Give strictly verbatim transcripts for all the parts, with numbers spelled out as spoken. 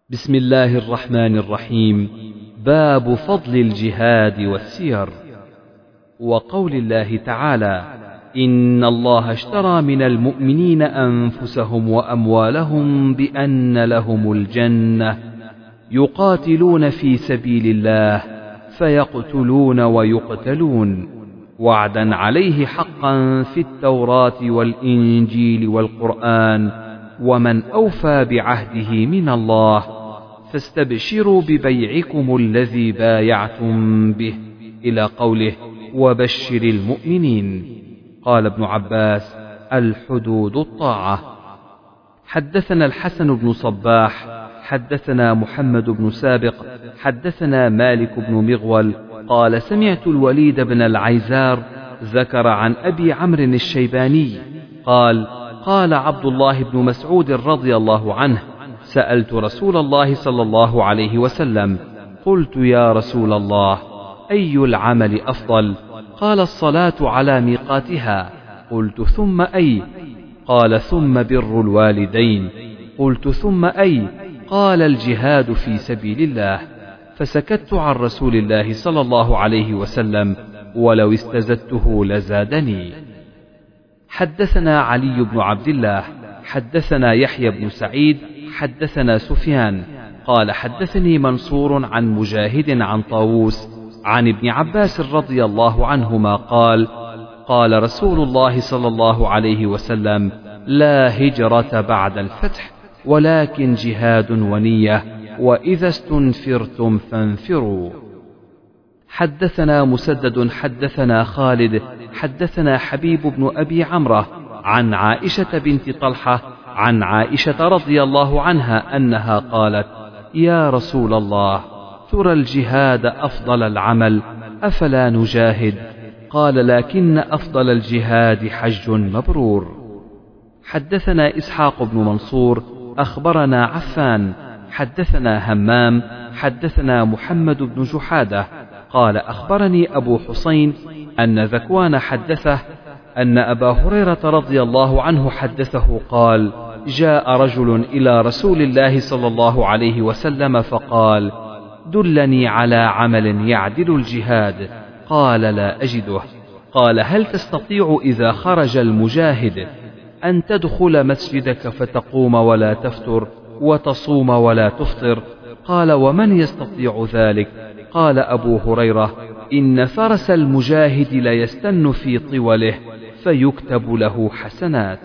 بسم الله الرحمن الرحيم. باب فضل الجهاد والسير. وقول الله تعالى: إن الله اشترى من المؤمنين أنفسهم وأموالهم بأن لهم الجنة يقاتلون في سبيل الله فيقتلون ويقتلون وعدا عليه حقا في التوراة والإنجيل والقرآن ومن أوفى بعهده من الله فاستبشروا ببيعكم الذي بايعتم به إلى قوله: وبشر المؤمنين. قال ابن عباس: الحدود الطاعة. حدثنا الحسن بن صباح حدثنا محمد بن سابق حدثنا مالك بن مغول قال: سمعت الوليد بن العيزار ذكر عن أبي عمرو الشيباني قال: قال عبد الله بن مسعود رضي الله عنه: سألت رسول الله صلى الله عليه وسلم قلت: يا رسول الله، أي العمل أفضل؟ قال: الصلاة على ميقاتها. قلت: ثم أي؟ قال: ثم بر الوالدين. قلت: ثم أي؟ قال: الجهاد في سبيل الله. فسكت عن رسول الله صلى الله عليه وسلم، ولو استزدته لزادني. حدثنا علي بن عبد الله حدثنا يحيى بن سعيد حدثنا سفيان قال: حدثني منصور عن مجاهد عن طاووس عن ابن عباس رضي الله عنهما قال: قال رسول الله صلى الله عليه وسلم: لا هجرة بعد الفتح ولكن جهاد ونية، وإذا استنفرتم فانفروا. حدثنا مسدد حدثنا خالد حدثنا حبيب بن أبي عمرة عن عائشة بنت طلحة عن عائشة رضي الله عنها أنها قالت: يا رسول الله، ترى الجهاد أفضل العمل، أفلا نجاهد؟ قال: لكن أفضل الجهاد حج مبرور. حدثنا إسحاق بن منصور أخبرنا عفان حدثنا همام حدثنا محمد بن جحادة قال: أخبرني أبو حسين أن ذكوان حدثه أن أبا هريرة رضي الله عنه حدثه قال: جاء رجل إلى رسول الله صلى الله عليه وسلم فقال: دلني على عمل يعدل الجهاد. قال: لا أجده. قال: هل تستطيع إذا خرج المجاهد أن تدخل مسجدك فتقوم ولا تفتر وتصوم ولا تفطر؟ قال: ومن يستطيع ذلك؟ قال أبو هريرة: إن فرس المجاهد ليستن في طوله فيكتب له حسنات.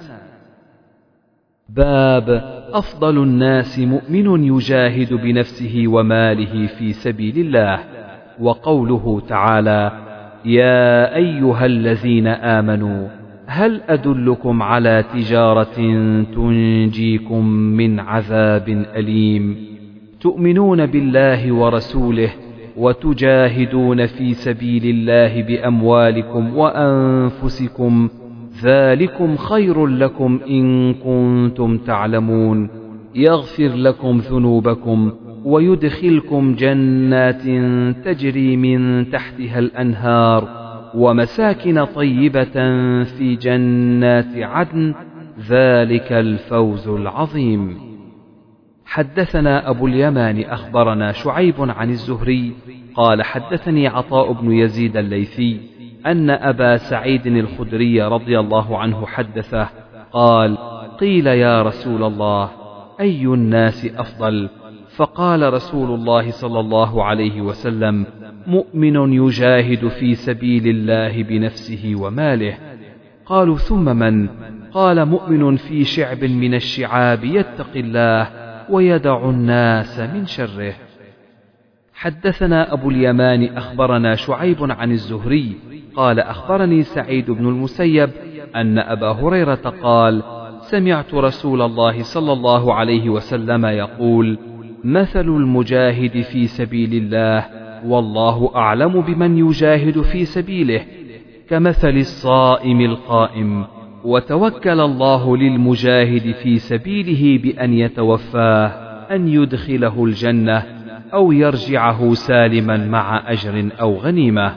باب أفضل الناس مؤمن يجاهد بنفسه وماله في سبيل الله. وقوله تعالى: يا أيها الذين آمنوا هل أدلكم على تجارة تنجيكم من عذاب أليم تؤمنون بالله ورسوله وتجاهدون في سبيل الله بأموالكم وأنفسكم ذلكم خير لكم إن كنتم تعلمون، يغفر لكم ذنوبكم ويدخلكم جنات تجري من تحتها الأنهار ومساكن طيبة في جنات عدن، ذلك الفوز العظيم. حدثنا أبو اليمان أخبرنا شعيب عن الزهري قال: حدثني عطاء بن يزيد الليثي أن أبا سعيد الخدري رضي الله عنه حدثه قال: قيل يا رسول الله، أي الناس أفضل؟ فقال رسول الله صلى الله عليه وسلم: مؤمن يجاهد في سبيل الله بنفسه وماله. قالوا: ثم من؟ قال: مؤمن في شعب من الشعاب يتقي الله ويدع الناس من شره. حدثنا أبو اليمان أخبرنا شعيب عن الزهري قال: أخبرني سعيد بن المسيب أن أبا هريرة قال: سمعت رسول الله صلى الله عليه وسلم يقول: مثل المجاهد في سبيل الله والله أعلم بمن يجاهد في سبيله كمثل الصائم القائم، وتوكل الله للمجاهد في سبيله بأن يتوفاه أن يدخله الجنة أو يرجعه سالما مع أجر أو غنيمة.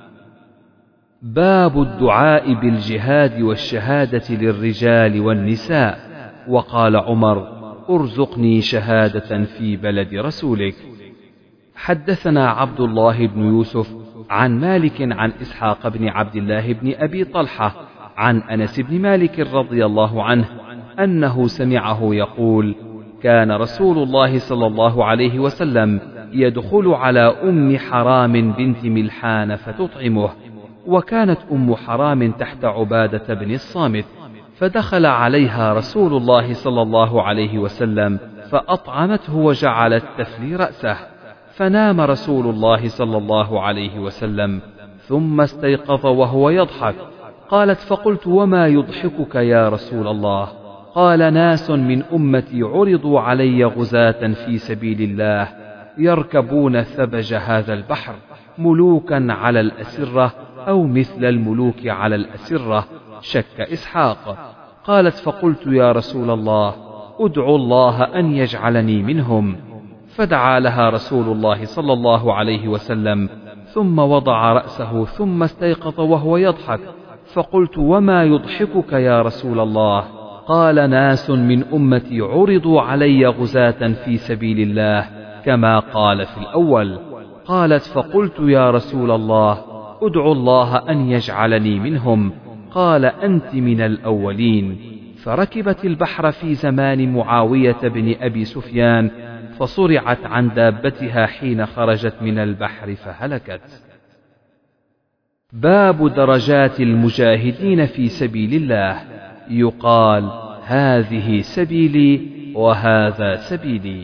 باب الدعاء بالجهاد والشهادة للرجال والنساء. وقال عمر: ارزقني شهادة في بلد رسولك. حدثنا عبد الله بن يوسف عن مالك عن إسحاق بن عبد الله بن أبي طلحة عن أنس بن مالك رضي الله عنه أنه سمعه يقول: كان رسول الله صلى الله عليه وسلم يدخل على أم حرام بنت ملحان فتطعمه، وكانت أم حرام تحت عبادة بن الصامت، فدخل عليها رسول الله صلى الله عليه وسلم فأطعمته وجعلت تفلي رأسه، فنام رسول الله صلى الله عليه وسلم ثم استيقظ وهو يضحك. قالت: فقلت: وما يضحكك يا رسول الله؟ قال: ناس من أمتي عرضوا علي غزاة في سبيل الله يركبون ثبج هذا البحر، ملوكا على الأسرة أو مثل الملوك على الأسرة، شك إسحاق. قالت: فقلت: يا رسول الله، أدعو الله أن يجعلني منهم. فدعا لها رسول الله صلى الله عليه وسلم ثم وضع رأسه ثم استيقظ وهو يضحك. فقلت: وما يضحكك يا رسول الله؟ قال: ناس من أمتي عرضوا علي غزاة في سبيل الله كما قال في الأول. قالت: فقلت: يا رسول الله، أدعو الله أن يجعلني منهم. قال: أنت من الأولين. فركبت البحر في زمان معاوية بن أبي سفيان، فصرعت عن دابتها حين خرجت من البحر فهلكت. باب درجات المجاهدين في سبيل الله. يقال: هذه سبيلي وهذا سبيلي.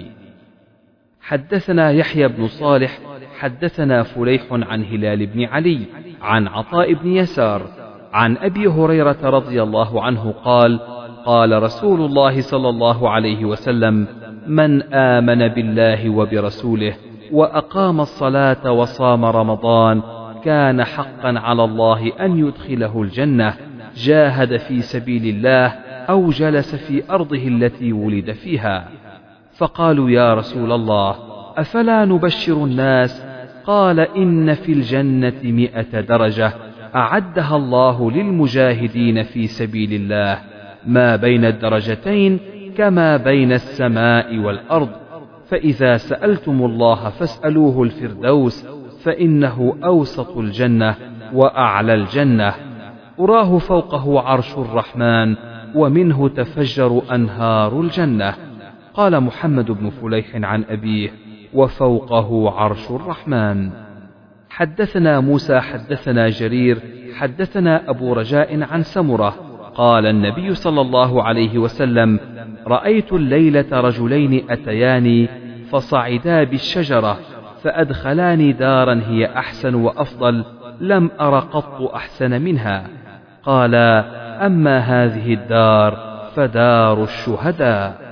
حدثنا يحيى بن صالح حدثنا فليح عن هلال بن علي عن عطاء بن يسار عن أبي هريرة رضي الله عنه قال: قال رسول الله صلى الله عليه وسلم: من آمن بالله وبرسوله وأقام الصلاة وصام رمضان كان حقا على الله أن يدخله الجنة، جاهد في سبيل الله أو جلس في أرضه التي ولد فيها. فقالوا: يا رسول الله، أفلا نبشر الناس؟ قال: إن في الجنة مئة درجة أعدها الله للمجاهدين في سبيل الله، ما بين الدرجتين كما بين السماء والأرض، فإذا سألتم الله فاسألوه الفردوس، فإنه أوسط الجنة وأعلى الجنة، أراه فوقه عرش الرحمن ومنه تفجر أنهار الجنة. قال محمد بن فليح عن أبيه: وفوقه عرش الرحمن. حدثنا موسى حدثنا جرير حدثنا أبو رجاء عن سمرة قال: النبي صلى الله عليه وسلم: رأيت الليلة رجلين أتياني فصعدا بالشجرة فأدخلاني دارا هي أحسن وأفضل لم أر قط أحسن منها. قال: أما هذه الدار فدار الشهداء.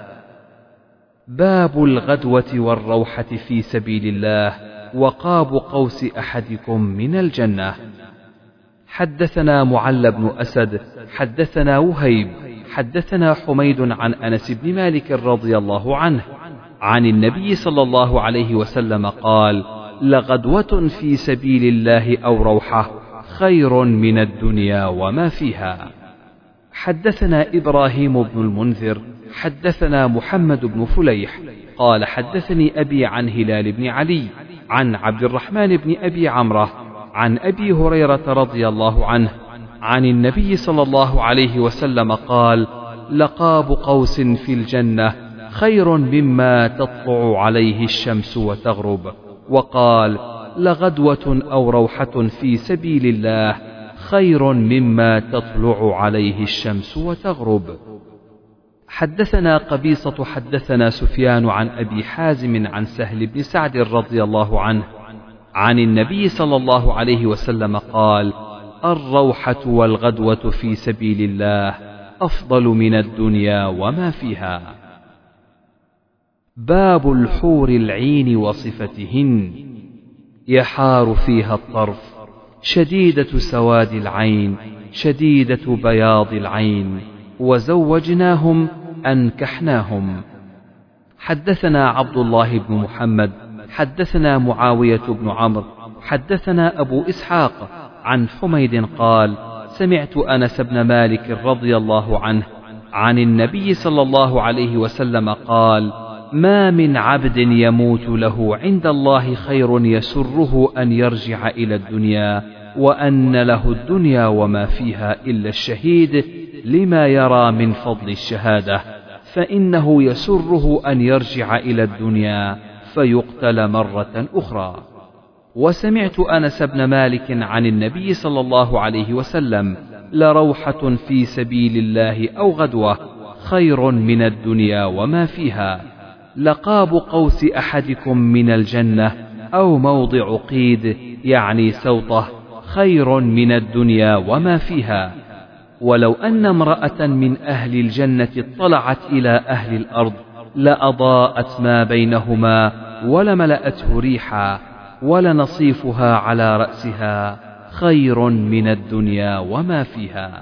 باب الغدوة والروحة في سبيل الله وقاب قوس أحدكم من الجنة. حدثنا معل بن أسد حدثنا وهيب حدثنا حميد عن أنس بن مالك رضي الله عنه عن النبي صلى الله عليه وسلم قال: لغدوة في سبيل الله أو روحة خير من الدنيا وما فيها. حدثنا إبراهيم بن المنذر حدثنا محمد بن فليح قال: حدثني أبي عن هلال بن علي عن عبد الرحمن بن أبي عمرة عن أبي هريرة رضي الله عنه عن النبي صلى الله عليه وسلم قال: لقاب قوس في الجنة خير مما تطلع عليه الشمس وتغرب. وقال: لغدوة أو روحة في سبيل الله خير مما تطلع عليه الشمس وتغرب. حدثنا قبيصة حدثنا سفيان عن أبي حازم عن سهل بن سعد رضي الله عنه عن النبي صلى الله عليه وسلم قال: الروحة والغدوة في سبيل الله أفضل من الدنيا وما فيها. باب الحور العين وصفتهن. يحار فيها الطرف، شديدة سواد العين، شديدة بياض العين، وزوجناهم أنكحناهم. حدثنا عبد الله بن محمد حدثنا معاوية بن عمرو حدثنا أبو إسحاق عن حميد قال: سمعت أنس بن مالك رضي الله عنه عن النبي صلى الله عليه وسلم قال: ما من عبد يموت له عند الله خير يسره أن يرجع إلى الدنيا وأن له الدنيا وما فيها إلا الشهيد، لما يرى من فضل الشهادة، فإنه يسره أن يرجع إلى الدنيا فيقتل مرة أخرى. وسمعت أنس بن مالك عن النبي صلى الله عليه وسلم: لروحة في سبيل الله أو غدوة خير من الدنيا وما فيها، لقاب قوس أحدكم من الجنة أو موضع قيد يعني سوطة خير من الدنيا وما فيها. ولو أن امرأة من أهل الجنة اطلعت إلى أهل الأرض لأضاءت ما بينهما ولملأته ريحا، ولنصيفها على رأسها خير من الدنيا وما فيها.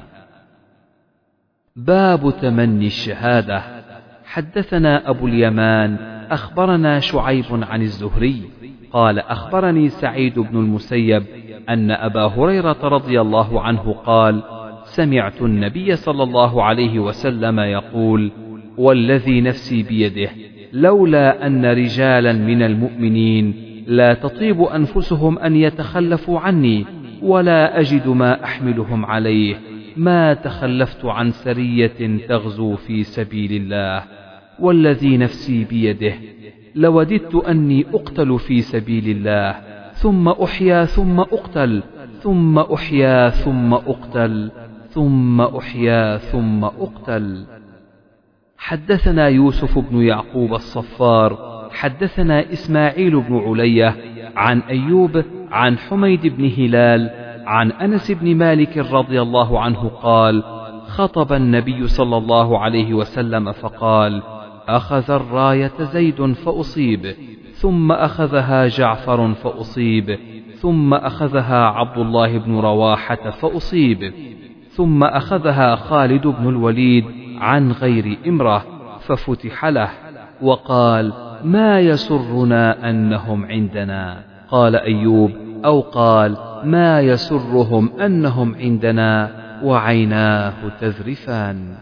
باب تمني الشهادة. حدثنا أبو اليمان أخبرنا شعيب عن الزهري قال: أخبرني سعيد بن المسيب أن أبا هريرة رضي الله عنه قال: سمعت النبي صلى الله عليه وسلم يقول: والذي نفسي بيده لولا أن رجالا من المؤمنين لا تطيب أنفسهم أن يتخلفوا عني ولا أجد ما أحملهم عليه ما تخلفت عن سرية تغزو في سبيل الله، والذي نفسي بيده لوددت أني أقتل في سبيل الله ثم أحيا ثم أقتل ثم أحيا ثم أقتل ثم أحيا ثم أقتل. حدثنا يوسف بن يعقوب الصفار حدثنا إسماعيل بن علية عن أيوب عن حميد بن هلال عن أنس بن مالك رضي الله عنه قال: خطب النبي صلى الله عليه وسلم فقال: أخذ الراية زيد فأصيب، ثم أخذها جعفر فأصيب، ثم أخذها عبد الله بن رواحة فأصيب، ثم أخذها خالد بن الوليد عن غير إمرة ففتح له، وقال: ما يسرنا أنهم عندنا. قال أيوب: أو قال: ما يسرهم أنهم عندنا، وعيناه تذرفان.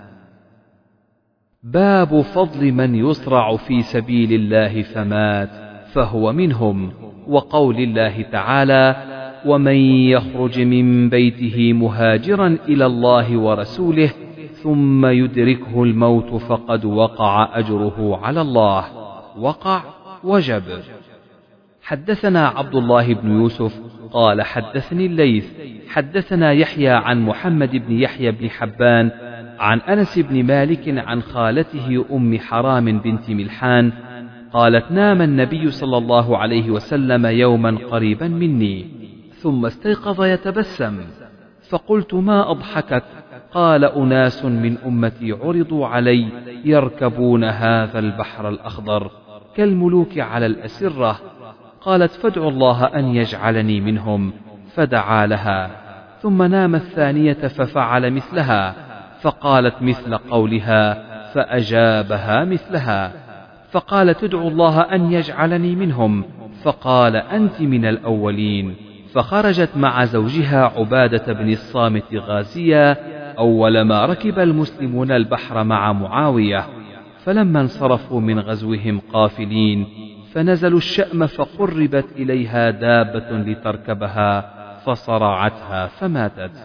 باب فضل من يصرع في سبيل الله فمات فهو منهم، وقول الله تعالى: ومن يخرج من بيته مهاجرا إلى الله ورسوله ثم يدركه الموت فقد وقع أجره على الله. وقع وجب. حدثنا عبد الله بن يوسف قال: حدثني الليث حدثنا يحيى عن محمد بن يحيى بن حبان عن أنس بن مالك عن خالته أم حرام بنت ملحان قالت: نام النبي صلى الله عليه وسلم يوما قريبا مني ثم استيقظ يتبسم، فقلت: ما أضحكك؟ قال: أناس من أمتي عرضوا علي يركبون هذا البحر الأخضر كالملوك على الأسرة. قالت: فادعوا الله أن يجعلني منهم، فدعا لها، ثم نام الثانية ففعل مثلها، فقالت مثل قولها، فأجابها مثلها، فقال: تدعو الله أن يجعلني منهم، فقال: أنت من الأولين. فخرجت مع زوجها عبادة بن الصامت غازيا أول ما ركب المسلمون البحر مع معاوية، فلما انصرفوا من غزوهم قافلين فنزلوا الشأم فقربت إليها دابة لتركبها فصرعتها فماتت.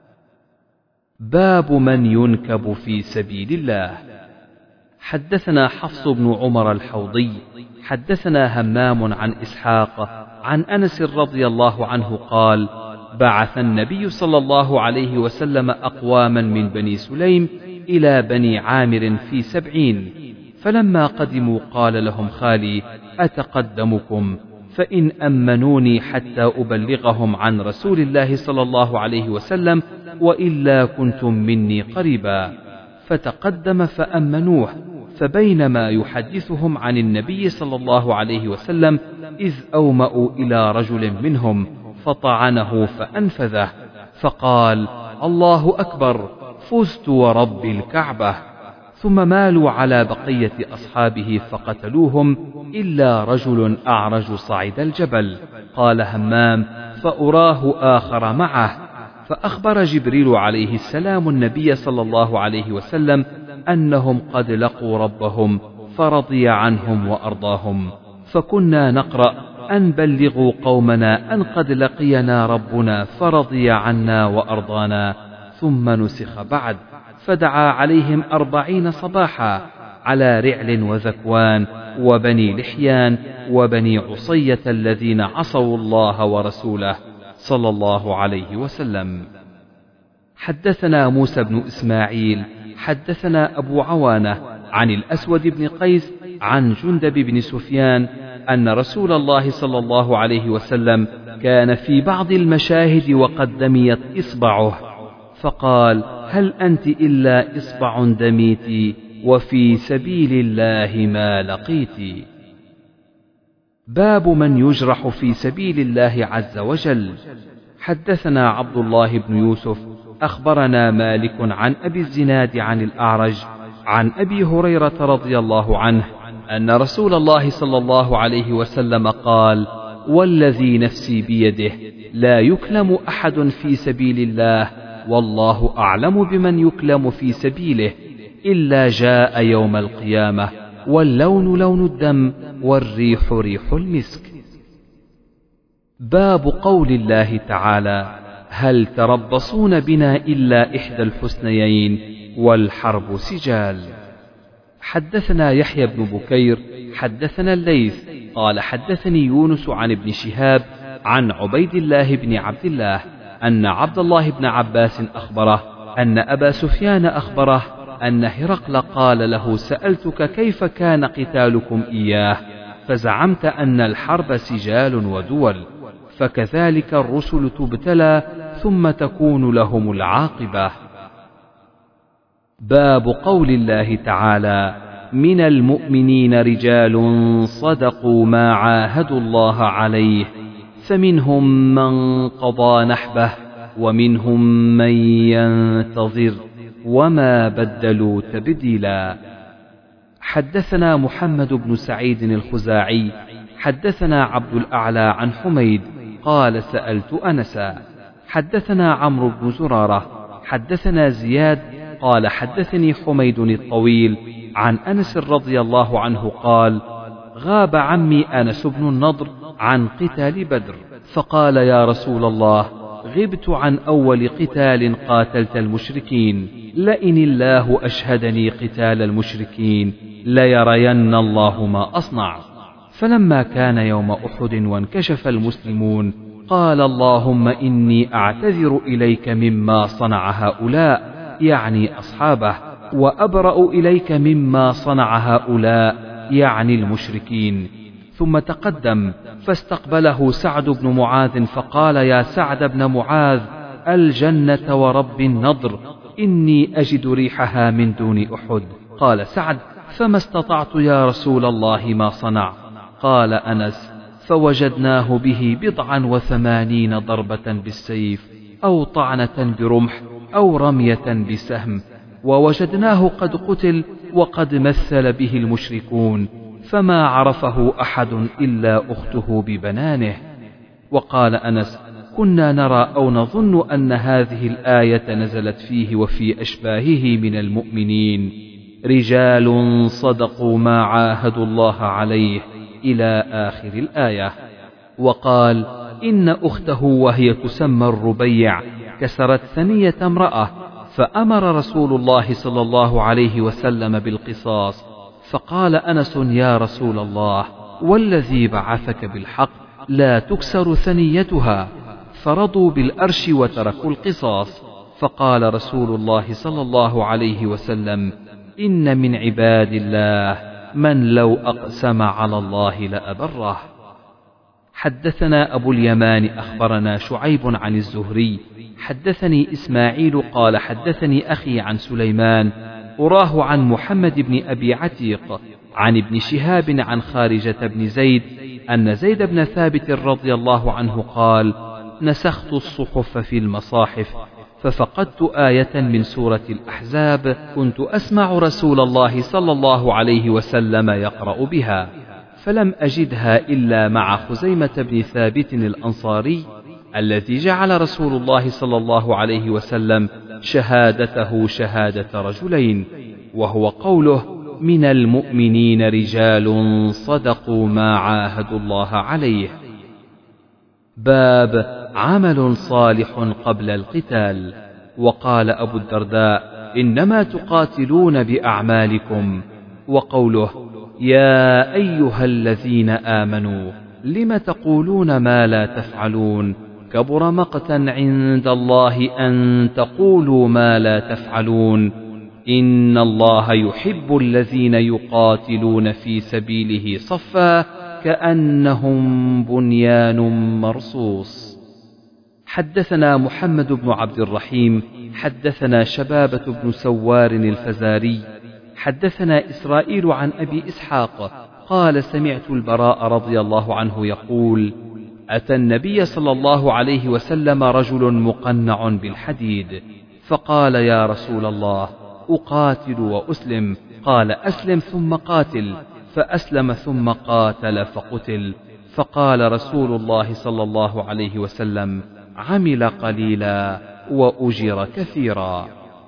باب من ينكب في سبيل الله. حدثنا حفص بن عمر الحوضي حدثنا همام عن إسحاق عن أنس رضي الله عنه قال: بعث النبي صلى الله عليه وسلم أقواما من بني سليم إلى بني عامر في سبعين، فلما قدموا قال لهم خالي: أتقدمكم فإن أمنوني حتى أبلغهم عن رسول الله صلى الله عليه وسلم، وإلا كنتم مني قريبا. فتقدم فأمنوه، فبينما يحدثهم عن النبي صلى الله عليه وسلم إذ أومأوا إلى رجل منهم فطعنه فأنفذه، فقال: الله أكبر، فزت ورب الكعبة. ثم مالوا على بقية أصحابه فقتلوهم إلا رجل أعرج صعد الجبل. قال همام: فأراه آخر معه، فأخبر جبريل عليه السلام النبي صلى الله عليه وسلم أنهم قد لقوا ربهم فرضي عنهم وأرضاهم، فكنا نقرأ أن بلغوا قومنا أن قد لقينا ربنا فرضي عنا وأرضانا، ثم نسخ بعد، فدعا عليهم أربعين صباحا على رعل وذكوان وبني لحيان وبني عصية الذين عصوا الله ورسوله صلى الله عليه وسلم. حدثنا موسى بن إسماعيل حدثنا أبو عوانة عن الأسود بن قيس عن جندب بن سفيان أن رسول الله صلى الله عليه وسلم كان في بعض المشاهد وقد دميت إصبعه، فقال: هل أنت إلا إصبع دميت وفي سبيل الله ما لقيت. باب من يجرح في سبيل الله عز وجل. حدثنا عبد الله بن يوسف أخبرنا مالك عن أبي الزناد عن الأعرج عن أبي هريرة رضي الله عنه أن رسول الله صلى الله عليه وسلم قال: والذي نفسي بيده لا يكلم أحد في سبيل الله والله أعلم بمن يكلم في سبيله إلا جاء يوم القيامة واللون لون الدم والريح ريح المسك. باب قول الله تعالى: هل تربصون بنا إلا إحدى الحسنيين والحرب سجال. حدثنا يحيى بن بكير حدثنا الليث قال حدثني يونس عن ابن شهاب عن عبيد الله بن عبد الله أن عبد الله بن عباس أخبره أن أبا سفيان أخبره أن هرقل قال له: سألتك كيف كان قتالكم إياه، فزعمت أن الحرب سجال ودول، فكذلك الرسل تبتلى ثم تكون لهم العاقبة. باب قول الله تعالى: من المؤمنين رجال صدقوا ما عاهدوا الله عليه فمنهم من قضى نحبه ومنهم من ينتظر وما بدلوا تبديلا. حدثنا محمد بن سعيد الخزاعي حدثنا عبد الأعلى عن حميد قال: سألت أنسا. حدثنا عمرو بن زرارة حدثنا زياد قال: حدثني حميد الطويل عن أنس رضي الله عنه قال: غاب عمي أنس بن النضر عن قتال بدر، فقال: يا رسول الله، غبت عن أول قتال قاتلت المشركين، لئن الله أشهدني قتال المشركين ليرين الله ما أصنع. فلما كان يوم أحد وانكشف المسلمون قال: اللهم إني أعتذر إليك مما صنع هؤلاء، يعني أصحابه، وأبرأ إليك مما صنع هؤلاء، يعني المشركين. ثم تقدم فاستقبله سعد بن معاذ فقال: يا سعد بن معاذ، الجنة ورب النضر، إني أجد ريحها من دون أحد. قال سعد: فما استطعت يا رسول الله ما صنع. قال أنس: فوجدناه به بضعا وثمانين ضربة بالسيف أو طعنة برمح أو رمية بسهم، ووجدناه قد قتل وقد مثل به المشركون، فما عرفه أحد إلا أخته ببنانه. وقال أنس: كنا نرى أو نظن أن هذه الآية نزلت فيه وفي أشباهه من المؤمنين، رجال صدقوا ما عاهدوا الله عليه، إلى آخر الآية. وقال: إن أخته وهي تسمى الربيع كسرت ثنية امرأة، فأمر رسول الله صلى الله عليه وسلم بالقصاص. فقال أنس: يا رسول الله، والذي بعثك بالحق لا تكسر ثنيتها. فرضوا بالأرش وتركوا القصاص. فقال رسول الله صلى الله عليه وسلم: إن من عباد الله من لو أقسم على الله لأبره. حدثنا أبو اليمان أخبرنا شعيب عن الزهري حدثني إسماعيل قال: حدثني أخي عن سليمان أراه عن محمد بن أبي عتيق عن ابن شهاب عن خارجة بن زيد أن زيد بن ثابت رضي الله عنه قال: نسخت الصحف في المصاحف ففقدت آية من سورة الأحزاب كنت أسمع رسول الله صلى الله عليه وسلم يقرأ بها، فلم أجدها إلا مع خزيمة بن ثابت الأنصاري الذي جعل رسول الله صلى الله عليه وسلم شهادته شهادة رجلين، وهو قوله: من المؤمنين رجال صدقوا ما عاهدوا الله عليه. باب عمل صالح قبل القتال. وقال أبو الدرداء: إنما تقاتلون بأعمالكم. وقوله: يا أيها الذين آمنوا لم تقولون ما لا تفعلون، كبر مقتا عند الله أن تقولوا ما لا تفعلون، إن الله يحب الذين يقاتلون في سبيله صفا كأنهم بنيان مرصوص. حدثنا محمد بن عبد الرحيم حدثنا شبابة بن سوار الفزاري حدثنا إسرائيل عن أبي إسحاق قال: سمعت البراء رضي الله عنه يقول: أتى النبي صلى الله عليه وسلم رجل مقنع بالحديد، فقال: يا رسول الله، أقاتل وأسلم؟ قال: أسلم ثم قاتل. فأسلم ثم قاتل فقتل. فقال رسول الله صلى الله عليه وسلم: عمل قليلا وأجر كثيرا.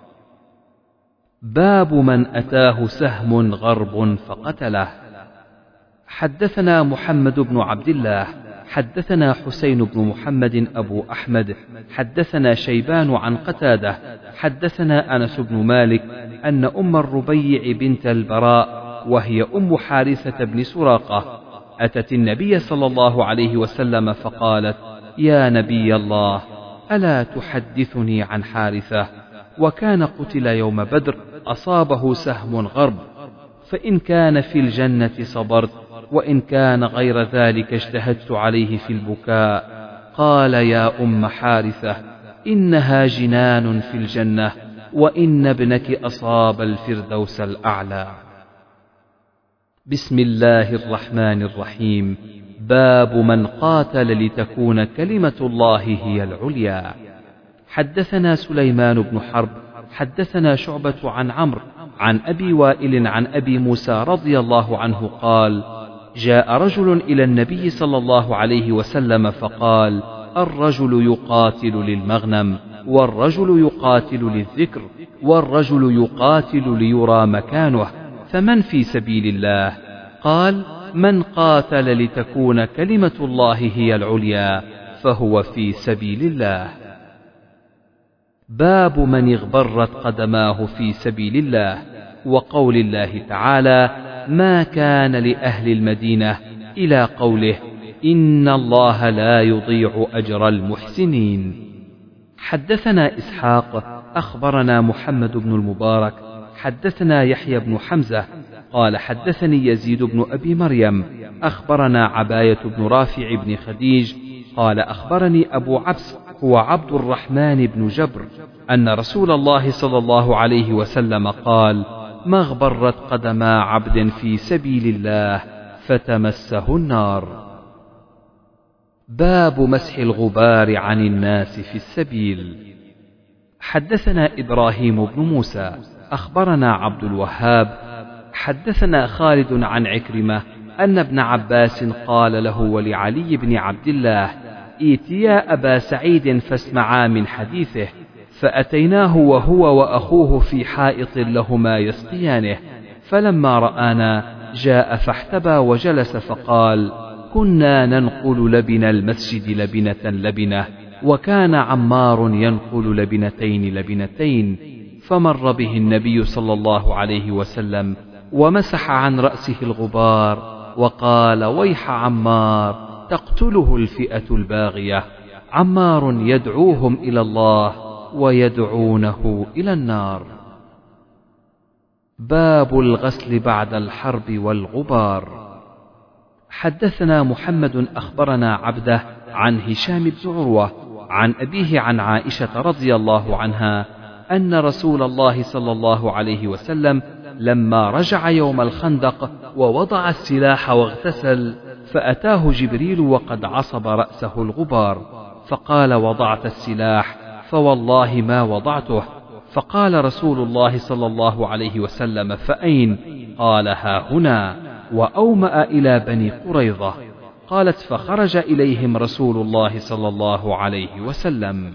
باب من أتاه سهم غرب فقتله. حدثنا محمد بن عبد الله حدثنا حسين بن محمد أبو أحمد حدثنا شيبان عن قتادة حدثنا أنس بن مالك أن أم الربيع بنت البراء وهي أم حارثة بن سراقة أتت النبي صلى الله عليه وسلم فقالت: يا نبي الله، ألا تحدثني عن حارثة؟ وكان قتل يوم بدر، أصابه سهم غرب، فإن كان في الجنة صبرت، وإن كان غير ذلك اجتهدت عليه في البكاء. قال: يا أم حارثة، إنها جنان في الجنة، وإن ابنك أصاب الفردوس الأعلى. بسم الله الرحمن الرحيم. باب من قاتل لتكون كلمة الله هي العليا. حدثنا سليمان بن حرب حدثنا شعبة عن عمرو عن أبي وائل عن أبي موسى رضي الله عنه قال: جاء رجل إلى النبي صلى الله عليه وسلم فقال: الرجل يقاتل للمغنم، والرجل يقاتل للذكر، والرجل يقاتل ليرى مكانه، فمن في سبيل الله؟ قال: من قاتل لتكون كلمة الله هي العليا فهو في سبيل الله. باب من اغبرت قدماه في سبيل الله. وقول الله تعالى: ما كان لأهل المدينة، إلى قوله: إن الله لا يضيع أجر المحسنين. حدثنا إسحاق أخبرنا محمد بن المبارك حدثنا يحيى بن حمزة قال: حدثني يزيد بن أبي مريم أخبرنا عباية بن رافع بن خديج قال: أخبرني أبو عبس هو عبد الرحمن بن جبر أن رسول الله صلى الله عليه وسلم قال: ما اغبرت قدما عبد في سبيل الله فتمسه النار. باب مسح الغبار عن الناس في السبيل. حدثنا إبراهيم بن موسى أخبرنا عبد الوهاب حدثنا خالد عن عكرمة أن ابن عباس قال له ولعلي بن عبد الله: ائتيا أبا سعيد فاسمعا من حديثه. فأتيناه وهو وأخوه في حائط لهما يسقيانه، فلما رآنا جاء فاحتبى وجلس فقال: كنا ننقل لبن المسجد لبنة لبنة، وكان عمار ينقل لبنتين لبنتين. فمر به النبي صلى الله عليه وسلم ومسح عن رأسه الغبار وقال: ويح عمار، تقتله الفئة الباغية. عمار يدعوهم إلى الله ويدعونه إلى النار. باب الغسل بعد الحرب والغبار. حدثنا محمد أخبرنا عبده عن هشام بن عروة عن أبيه عن عائشة رضي الله عنها أن رسول الله صلى الله عليه وسلم لما رجع يوم الخندق ووضع السلاح واغتسل، فأتاه جبريل وقد عصب رأسه الغبار، فقال: وضعت السلاح؟ فوالله ما وضعته. فقال رسول الله صلى الله عليه وسلم: فأين؟ قال: ها هنا. وأومأ إلى بني قريظة. قالت فخرج إليهم رسول الله صلى الله عليه وسلم.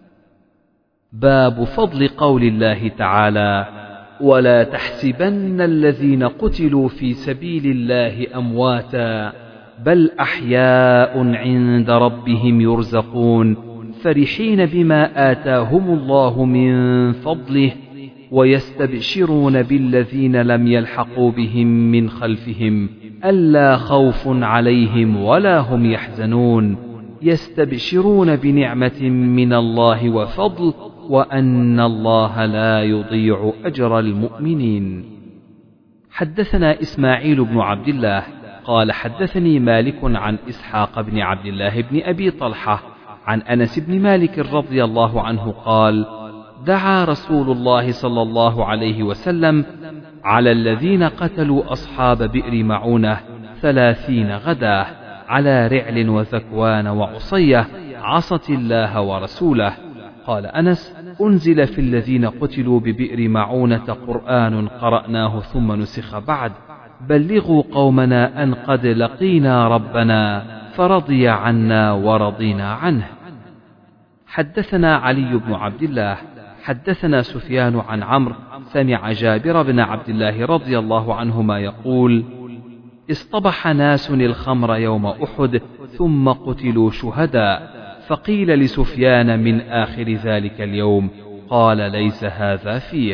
باب فضل قول الله تعالى: ولا تحسبن الذين قتلوا في سبيل الله أمواتا بل أحياء عند ربهم يرزقون فرحين بما آتاهم الله من فضله ويستبشرون بالذين لم يلحقوا بهم من خلفهم ألا خوف عليهم ولا هم يحزنون يستبشرون بنعمة من الله وفضل وأن الله لا يضيع أجر المؤمنين. حدثنا إسماعيل بن عبد الله قال حدثني مالك عن إسحاق بن عبد الله بن أبي طلحة عن أنس بن مالك رضي الله عنه قال: دعا رسول الله صلى الله عليه وسلم على الذين قتلوا أصحاب بئر معونة ثلاثين غداه على رعل وذكوان وعصية عصت الله ورسوله. قال أنس: أنزل في الذين قتلوا ببئر معونة قرآن قرأناه ثم نسخ بعد بلغوا قومنا أن قد لقينا ربنا فرضي عنا ورضينا عنه. حدثنا علي بن عبد الله حدثنا سفيان عن عمرو سمع جابر بن عبد الله رضي الله عنهما يقول: اصطبح ناس الخمر يوم أحد ثم قتلوا شهداء، فقيل لسفيان من آخر ذلك اليوم قال: ليس هذا فيه.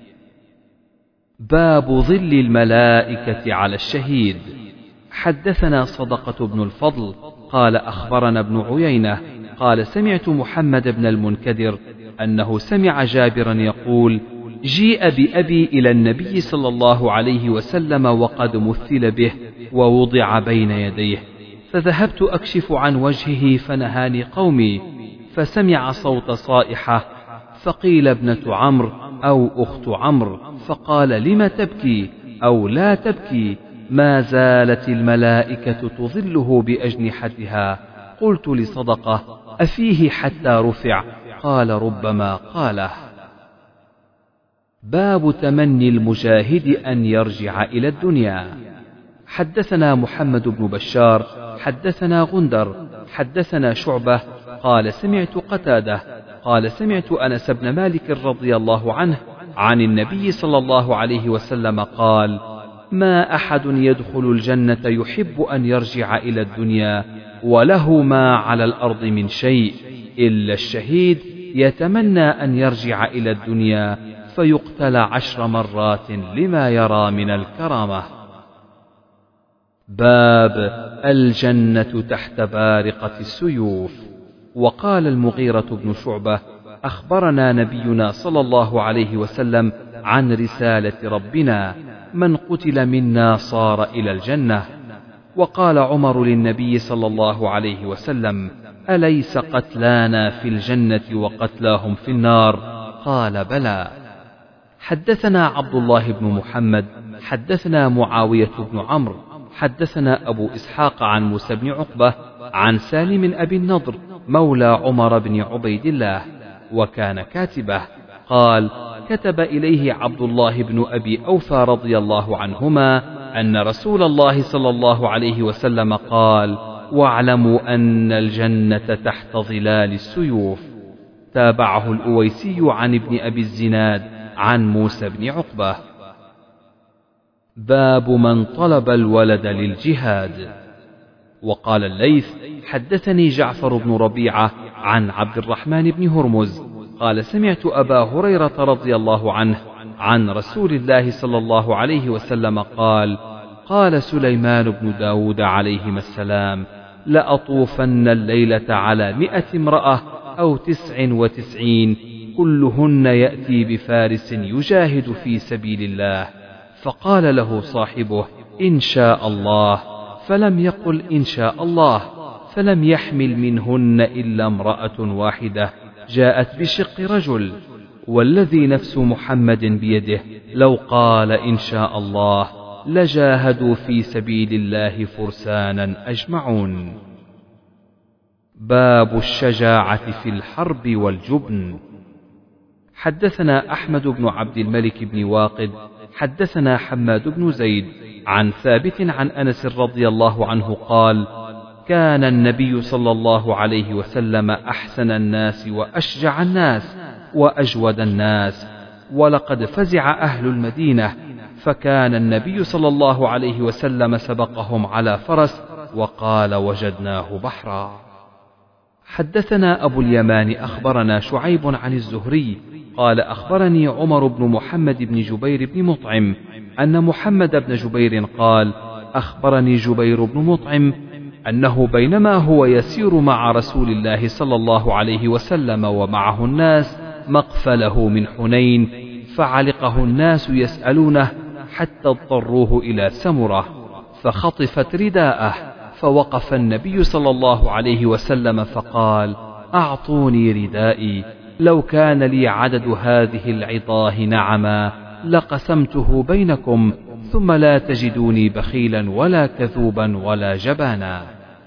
باب ظل الملائكة على الشهيد. حدثنا صدقة بن الفضل قال أخبرنا ابن عيينة قال سمعت محمد بن المنكدر أنه سمع جابرا يقول: جيء بأبي إلى النبي صلى الله عليه وسلم وقد مثل به ووضع بين يديه، فذهبت أكشف عن وجهه فنهاني قومي، فسمع صوت صائحة فقيل ابنة عمرو أو أخت عمرو، فقال: لم تبكي أو لا تبكي؟ ما زالت الملائكة تظله بأجنحتها. قلت لصدقة: أفيه حتى رفع؟ قال: ربما قاله. باب تمني المجاهد أن يرجع إلى الدنيا. حدثنا محمد بن بشار حدثنا غندر حدثنا شعبة قال سمعت قتادة قال سمعت أنس بن مالك رضي الله عنه عن النبي صلى الله عليه وسلم قال: ما أحد يدخل الجنة يحب أن يرجع إلى الدنيا وله ما على الأرض من شيء إلا الشهيد يتمنى أن يرجع إلى الدنيا فيقتل عشر مرات لما يرى من الكرامة. باب الجنة تحت بارقة السيوف. وقال المغيرة بن شعبة: أخبرنا نبينا صلى الله عليه وسلم عن رسالة ربنا: من قتل منا صار إلى الجنة. وقال عمر للنبي صلى الله عليه وسلم: أليس قتلانا في الجنة وقتلاهم في النار؟ قال: بلى. حدثنا عبد الله بن محمد حدثنا معاوية بن عمرو حدثنا أبو إسحاق عن موسى بن عقبة عن سالم أبي النضر مولى عمر بن عبيد الله وكان كاتبه قال: كتب إليه عبد الله بن أبي أوفى رضي الله عنهما أن رسول الله صلى الله عليه وسلم قال: واعلموا أن الجنة تحت ظلال السيوف. تابعه الأويسي عن ابن أبي الزناد عن موسى بن عقبة. باب من طلب الولد للجهاد. وقال الليث: حدثني جعفر بن ربيعة عن عبد الرحمن بن هرمز قال سمعت أبا هريرة رضي الله عنه عن رسول الله صلى الله عليه وسلم قال: قال سليمان بن داود عليهما السلام: لأطوفن الليلة على مئة امرأة أو تسع وتسعين كلهن يأتي بفارس يجاهد في سبيل الله. فقال له صاحبه: إن شاء الله، فلم يقل إن شاء الله، فلم يحمل منهن إلا امرأة واحدة جاءت بشق رجل، والذي نفس محمد بيده لو قال إن شاء الله لجاهدوا في سبيل الله فرسانا أجمعون. باب الشجاعة في الحرب والجبن. حدثنا أحمد بن عبد الملك بن واقد حدثنا حماد بن زيد عن ثابت عن أنس رضي الله عنه قال: كان النبي صلى الله عليه وسلم أحسن الناس وأشجع الناس وأجود الناس، ولقد فزع أهل المدينة، فكان النبي صلى الله عليه وسلم سبقهم على فرس وقال وجدناه بحرا. حدثنا أبو اليمان أخبرنا شعيب عن الزهري قال أخبرني عمر بن محمد بن جبير بن مطعم أن محمد بن جبير قال أخبرني جبير بن مطعم أنه بينما هو يسير مع رسول الله صلى الله عليه وسلم ومعه الناس مقفله من حنين، فعلقه الناس يسألونه حتى اضطروه إلى سمرة، فخطفت رداءه، فوقف النبي صلى الله عليه وسلم فقال أعطوني ردائي، لو كان لي عدد هذه العطاه نعما لقسمته بينكم، ثم لا تجدوني بخيلا ولا كذوبا ولا جبانا.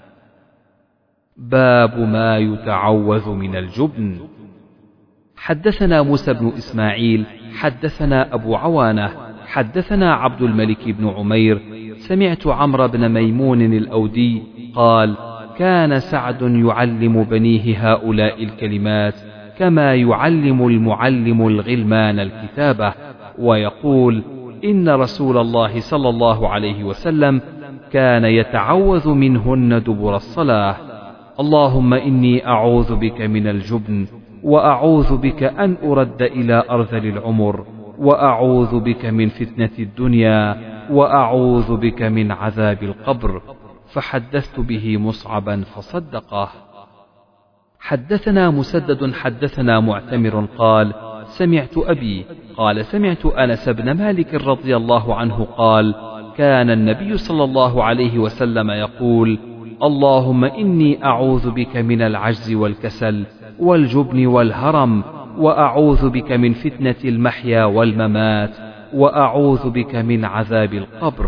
باب ما يتعوذ من الجبن. حدثنا موسى بن إسماعيل حدثنا أبو عوانة حدثنا عبد الملك بن عمير سمعت عمرو بن ميمون الأودي قال كان سعد يعلم بنيه هؤلاء الكلمات كما يعلم المعلم الغلمان الكتابة، ويقول إن رسول الله صلى الله عليه وسلم كان يتعوذ منهن دبر الصلاة: اللهم إني أعوذ بك من الجبن، وأعوذ بك أن أرد إلى أرذل العمر، وأعوذ بك من فتنة الدنيا، وأعوذ بك من عذاب القبر. فحدثت به مصعبا فصدقه. حدثنا مسدد حدثنا معتمر قال سمعت أبي قال سمعت أنس بن مالك رضي الله عنه قال كان النبي صلى الله عليه وسلم يقول: اللهم إني أعوذ بك من العجز والكسل والجبن والهرم، وأعوذ بك من فتنة المحيا والممات، وأعوذ بك من عذاب القبر.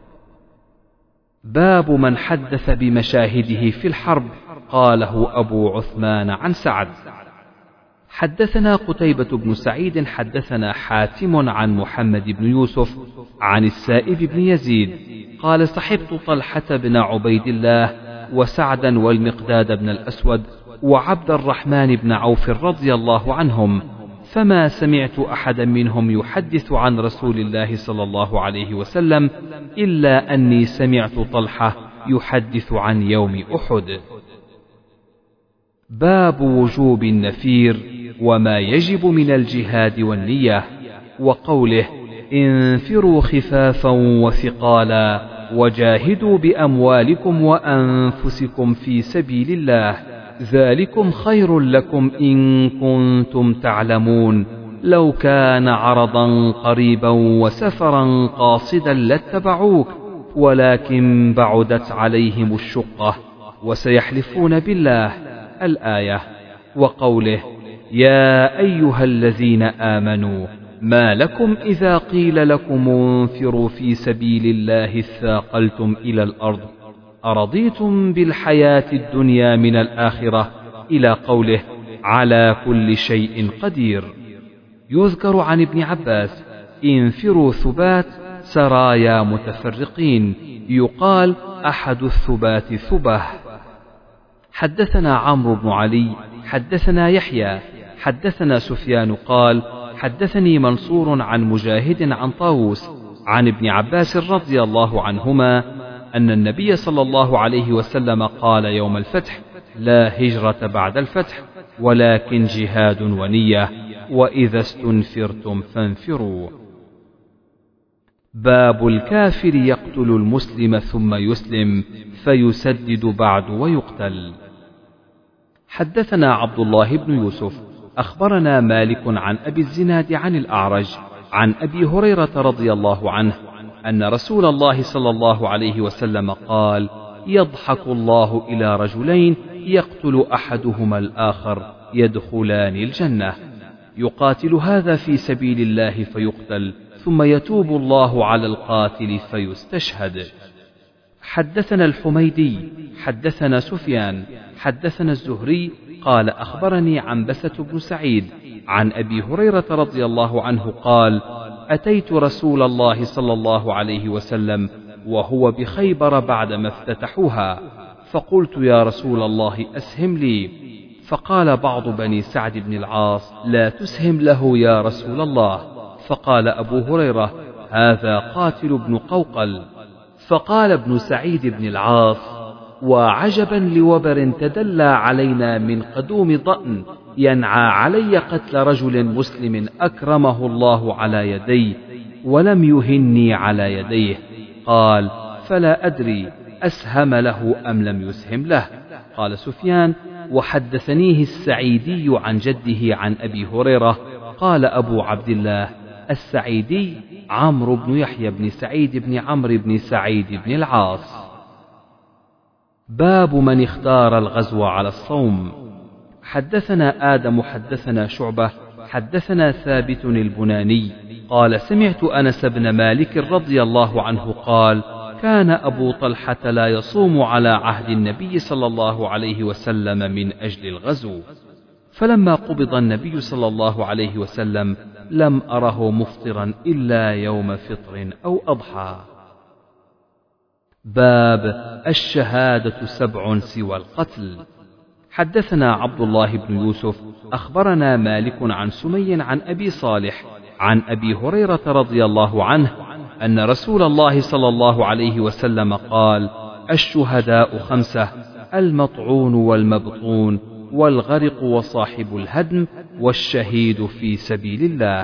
باب من حدث بمشاهده في الحرب، قاله أبو عثمان عن سعد. حدثنا قتيبة بن سعيد حدثنا حاتم عن محمد بن يوسف عن السائب بن يزيد قال صحبت طلحة بن عبيد الله وسعدا والمقداد بن الأسود وعبد الرحمن بن عوف رضي الله عنهم، فما سمعت أحدا منهم يحدث عن رسول الله صلى الله عليه وسلم إلا أني سمعت طلحة يحدث عن يوم أحد. باب وجوب النفير وما يجب من الجهاد والنية، وقوله: انفروا خفافا وثقالا وجاهدوا بأموالكم وأنفسكم في سبيل الله، ذلكم خير لكم إن كنتم تعلمون، لو كان عرضا قريبا وسفرا قاصدا لاتبعوك، ولكن بعدت عليهم الشقة وسيحلفون بالله. الآية. وقوله: يا أيها الذين آمنوا ما لكم إذا قيل لكم انفروا في سبيل الله اثاقلتم إلى الأرض أرضيتم بالحياة الدنيا من الآخرة، إلى قوله: على كل شيء قدير. يذكر عن ابن عباس: انفروا ثبات سرايا متفرقين، يقال أحد الثبات ثبه. حدثنا عمرو بن علي حدثنا يحيى حدثنا سفيان قال حدثني منصور عن مجاهد عن طاووس عن ابن عباس رضي الله عنهما أن النبي صلى الله عليه وسلم قال يوم الفتح: لا هجرة بعد الفتح ولكن جهاد ونية، وإذا استنفرتم فانفروا. باب الكافر يقتل المسلم ثم يسلم فيسدد بعد ويقتل. حدثنا عبد الله بن يوسف أخبرنا مالك عن أبي الزناد عن الأعرج عن أبي هريرة رضي الله عنه أن رسول الله صلى الله عليه وسلم قال: يضحك الله إلى رجلين يقتل أحدهما الآخر يدخلان الجنة، يقاتل هذا في سبيل الله فيقتل، ثم يتوب الله على القاتل فيستشهد. حدثنا الحميدي حدثنا سفيان حدثنا الزهري قال أخبرني عنبسة بن سعيد عن أبي هريرة رضي الله عنه قال: أتيت رسول الله صلى الله عليه وسلم وهو بخيبر بعدما افتتحوها، فقلت يا رسول الله أسهم لي، فقال بعض بني سعد بن العاص لا تسهم له يا رسول الله. فقال أبو هريرة هذا قاتل بن قوقل. فقال ابن سعيد بن العاص وعجبا لوبر تدلى علينا من قدوم ضأن ينعى علي قتل رجل مسلم أكرمه الله على يدي ولم يهني على يديه. قال فلا أدري أسهم له أم لم يسهم له. قال سفيان وحدثنيه السعيدي عن جده عن أبي هريرة. قال أبو عبد الله السعيدي عمرو بن يحيى بن سعيد بن عمرو بن سعيد بن العاص. باب من اختار الغزو على الصوم. حدثنا آدم حدثنا شعبة حدثنا ثابت البناني قال سمعت أنس بن مالك رضي الله عنه قال كان أبو طلحة لا يصوم على عهد النبي صلى الله عليه وسلم من أجل الغزو، فلما قبض النبي صلى الله عليه وسلم لم أره مفطرا إلا يوم فطر أو أضحى. باب الشهادة سبع سوى القتل. حدثنا عبد الله بن يوسف أخبرنا مالك عن سمي عن أبي صالح عن أبي هريرة رضي الله عنه أن رسول الله صلى الله عليه وسلم قال الشهداء خمسة: المطعون والمبطون والغرق وصاحب الهدم والشهيد في سبيل الله.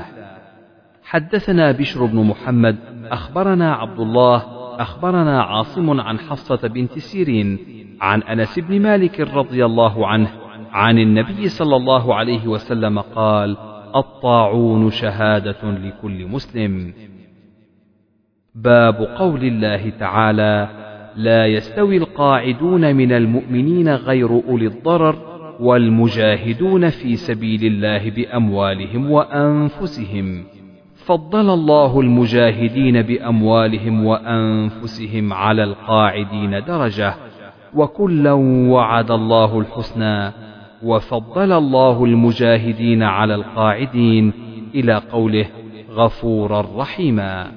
حدثنا بشر بن محمد أخبرنا عبد الله أخبرنا عاصم عن حفصة بنت سيرين عن أنس بن مالك رضي الله عنه عن النبي صلى الله عليه وسلم قال الطاعون شهادة لكل مسلم. باب قول الله تعالى لا يستوي القاعدون من المؤمنين غير أولي الضرر والمجاهدون في سبيل الله بأموالهم وأنفسهم، فضل الله المجاهدين بأموالهم وأنفسهم على القاعدين درجة، وكلا وعد الله الحسنى، وفضل الله المجاهدين على القاعدين إلى قوله غفورا رحيما.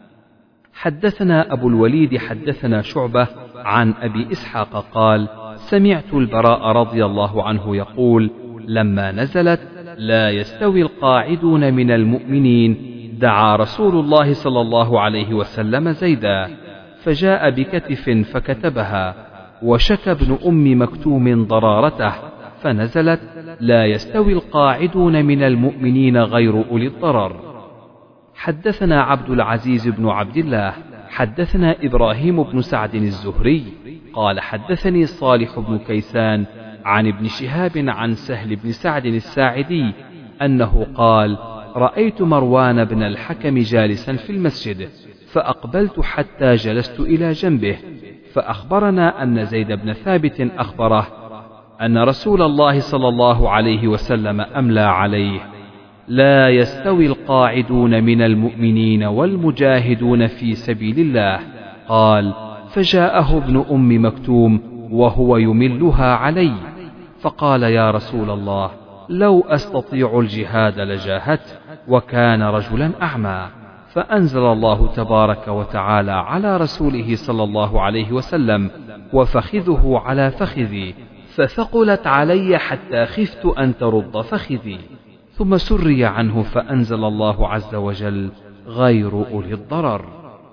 حدثنا أبو الوليد حدثنا شعبة عن أبي إسحاق قال سمعت البراء رضي الله عنه يقول لما نزلت لا يستوي القاعدون من المؤمنين دعا رسول الله صلى الله عليه وسلم زيدا فجاء بكتف فكتبها، وشكى ابن أم مكتوم ضرارته فنزلت لا يستوي القاعدون من المؤمنين غير أولي الضرر. حدثنا عبد العزيز بن عبد الله حدثنا إبراهيم بن سعد الزهري قال حدثني صالح بن كيسان عن ابن شهاب عن سهل بن سعد الساعدي أنه قال رأيت مروان بن الحكم جالسا في المسجد فأقبلت حتى جلست إلى جنبه، فأخبرنا أن زيد بن ثابت أخبره أن رسول الله صلى الله عليه وسلم أملى عليه لا يستوي القاعدون من المؤمنين والمجاهدون في سبيل الله. قال فجاءه ابن أم مكتوم وهو يملها علي فقال يا رسول الله لو أستطيع الجهاد لجاهدت، وكان رجلا أعمى، فأنزل الله تبارك وتعالى على رسوله صلى الله عليه وسلم وفخذه على فخذي، فثقلت علي حتى خفت أن ترد فخذي، ثم سري عنه فأنزل الله عز وجل غير أولي الضرر.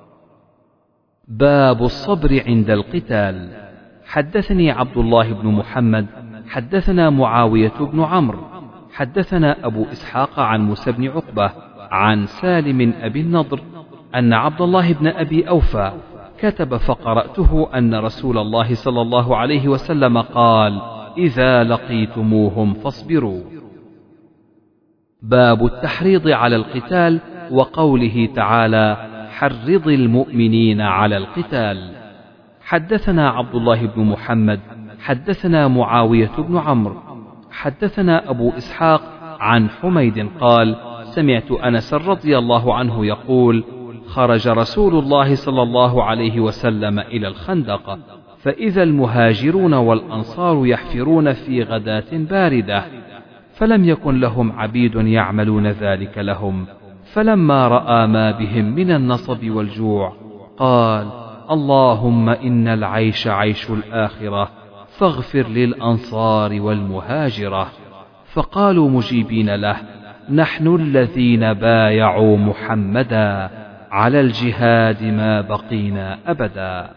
باب الصبر عند القتال. حدثني عبد الله بن محمد حدثنا معاوية بن عمرو حدثنا أبو إسحاق عن موسى بن عقبة عن سالم أبي النضر أن عبد الله بن أبي أوفى كتب فقرأته أن رسول الله صلى الله عليه وسلم قال إذا لقيتموهم فاصبروا. باب التحريض على القتال وقوله تعالى حرض المؤمنين على القتال. حدثنا عبد الله بن محمد حدثنا معاوية بن عمرو حدثنا أبو إسحاق عن حميد قال سمعت أنس رضي الله عنه يقول خرج رسول الله صلى الله عليه وسلم إلى الخندق فإذا المهاجرون والأنصار يحفرون في غداة باردة، فلم يكن لهم عبيد يعملون ذلك لهم، فلما رأى ما بهم من النصب والجوع قال اللهم إن العيش عيش الآخرة فاغفر للأنصار والمهاجرة. فقالوا مجيبين له: نحن الذين بايعوا محمدا على الجهاد ما بقينا أبدا.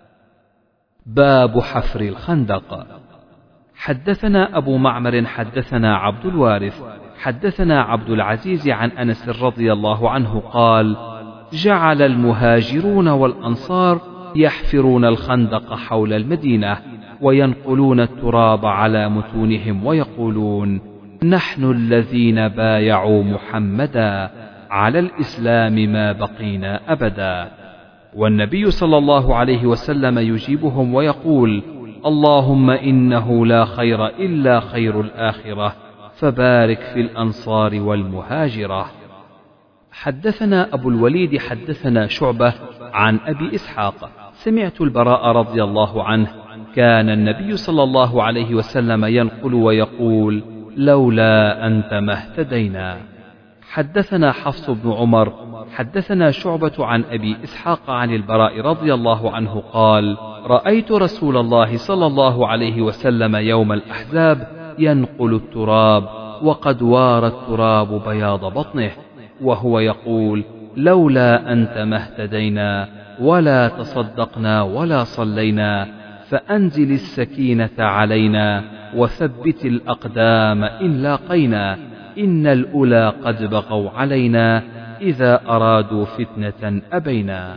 باب حفر الخندق. حدثنا أبو معمر حدثنا عبد الوارث حدثنا عبد العزيز عن أنس رضي الله عنه قال: جعل المهاجرون والأنصار يحفرون الخندق حول المدينة وينقلون التراب على متونهم ويقولون: نحن الذين بايعوا محمدا على الإسلام ما بقينا أبدا. والنبي صلى الله عليه وسلم يجيبهم ويقول: اللهم إنه لا خير إلا خير الآخرة فبارك في الأنصار والمهاجرة. حدثنا أبو الوليد حدثنا شعبة عن أبي إسحاق سمعت البراء رضي الله عنه كان النبي صلى الله عليه وسلم ينقل ويقول: لولا أنت ما اهتدينا. حدثنا حفص بن عمر حدثنا شعبة عن أبي إسحاق عن البراء رضي الله عنه قال: رأيت رسول الله صلى الله عليه وسلم يوم الأحزاب ينقل التراب وقد وار التراب بياض بطنه وهو يقول: لولا أنت ما اهتدينا ولا تصدقنا ولا صلينا فأنزل السكينة علينا وثبت الأقدام إن لاقينا إن الأولى قد بغوا علينا إذا أرادوا فتنة أبينا.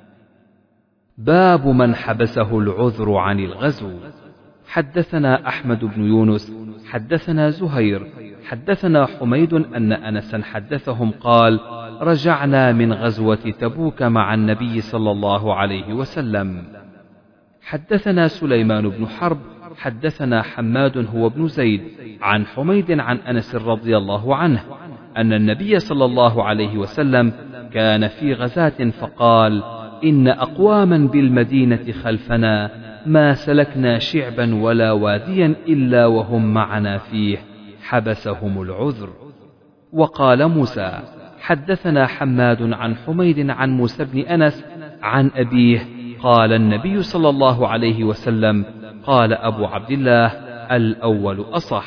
باب من حبسه العذر عن الغزو. حدثنا أحمد بن يونس حدثنا زهير حدثنا حميد أن أنسا حدثهم قال: رجعنا من غزوة تبوك مع النبي صلى الله عليه وسلم. حدثنا سليمان بن حرب حدثنا حماد هو ابن زيد عن حميد عن أنس رضي الله عنه أن النبي صلى الله عليه وسلم كان في غزاة فقال: إن أقواما بالمدينة خلفنا ما سلكنا شعبا ولا واديا إلا وهم معنا فيه حبسهم العذر. وقال موسى: حدثنا حماد عن حميد عن موسى بن أنس عن أبيه قال: النبي صلى الله عليه وسلم قال أبو عبد الله: الأول أصح.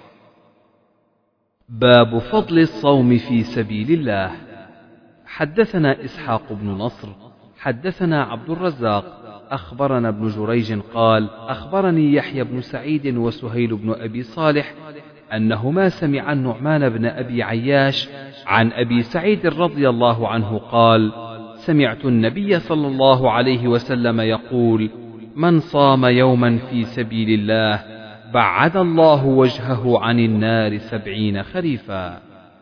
باب فضل الصوم في سبيل الله. حدثنا إسحاق بن نصر حدثنا عبد الرزاق أخبرنا ابن جريج قال: أخبرني يحيى بن سعيد وسهيل بن أبي صالح أنهما سمع النعمان بن أبي عياش عن أبي سعيد رضي الله عنه قال: سمعت النبي صلى الله عليه وسلم يقول: من صام يوما في سبيل الله بعد الله وجهه عن النار سبعين خريفا.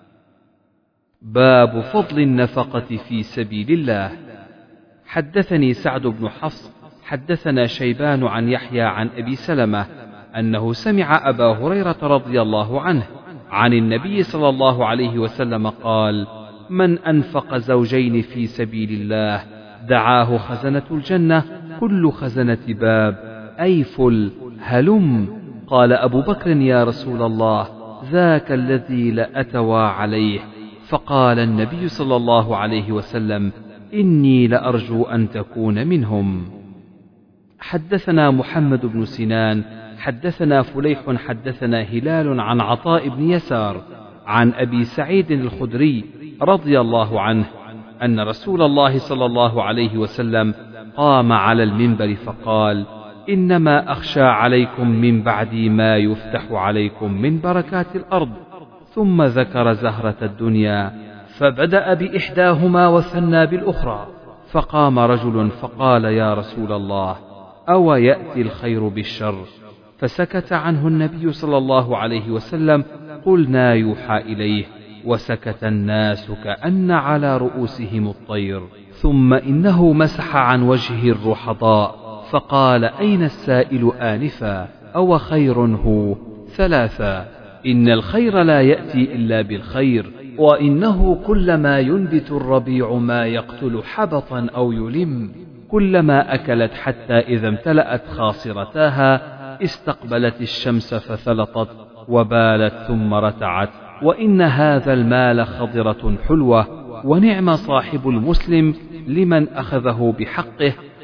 باب فضل النفقة في سبيل الله. حدثني سعد بن حفص حدثنا شيبان عن يحيى عن أبي سلمة أنه سمع أبا هريرة رضي الله عنه عن النبي صلى الله عليه وسلم قال: من أنفق زوجين في سبيل الله دعاه خزنة الجنة كل خزنة باب أي فل هلم. قال أبو بكر: يا رسول الله، ذاك الذي لأتوى عليه. فقال النبي صلى الله عليه وسلم: إني لأرجو أن تكون منهم. حدثنا محمد بن سنان حدثنا فليح حدثنا هلال عن عطاء بن يسار عن أبي سعيد الخدري رضي الله عنه أن رسول الله صلى الله عليه وسلم قام على المنبر فقال: إنما أخشى عليكم من بعدي ما يفتح عليكم من بركات الأرض. ثم ذكر زهرة الدنيا فبدأ بإحداهما وثنى بالأخرى. فقام رجل فقال: يا رسول الله، أو يأتي الخير بالشر؟ فسكت عنه النبي صلى الله عليه وسلم. قلنا: يوحى إليه. وسكت الناس كأن على رؤوسهم الطير. ثم إنه مسح عن وجهه الرحضاء فقال: أين السائل آنفا؟ أو خير هو؟ ثلاثا: إن الخير لا يأتي إلا بالخير، وإنه كلما ينبت الربيع ما يقتل حبطا أو يلم. كلما أكلت حتى إذا امتلأت خاصرتاها استقبلت الشمس فثلطت وبالت ثم رتعت. وإن هذا المال خضرة حلوة، ونعم صاحب المسلم لمن أخذه بحقه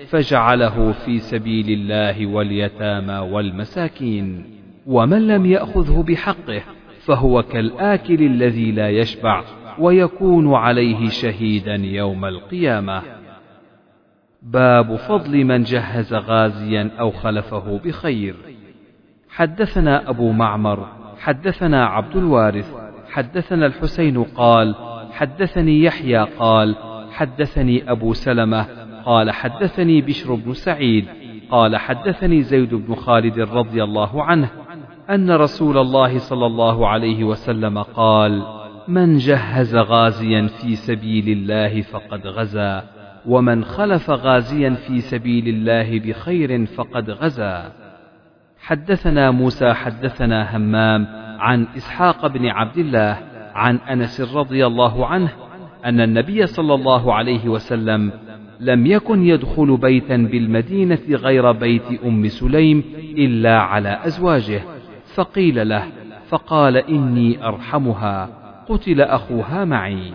فجعله في سبيل الله واليتامى والمساكين، ومن لم يأخذه بحقه فهو كالآكل الذي لا يشبع ويكون عليه شهيدا يوم القيامة. باب فضل من جهز غازيا أو خلفه بخير. حدثنا أبو معمر حدثنا عبد الوارث حدثنا الحسين قال حدثني يحيى قال حدثني أبو سلمة قال حدثني بشر بن سعيد قال حدثني زيد بن خالد رضي الله عنه أن رسول الله صلى الله عليه وسلم قال: من جهز غازيا في سبيل الله فقد غزا، ومن خلف غازيا في سبيل الله بخير فقد غزا. حدثنا موسى حدثنا همام عن إسحاق بن عبد الله عن أنس رضي الله عنه أن النبي صلى الله عليه وسلم لم يكن يدخل بيتا بالمدينة غير بيت أم سليم إلا على أزواجه، فقيل له فقال: إني أرحمها، قتل أخوها معي.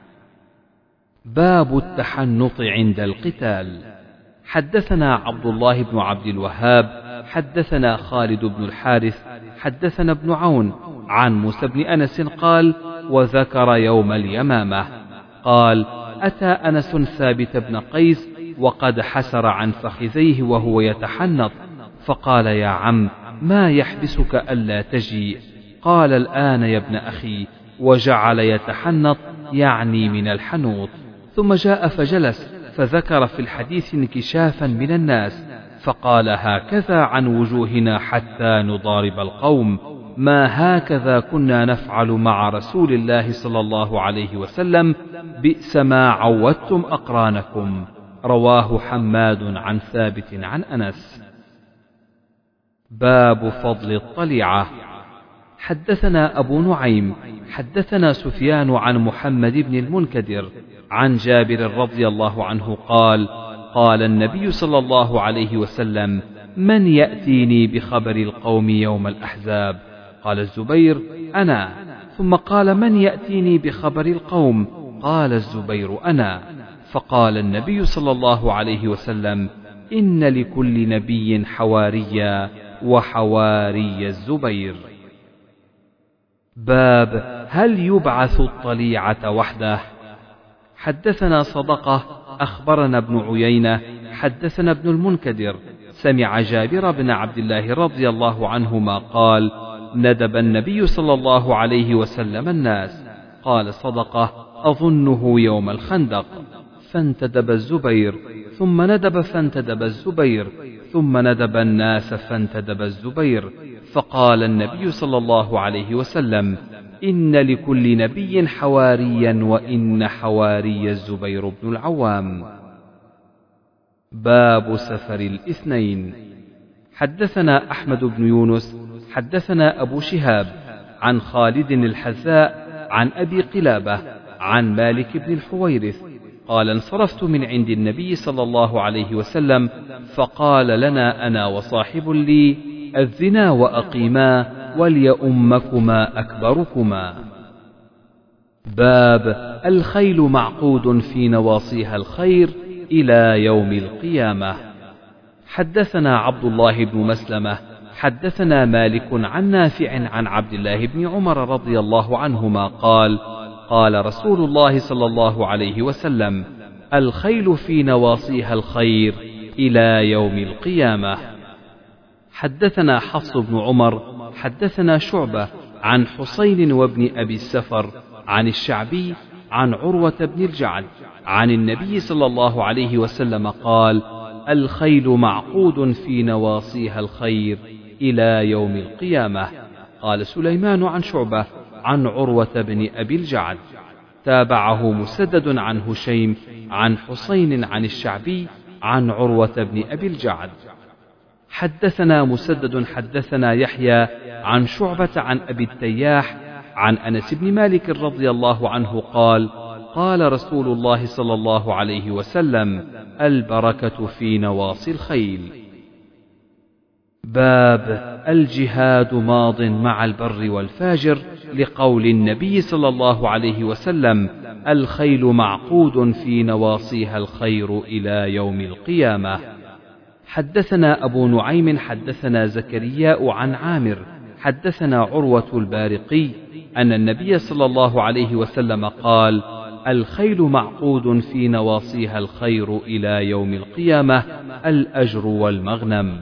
باب التحنط عند القتال. حدثنا عبد الله بن عبد الوهاب حدثنا خالد بن الحارث حدثنا ابن عون عن موسى بن أنس قال: وذكر يوم اليمامة قال: أتى أنس ثابت بن قيس وقد حسر عن فخذيه وهو يتحنط، فقال: يا عم، ما يحبسك ألا تجيء؟ قال: الآن يا ابن أخي، وجعل يتحنط يعني من الحنوط. ثم جاء فجلس فذكر في الحديث انكشافا من الناس، فقال: هكذا عن وجوهنا حتى نضارب القوم، ما هكذا كنا نفعل مع رسول الله صلى الله عليه وسلم، بئس ما عودتم أقرانكم. رواه حماد عن ثابت عن أنس. باب فضل الطليعة. حدثنا أبو نعيم حدثنا سفيان عن محمد بن المنكدر عن جابر رضي الله عنه قال: قال النبي صلى الله عليه وسلم: من يأتيني بخبر القوم يوم الأحزاب؟ قال الزبير: أنا. ثم قال: من يأتيني بخبر القوم؟ قال الزبير: أنا. فقال النبي صلى الله عليه وسلم: إن لكل نبي حواريا، وحواري الزبير. باب هل يبعث الطليعة وحده؟ حدثنا صدقة أخبرنا ابن عيينة حدثنا ابن المنكدر سمع جابر بن عبد الله رضي الله عنهما قال: ندب النبي صلى الله عليه وسلم الناس. قال صدقة: أظنه يوم الخندق. فانتدب الزبير، ثم ندب فانتدب الزبير، ثم ندب الناس فانتدب الزبير. فقال النبي صلى الله عليه وسلم: إن لكل نبي حواريا، وإن حواري الزبير بن العوام. باب سفر الاثنين. حدثنا أحمد بن يونس حدثنا أبو شهاب عن خالد الحذاء عن أبي قلابة عن مالك بن الحويرث قال: انصرفت من عند النبي صلى الله عليه وسلم، فقال لنا أنا وصاحب لي: أذنا وأقيما، وليؤمكما أكبركما. باب الخيل معقود في نواصيها الخير إلى يوم القيامة. حدثنا عبد الله بن مسلمة حدثنا مالك عن نافع عن عبد الله بن عمر رضي الله عنهما قال: قال رسول الله صلى الله عليه وسلم: الخيل في نواصيها الخير إلى يوم القيامة. حدثنا حفص بن عمر حدثنا شعبة عن حسين وابن أبي السفر عن الشعبي عن عروة بن الجعد عن النبي صلى الله عليه وسلم قال: الخيل معقود في نواصيها الخير إلى يوم القيامة. قال سليمان عن شعبة عن عروة بن أبي الجعد. تابعه مسدد عن هشيم عن حسين عن الشعبي عن عروة بن أبي الجعد. حدثنا مسدد حدثنا يحيى عن شعبة عن أبي التياح عن أنس بن مالك رضي الله عنه قال: قال رسول الله صلى الله عليه وسلم: البركة في نواصي الخيل. باب الجهاد ماض مع البر والفاجر، لقول النبي صلى الله عليه وسلم: الخيل معقود في نواصيها الخير إلى يوم القيامة. حدثنا أبو نعيم حدثنا زكرياء عن عامر حدثنا عروة البارقي أن النبي صلى الله عليه وسلم قال: الخيل معقود في نواصيها الخير إلى يوم القيامة، الأجر والمغنم.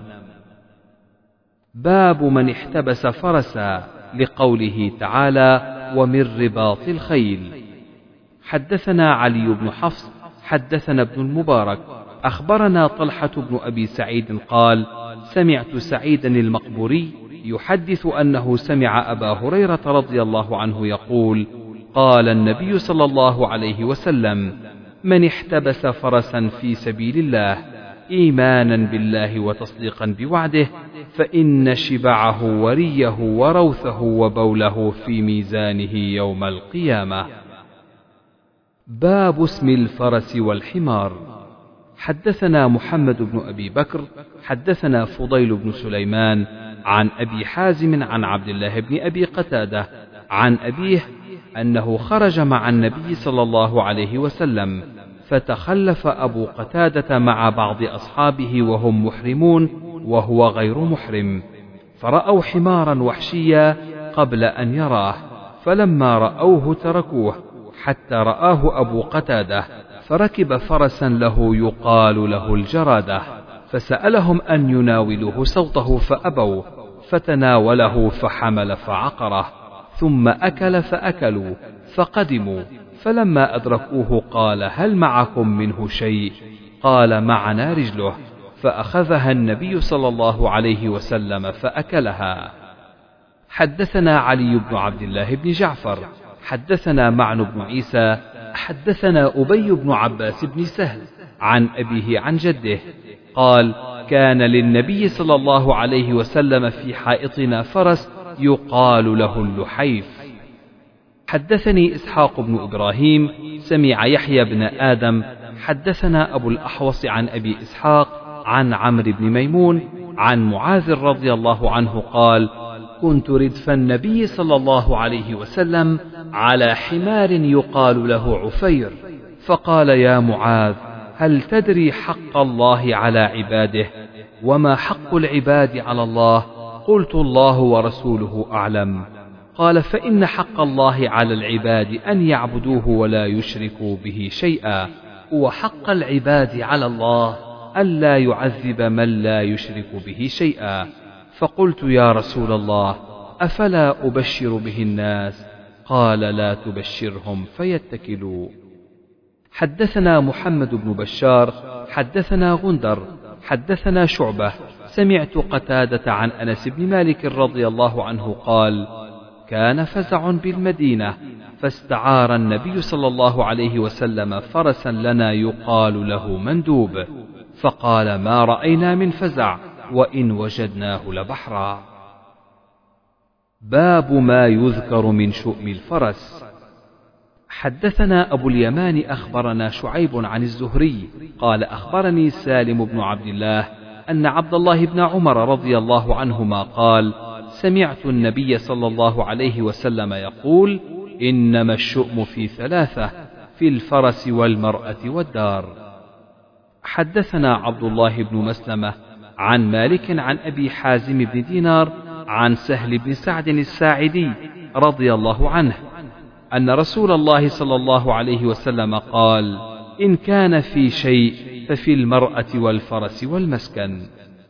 باب من احتبس فرسا، لقوله تعالى: ومن رباط الخيل. حدثنا علي بن حفص حدثنا ابن المبارك أخبرنا طلحة بن أبي سعيد قال: سمعت سعيدا المقبوري يحدث أنه سمع أبا هريرة رضي الله عنه يقول: قال النبي صلى الله عليه وسلم: من احتبس فرسا في سبيل الله إيمانا بالله وتصديقا بوعده فإن شبعه وريه وروثه وبوله في ميزانه يوم القيامة. باب اسم الفرس والحمار. حدثنا محمد بن أبي بكر حدثنا فضيل بن سليمان عن أبي حازم عن عبد الله بن أبي قتادة عن أبيه أنه خرج مع النبي صلى الله عليه وسلم، فتخلف أبو قتادة مع بعض أصحابه وهم محرمون وهو غير محرم، فرأوا حمارا وحشيا قبل أن يراه، فلما رأوه تركوه حتى رآه أبو قتادة، فركب فرسا له يقال له الجرادة، فسألهم أن يناولوه صوته فأبوا، فتناوله فحمل فعقره، ثم أكل فأكلوا، فقدموا، فلما أدركوه قال: هل معكم منه شيء؟ قال: معنا رجله، فأخذها النبي صلى الله عليه وسلم فأكلها. حدثنا علي بن عبد الله بن جعفر حدثنا معن بن عيسى حدثنا أبي بن عباس بن سهل عن أبيه عن جده قال: كان للنبي صلى الله عليه وسلم في حائطنا فرس يقال له اللحيف. حدثني إسحاق بن إبراهيم سمع يحيى بن آدم حدثنا أبو الأحوص عن أبي إسحاق عن عمرو بن ميمون عن معاذ رضي الله عنه قال: كنت ردف النبي صلى الله عليه وسلم على حمار يقال له عفير، فقال: يا معاذ، هل تدري حق الله على عباده؟ وما حق العباد على الله؟ قلت: الله ورسوله أعلم. قال: فإن حق الله على العباد أن يعبدوه ولا يشركوا به شيئا، وحق العباد على الله ألا يعذب من لا يشرك به شيئا. فقلت: يا رسول الله، أفلا أبشر به الناس؟ قال: لا تبشرهم فيتكلوا. حدثنا محمد بن بشار حدثنا غندر حدثنا شعبة سمعت قتادة عن أنس بن مالك رضي الله عنه قال: كان فزع بالمدينة، فاستعار النبي صلى الله عليه وسلم فرسا لنا يقال له مندوب، فقال: ما رأينا من فزع، وإن وجدناه لبحرا. باب ما يذكر من شؤم الفرس. حدثنا أبو اليمان أخبرنا شعيب عن الزهري قال: أخبرني سالم بن عبد الله أن عبد الله بن عمر رضي الله عنهما قال: سمعت النبي صلى الله عليه وسلم يقول: إنما الشؤم في ثلاثة، في الفرس والمرأة والدار. حدثنا عبد الله بن مسلمة عن مالك عن أبي حازم بن دينار عن سهل بن سعد الساعدي رضي الله عنه أن رسول الله صلى الله عليه وسلم قال: إن كان في شيء ففي المرأة والفرس والمسكن.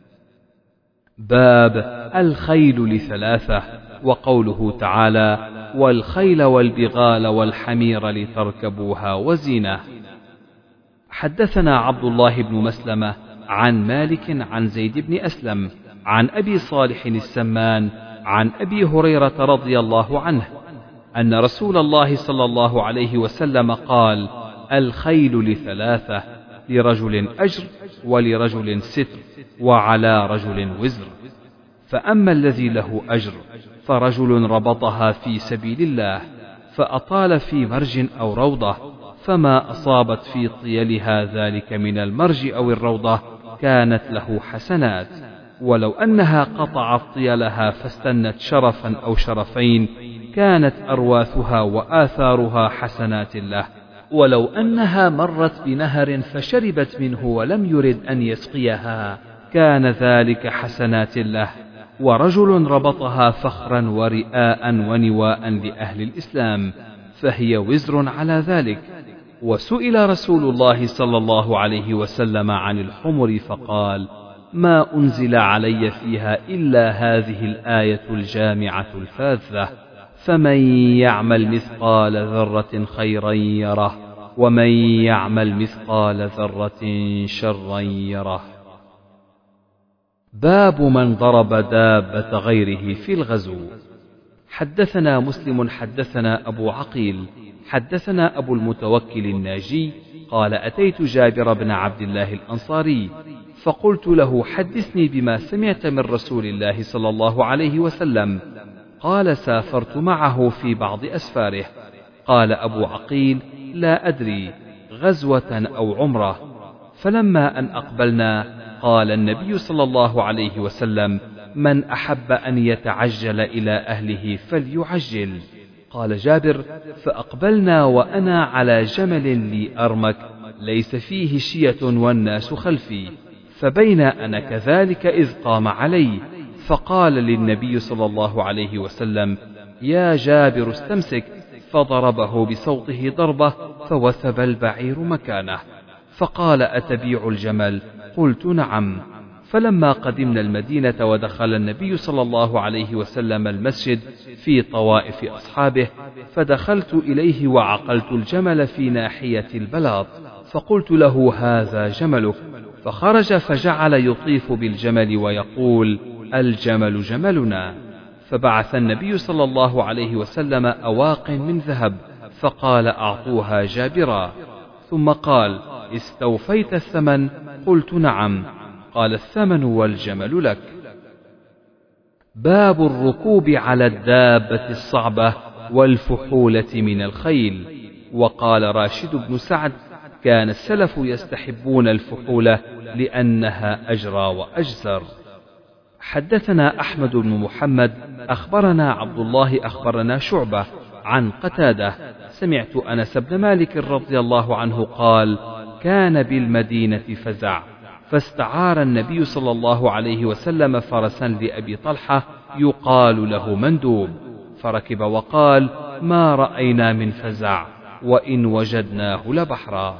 باب الخيل لثلاثة، وقوله تعالى: والخيل والبغال والحمير لتركبوها وزينة. حدثنا عبد الله بن مسلمة عن مالك عن زيد بن أسلم عن أبي صالح السمان عن أبي هريرة رضي الله عنه أن رسول الله صلى الله عليه وسلم قال: الخيل لثلاثة، لرجل أجر ولرجل ستر وعلى رجل وزر. فأما الذي له أجر فرجل ربطها في سبيل الله فأطال في مرج أو روضة، فما أصابت في طيلها ذلك من المرج أو الروضة كانت له حسنات، ولو أنها قطعت طيلها فاستنت شرفا أو شرفين كانت أرواثها وآثارها حسنات له، ولو أنها مرت بنهر فشربت منه ولم يرد أن يسقيها كان ذلك حسنات له، ورجل ربطها فخرا ورئاء ونواء لأهل الإسلام فهي وزر على ذلك. وسئل رسول الله صلى الله عليه وسلم عن الحمر فقال: ما أنزل علي فيها إلا هذه الآية الجامعة الفاذة، فمن يعمل مثقال ذرة خيرا يره ومن يعمل مثقال ذرة شرا يره. باب من ضرب دابة غيره في الغزو. حدثنا مسلم حدثنا أبو عقيل حدثنا أبو المتوكل الناجي قال: أتيت جابر بن عبد الله الأنصاري فقلت له: حدثني بما سمعت من رسول الله صلى الله عليه وسلم. قال: سافرت معه في بعض أسفاره. قال أبو عقيل: لا أدري، غزوة أو عمرة. فلما أن أقبلنا قال النبي صلى الله عليه وسلم: من أحب أن يتعجل إلى أهله فليعجل. قال جابر: فأقبلنا وأنا على جمل لي أرمك ليس فيه شية والناس خلفي، فبين أنا كذلك إذ قام علي فقال للنبي صلى الله عليه وسلم: يا جابر استمسك، فضربه بصوته ضربة فوثب البعير مكانه، فقال: أتبيع الجمل؟ قلت: نعم. فلما قدمنا المدينة ودخل النبي صلى الله عليه وسلم المسجد في طوائف أصحابه، فدخلت إليه وعقلت الجمل في ناحية البلاط، فقلت له: هذا جملك. فخرج فجعل يطيف بالجمل ويقول: الجمل جملنا. فبعث النبي صلى الله عليه وسلم أواق من ذهب فقال: أعطوها جابرا. ثم قال: استوفيت الثمن؟ قلت: نعم. قال: الثمن والجمل لك. باب الركوب على الدابة الصعبة والفحولة من الخيل. وقال راشد بن سعد: كان السلف يستحبون الفحولة لأنها أجرى وأجزر. حدثنا أحمد بن محمد أخبرنا عبد الله أخبرنا شعبة عن قتادة سمعت أنس بن مالك رضي الله عنه قال: كان بالمدينة فزع، فاستعار النبي صلى الله عليه وسلم فرسا لأبي طلحة يقال له مندوب، فركب وقال: ما رأينا من فزع، وإن وجدناه لبحرا.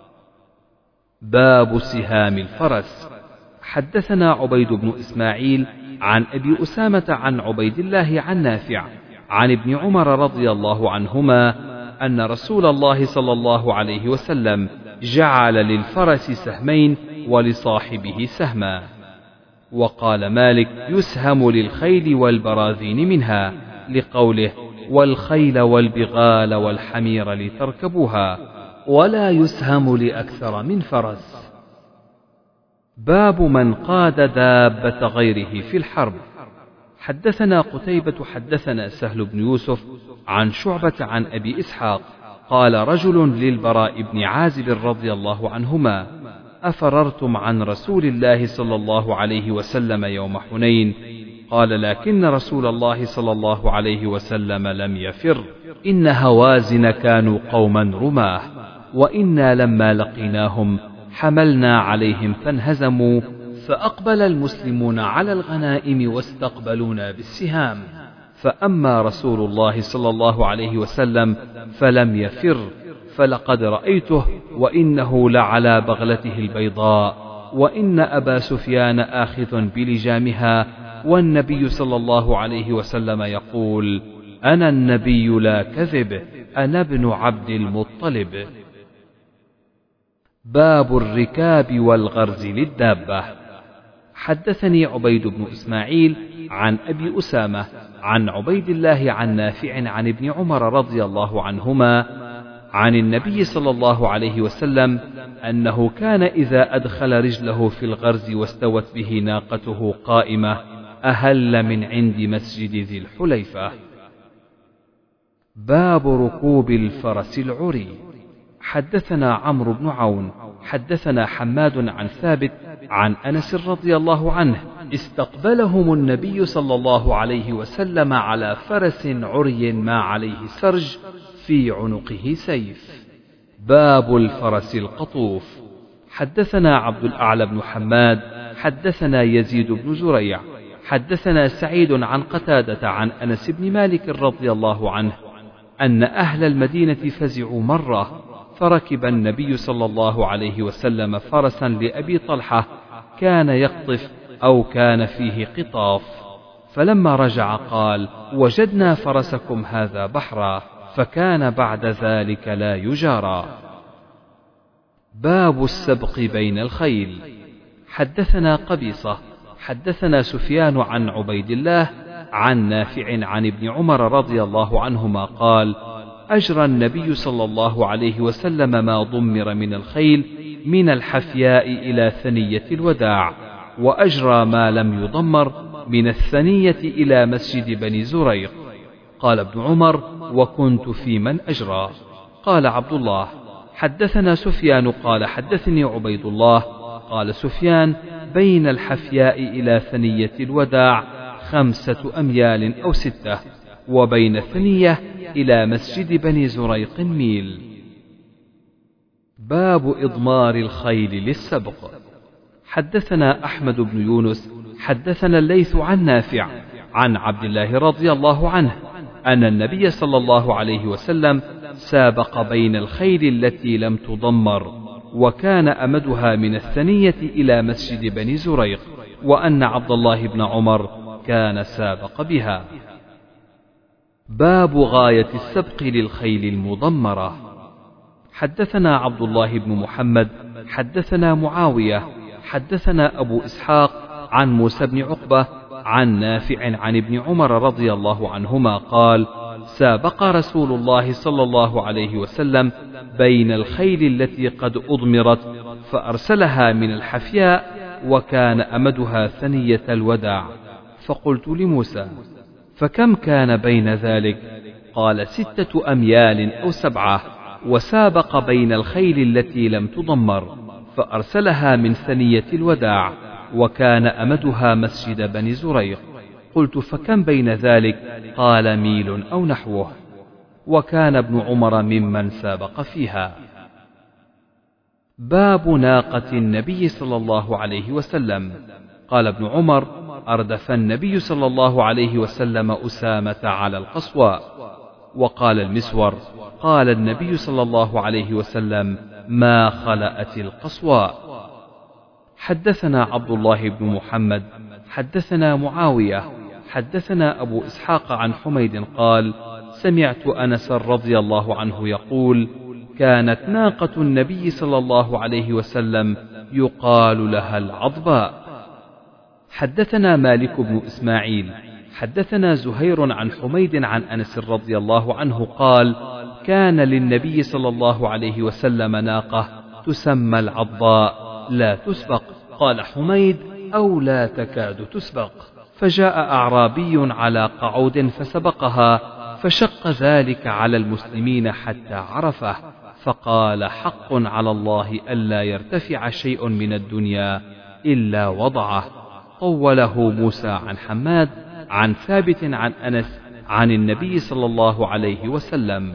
باب سهام الفرس. حدثنا عبيد بن إسماعيل عن أبي أسامة عن عبيد الله عن نافع عن ابن عمر رضي الله عنهما أن رسول الله صلى الله عليه وسلم جعل للفرس سهمين ولصاحبه سهما. وقال مالك: يسهم للخيل والبراذين منها، لقوله: والخيل والبغال والحمير لتركبوها، ولا يسهم لأكثر من فرس. باب من قاد دابة غيره في الحرب. حدثنا قتيبة حدثنا سهل بن يوسف عن شعبة عن أبي إسحاق قال: رجل للبراء بن عازب رضي الله عنهما: أفررتم عن رسول الله صلى الله عليه وسلم يوم حنين؟ قال: لكن رسول الله صلى الله عليه وسلم لم يفر، إن هوازن كانوا قوما رماه، وإنا لما لقيناهم حملنا عليهم فانهزموا، فأقبل المسلمون على الغنائم واستقبلونا بالسهام، فأما رسول الله صلى الله عليه وسلم فلم يفر، فلقد رأيته وإنه لعلى بغلته البيضاء، وإن أبا سفيان آخذ بلجامها، والنبي صلى الله عليه وسلم يقول: أنا النبي لا كذب، أنا ابن عبد المطلب. باب الركاب والغرز للدابة. حدثني عبيد بن إسماعيل عن أبي أسامة عن عبيد الله عن نافع عن ابن عمر رضي الله عنهما عن النبي صلى الله عليه وسلم أنه كان إذا أدخل رجله في الغرز واستوت به ناقته قائمة أهل من عند مسجد ذي الحليفة. باب ركوب الفرس العري. حدثنا عمرو بن عون حدثنا حماد عن ثابت عن أنس رضي الله عنه استقبلهم النبي صلى الله عليه وسلم على فرس عري ما عليه سرج في عنقه سيف، باب الفرس القطوف. حدثنا عبد الأعلى بن حماد حدثنا يزيد بن زريع حدثنا سعيد عن قتادة عن أنس بن مالك رضي الله عنه أن أهل المدينة فزعوا مرة، فركب النبي صلى الله عليه وسلم فرسا لأبي طلحة كان يقطف أو كان فيه قطاف، فلما رجع قال: وجدنا فرسكم هذا بحرا، فكان بعد ذلك لا يجارى. باب السبق بين الخيل. حدثنا قبيصة حدثنا سفيان عن عبيد الله عن نافع عن ابن عمر رضي الله عنهما قال: أجرى النبي صلى الله عليه وسلم ما ضمر من الخيل من الحفياء إلى ثنية الوداع، وأجرى ما لم يضمر من الثنية إلى مسجد بني زريق. قال ابن عمر: وكنت في من أجرى. قال عبد الله: حدثنا سفيان قال حدثني عبيد الله قال سفيان: بين الحفياء إلى ثنية الوداع خمسة أميال أو ستة، وبين الثنية إلى مسجد بني زريق ميل. باب إضمار الخيل للسبق. حدثنا أحمد بن يونس حدثنا الليث عن نافع عن عبد الله رضي الله عنه أن النبي صلى الله عليه وسلم سابق بين الخيل التي لم تضمر، وكان أمدها من الثنية إلى مسجد بني زريق، وأن عبد الله بن عمر كان سابق بها. باب غاية السبق للخيل المضمرة. حدثنا عبد الله بن محمد حدثنا معاوية حدثنا أبو إسحاق عن موسى بن عقبة عن نافع عن ابن عمر رضي الله عنهما قال: سابق رسول الله صلى الله عليه وسلم بين الخيل التي قد أضمرت فأرسلها من الحفياء، وكان أمدها ثنية الوداع. فقلت لموسى: فكم كان بين ذلك؟ قال: ستة أميال أو سبعة. وسابق بين الخيل التي لم تضمر فأرسلها من ثنية الوداع، وكان أمدها مسجد بني زريق. قلت: فكم بين ذلك؟ قال: ميل أو نحوه. وكان ابن عمر ممن سابق فيها. باب ناقة النبي صلى الله عليه وسلم. قال ابن عمر: أردف النبي صلى الله عليه وسلم أسامة على القصواء. وقال المسور: قال النبي صلى الله عليه وسلم: ما خلأت القصواء. حدثنا عبد الله بن محمد حدثنا معاوية حدثنا أبو إسحاق عن حميد قال: سمعت أنس رضي الله عنه يقول: كانت ناقة النبي صلى الله عليه وسلم يقال لها العضباء. حدثنا مالك بن إسماعيل حدثنا زهير عن حميد عن أنس رضي الله عنه قال: كان للنبي صلى الله عليه وسلم ناقة تسمى العضباء لا تسبق. قال حميد: أو لا تكاد تسبق. فجاء أعرابي على قعود فسبقها، فشق ذلك على المسلمين حتى عرفه، فقال: حق على الله ألا يرتفع شيء من الدنيا إلا وضعه. طوله موسى عن حماد عن ثابت عن أنس عن النبي صلى الله عليه وسلم.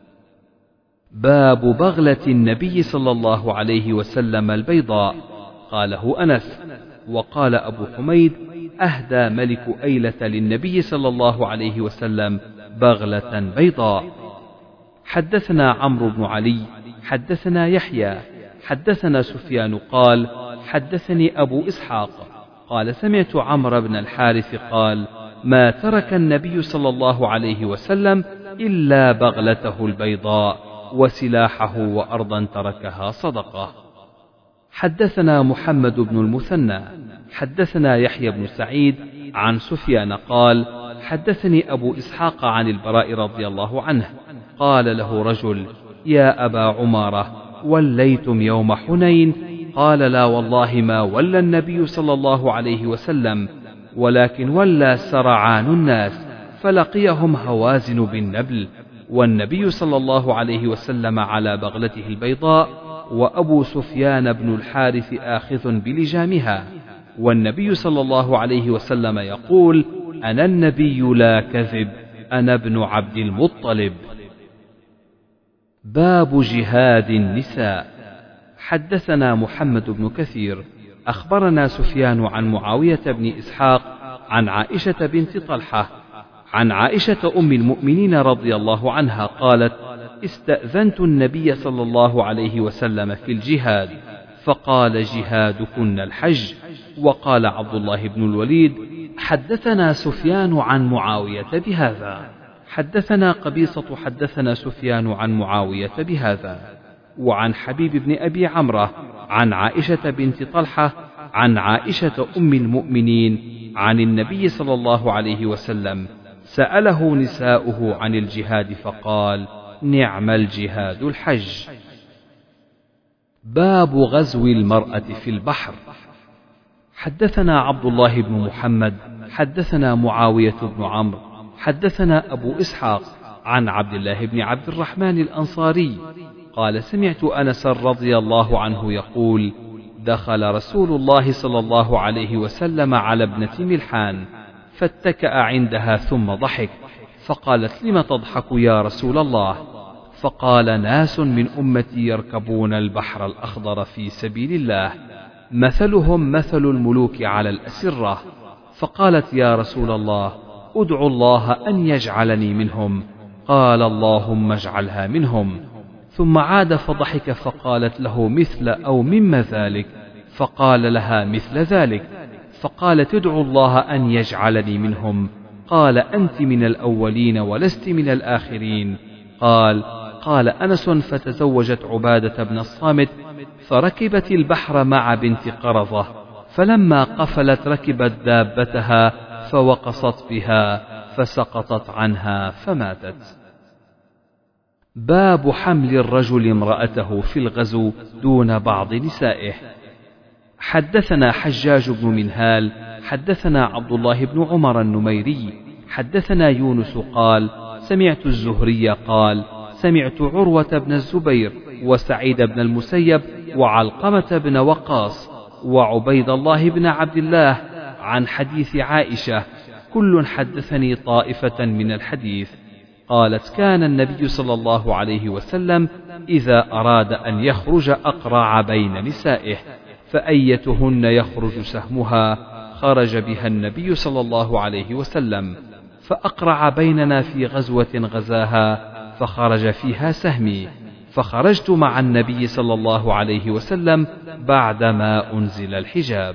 باب بغلة النبي صلى الله عليه وسلم البيضاء. قاله أنس. وقال أبو حميد: أهدى ملك أيلة للنبي صلى الله عليه وسلم بغلة بيضاء. حدثنا عمرو بن علي حدثنا يحيى حدثنا سفيان قال: حدثني أبو إسحاق قال: سمعت عمرو بن الحارث قال: ما ترك النبي صلى الله عليه وسلم إلا بغلته البيضاء وسلاحه وأرضا تركها صدقة. حدثنا محمد بن المثنى حدثنا يحيى بن سعيد عن سفيان قال: حدثني أبو إسحاق عن البراء رضي الله عنه قال له رجل: يا أبا عمارة، وليتم يوم حنين؟ قال: لا والله ما ولى النبي صلى الله عليه وسلم، ولكن ولى سرعان الناس، فلقيهم هوازن بالنبل، والنبي صلى الله عليه وسلم على بغلته البيضاء، وأبو سفيان بن الحارث آخذ بلجامها، والنبي صلى الله عليه وسلم يقول: أنا النبي لا كذب، أنا ابن عبد المطلب. باب جهاد النساء. حدثنا محمد بن كثير أخبرنا سفيان عن معاوية بن إسحاق عن عائشة بنت طلحة عن عائشة أم المؤمنين رضي الله عنها قالت: استأذنت النبي صلى الله عليه وسلم في الجهاد فقال: جهادكن الحج. وقال عبد الله بن الوليد: حدثنا سفيان عن معاوية بهذا. حدثنا قبيصة حدثنا سفيان عن معاوية بهذا. وعن حبيب بن أبي عمرة عن عائشة بنت طلحة عن عائشة أم المؤمنين عن النبي صلى الله عليه وسلم سأله نساؤه عن الجهاد فقال: نعم الجهاد الحج. باب غزو المرأة في البحر. حدثنا عبد الله بن محمد حدثنا معاوية بن عمرو حدثنا أبو إسحاق عن عبد الله بن عبد الرحمن الأنصاري قال: سمعت أنس رضي الله عنه يقول: دخل رسول الله صلى الله عليه وسلم على ابنة ملحان فاتكأ عندها ثم ضحك، فقالت: لم تضحك يا رسول الله؟ فقال: ناس من أمتي يركبون البحر الأخضر في سبيل الله، مثلهم مثل الملوك على الأسرة. فقالت: يا رسول الله، ادعو الله أن يجعلني منهم. قال: اللهم اجعلها منهم. ثم عاد فضحك، فقالت له: مثل أو مما ذلك؟ فقال لها: مثل ذلك. فقالت: ادعو الله أن يجعلني منهم. قال: أنت من الأولين ولست من الآخرين. قال قال أنس: فتزوجت عبادة بن الصامت فركبت البحر مع بنت قرظة، فلما قفلت ركبت دابتها فوقصت بها فسقطت عنها فماتت. باب حمل الرجل امرأته في الغزو دون بعض نسائه. حدثنا حجاج بن منهال حدثنا عبد الله بن عمر النميري حدثنا يونس قال: سمعت الزهري قال: سمعت عروة بن الزبير وسعيد بن المسيب وعلقمة بن وقاص وعبيد الله بن عبد الله عن حديث عائشة، كل حدثني طائفة من الحديث. قالت: كان النبي صلى الله عليه وسلم إذا أراد أن يخرج أقرع بين نسائه، فأيتهن يخرج سهمها خرج بها النبي صلى الله عليه وسلم، فأقرع بيننا في غزوة غزاها فخرج فيها سهمي، فخرجت مع النبي صلى الله عليه وسلم بعدما أنزل الحجاب.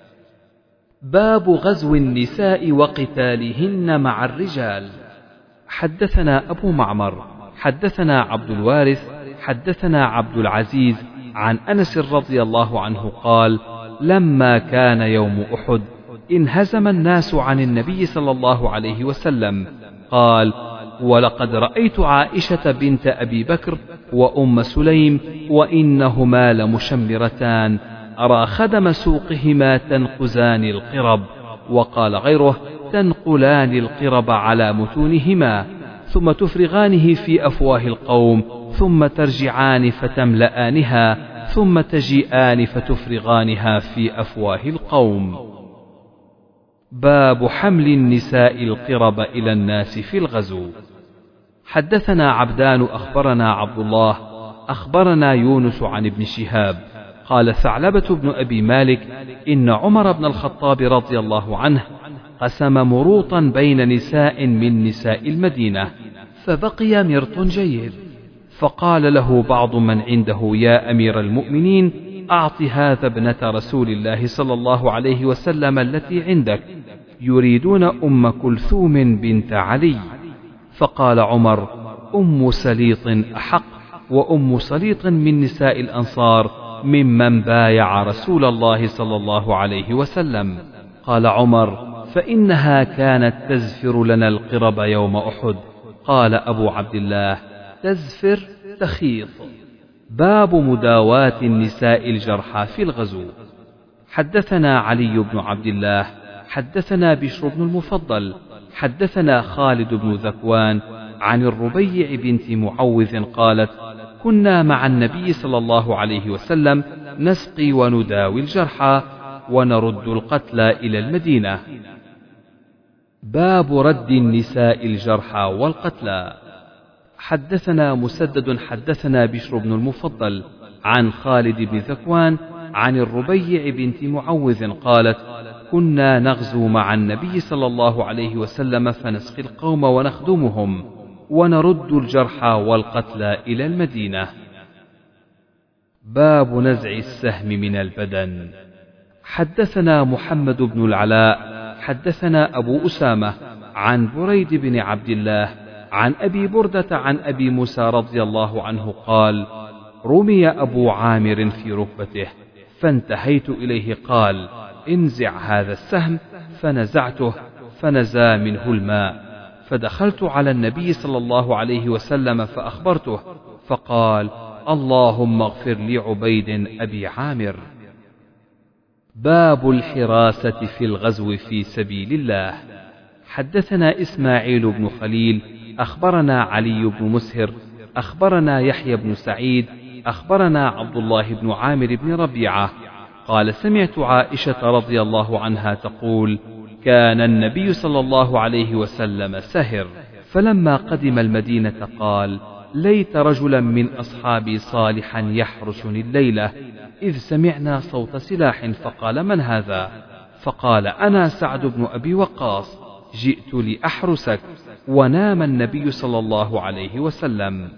باب غزو النساء وقتالهن مع الرجال. حدثنا أبو معمر حدثنا عبد الوارث حدثنا عبد العزيز عن أنس رضي الله عنه قال: لما كان يوم أحد انهزم الناس عن النبي صلى الله عليه وسلم. قال: ولقد رأيت عائشة بنت أبي بكر وأم سليم وإنهما لمشمرتان، أرى خدم سوقهما تنقزان القرب، وقال غيره: تنقلان القرب على متونهما، ثم تفرغانه في أفواه القوم، ثم ترجعان فتملآنها، ثم تجيئان فتفرغانها في أفواه القوم. باب حمل النساء القرب إلى الناس في الغزو. حدثنا عبدان أخبرنا عبد الله أخبرنا يونس عن ابن شهاب قال: ثعلبة بن أبي مالك إن عمر بن الخطاب رضي الله عنه قسم مروطا بين نساء من نساء المدينة، فبقي مرط جيد، فقال له بعض من عنده: يا أمير المؤمنين، أعط هذا ابنة رسول الله صلى الله عليه وسلم التي عندك، يريدون أم كلثوم بنت علي. فقال عمر: أم سليط أحق، وأم سليط من نساء الأنصار ممن بايع رسول الله صلى الله عليه وسلم. قال عمر: فإنها كانت تزفر لنا القرب يوم أحد. قال أبو عبد الله: تزفر تخيط. باب مداواة النساء الجرحى في الغزو. حدثنا علي بن عبد الله حدثنا بشر بن المفضل حدثنا خالد بن ذكوان عن الربيع بنت معوذ قالت: كنا مع النبي صلى الله عليه وسلم نسقي ونداوي الجرحى ونرد القتلى إلى المدينة. باب رد النساء الجرحى والقتلى. حدثنا مسدد حدثنا بشر بن المفضل عن خالد بن ذكوان عن الربيع بنت معوذ قالت: كنا نغزو مع النبي صلى الله عليه وسلم فنسقي القوم ونخدمهم ونرد الجرحى والقتلى إلى المدينة. باب نزع السهم من البدن. حدثنا محمد بن العلاء حدثنا أبو أسامة عن بريد بن عبد الله عن أبي بردة عن أبي موسى رضي الله عنه قال: رمي أبو عامر في ركبته فانتهيت إليه قال: انزع هذا السهم، فنزعته فنزى منه الماء، فدخلت على النبي صلى الله عليه وسلم فأخبرته، فقال: اللهم اغفر لعبيد أبي عامر. باب الحراسة في الغزو في سبيل الله. حدثنا إسماعيل بن خليل أخبرنا علي بن مسهر أخبرنا يحيى بن سعيد أخبرنا عبد الله بن عامر بن ربيعة قال: سمعت عائشة رضي الله عنها تقول: كان النبي صلى الله عليه وسلم سهر، فلما قدم المدينة قال: ليت رجلا من أصحابي صالحا يحرسني الليلة، إذ سمعنا صوت سلاح، فقال: من هذا؟ فقال: أنا سعد بن أبي وقاص، جئت لأحرسك. ونام النبي صلى الله عليه وسلم.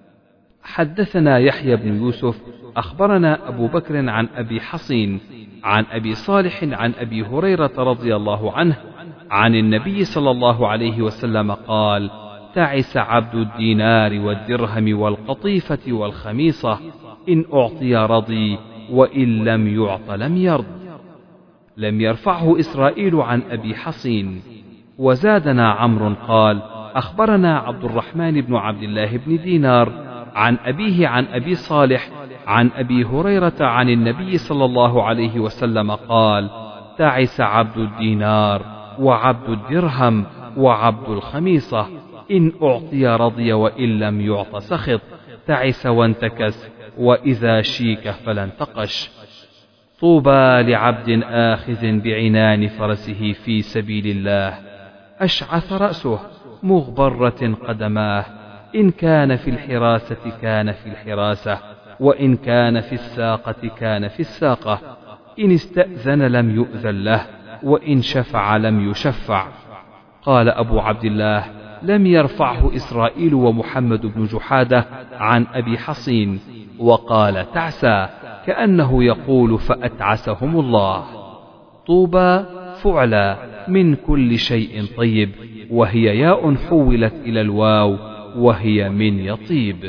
حدثنا يحيى بن يوسف أخبرنا أبو بكر عن أبي حصين عن أبي صالح عن أبي هريرة رضي الله عنه عن النبي صلى الله عليه وسلم قال: تعس عبد الدينار والدرهم والقطيفة والخميصة، إن أعطي رضي وإن لم يعط لم يرض. لم يرفعه إسرائيل عن أبي حصين. وزادنا عمرو قال: أخبرنا عبد الرحمن بن عبد الله بن دينار عن أبيه عن أبي صالح عن أبي هريرة عن النبي صلى الله عليه وسلم قال: تعس عبد الدينار وعبد الدرهم وعبد الخميصة، إن أعطي رضي وإن لم يعط سخط، تعس وانتكس، وإذا شيك فلا انتقش. طوبى لعبد آخذ بعنان فرسه في سبيل الله، أشعث رأسه مغبرة قدماه، إن كان في الحراسة كان في الحراسة، وإن كان في الساقة كان في الساقة، إن استأذن لم يؤذن له، وإن شفع لم يشفع. قال أبو عبد الله: لم يرفعه إسرائيل ومحمد بن جحادة عن أبي حصين. وقال تعسى، كأنه يقول فأتعسهم الله. طوبى فعلى من كل شيء طيب، وهي ياء حولت إلى الواو، وهي من يطيب.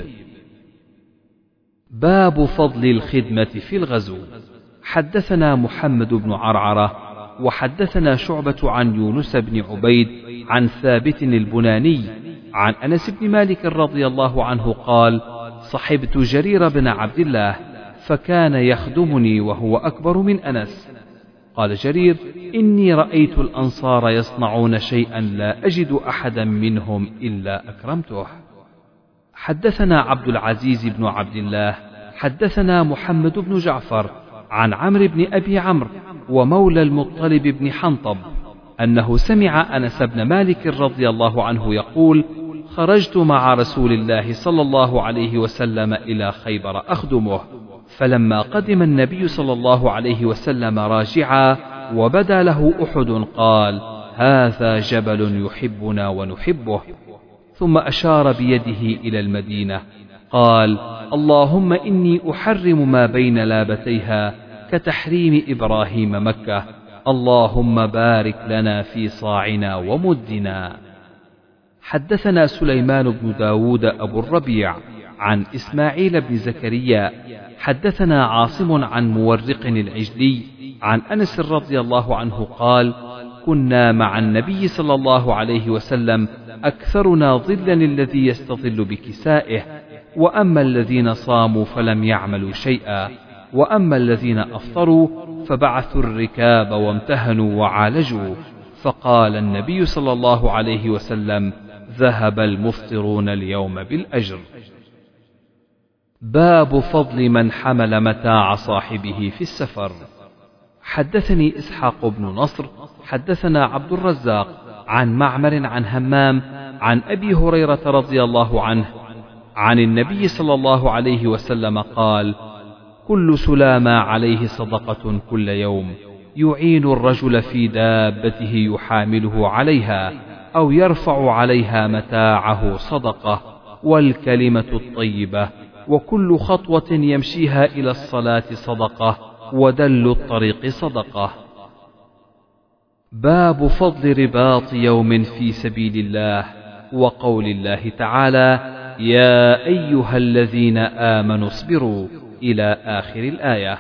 باب فضل الخدمة في الغزو. حدثنا محمد بن عرعرة وحدثنا شعبة عن يونس بن عبيد عن ثابت البناني عن أنس بن مالك رضي الله عنه قال: صحبت جرير بن عبد الله، فكان يخدمني وهو أكبر من أنس. قال جرير: إني رأيت الأنصار يصنعون شيئا لا أجد أحدا منهم إلا أكرمته. حدثنا عبد العزيز بن عبد الله حدثنا محمد بن جعفر عن عمرو بن أبي عمرو ومولى المطلب بن حنطب أنه سمع أنس بن مالك رضي الله عنه يقول: خرجت مع رسول الله صلى الله عليه وسلم إلى خيبر أخدمه، فلما قدم النبي صلى الله عليه وسلم راجعا وبدا له أحد قال: هذا جبل يحبنا ونحبه. ثم أشار بيده إلى المدينة قال: اللهم إني أحرم ما بين لابتيها كتحريم إبراهيم مكة، اللهم بارك لنا في صاعنا ومدنا. حدثنا سليمان بن داود أبو الربيع عن إسماعيل بن زكريا حدثنا عاصم عن مورق العجلي عن أنس رضي الله عنه قال: كنا مع النبي صلى الله عليه وسلم أكثرنا ظلا الذي يستظل بكسائه، وأما الذين صاموا فلم يعملوا شيئا، وأما الذين أفطروا فبعثوا الركاب وامتهنوا وعالجوا. فقال النبي صلى الله عليه وسلم: ذهب المفطرون اليوم بالأجر. باب فضل من حمل متاع صاحبه في السفر. حدثني إسحاق بن نصر حدثنا عبد الرزاق عن معمر عن همام عن أبي هريرة رضي الله عنه عن النبي صلى الله عليه وسلم قال: كل سلامة عليه صدقة كل يوم، يعين الرجل في دابته يحامله عليها أو يرفع عليها متاعه صدقة، والكلمة الطيبة وكل خطوة يمشيها إلى الصلاة صدقة، ودل الطريق صدقة. باب فضل رباط يوم في سبيل الله، وقول الله تعالى: يا أيها الذين آمنوا اصبروا، إلى آخر الآية.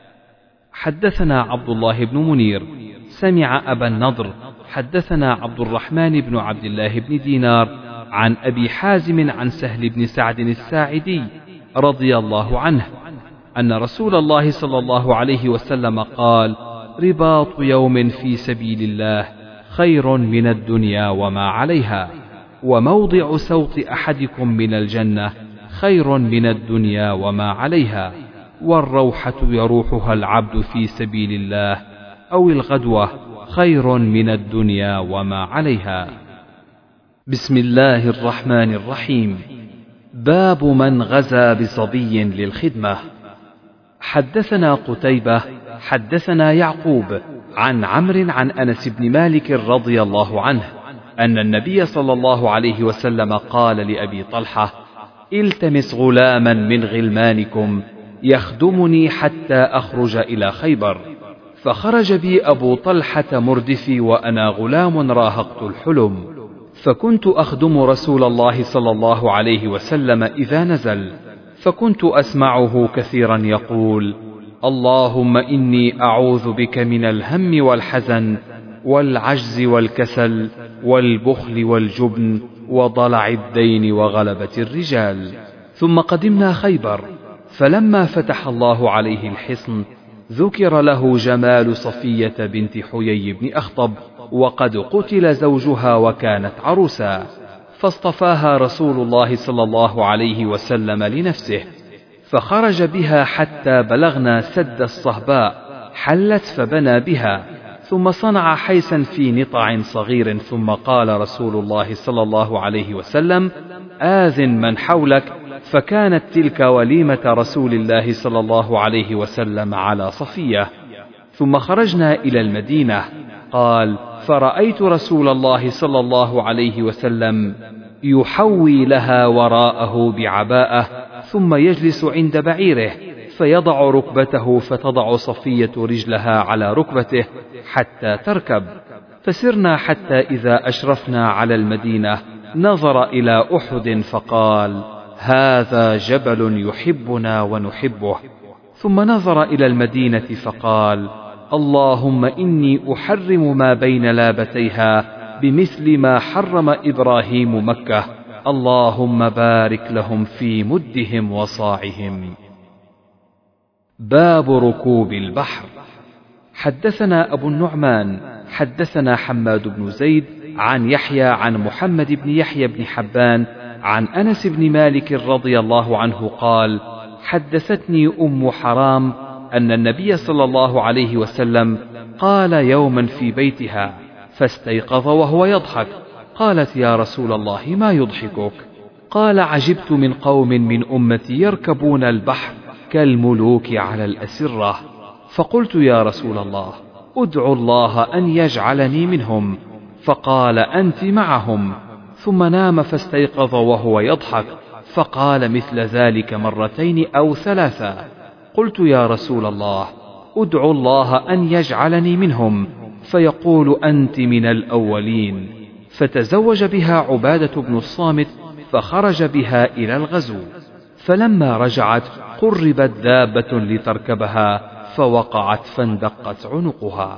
حدثنا عبد الله بن منير سمع أبا النضر حدثنا عبد الرحمن بن عبد الله بن دينار عن أبي حازم عن سهل بن سعد الساعدي رضي الله عنه أن رسول الله صلى الله عليه وسلم قال: رباط يوم في سبيل الله خير من الدنيا وما عليها، وموضع سوط أحدكم من الجنة خير من الدنيا وما عليها، والروحة يروحها العبد في سبيل الله أو الغدوة خير من الدنيا وما عليها. بسم الله الرحمن الرحيم. باب من غزا بصبي للخدمة. حدثنا قتيبة حدثنا يعقوب عن عمرو عن أنس بن مالك رضي الله عنه أن النبي صلى الله عليه وسلم قال لأبي طلحة: التمس غلاما من غلمانكم يخدمني حتى أخرج إلى خيبر. فخرج بي أبو طلحة مردفي وأنا غلام راهقت الحلم، فكنت أخدم رسول الله صلى الله عليه وسلم إذا نزل، فكنت أسمعه كثيرا يقول: اللهم إني أعوذ بك من الهم والحزن والعجز والكسل والبخل والجبن وضلع الدين وغلبة الرجال. ثم قدمنا خيبر، فلما فتح الله عليه الحصن ذكر له جمال صفية بنت حيي بن أخطب، وقد قتل زوجها وكانت عروسا، فاصطفاها رسول الله صلى الله عليه وسلم لنفسه، فخرج بها حتى بلغنا سد الصهباء، حلت فبنى بها، ثم صنع حيسا في نطع صغير، ثم قال رسول الله صلى الله عليه وسلم: آذن من حولك. فكانت تلك وليمة رسول الله صلى الله عليه وسلم على صفية. ثم خرجنا إلى المدينة. قال: فرأيت رسول الله صلى الله عليه وسلم يحوي لها وراءه بعباءة، ثم يجلس عند بعيره فيضع ركبته، فتضع صفية رجلها على ركبته حتى تركب. فسرنا حتى إذا أشرفنا على المدينة نظر إلى أحد فقال: هذا جبل يحبنا ونحبه. ثم نظر إلى المدينة فقال: اللهم إني أحرم ما بين لابتيها بمثل ما حرم إبراهيم مكة، اللهم بارك لهم في مدهم وصاعهم. باب ركوب البحر. حدثنا أبو النعمان حدثنا حماد بن زيد عن يحيى عن محمد بن يحيى بن حبان عن أنس بن مالك رضي الله عنه قال: حدثتني أم حرام أن النبي صلى الله عليه وسلم قال يوما في بيتها فاستيقظ وهو يضحك، قالت: يا رسول الله ما يضحكك؟ قال: عجبت من قوم من أمتي يركبون البحر كالملوك على الأسرة. فقلت: يا رسول الله ادعو الله أن يجعلني منهم. فقال: أنت معهم. ثم نام فاستيقظ وهو يضحك، فقال مثل ذلك مرتين أو ثلاثا. قلت: يا رسول الله ادعو الله أن يجعلني منهم، فيقول: أنت من الأولين. فتزوج بها عبادة بن الصامت، فخرج بها إلى الغزو. فلما رجعت قربت دابة لتركبها، فوقعت فاندقت عنقها.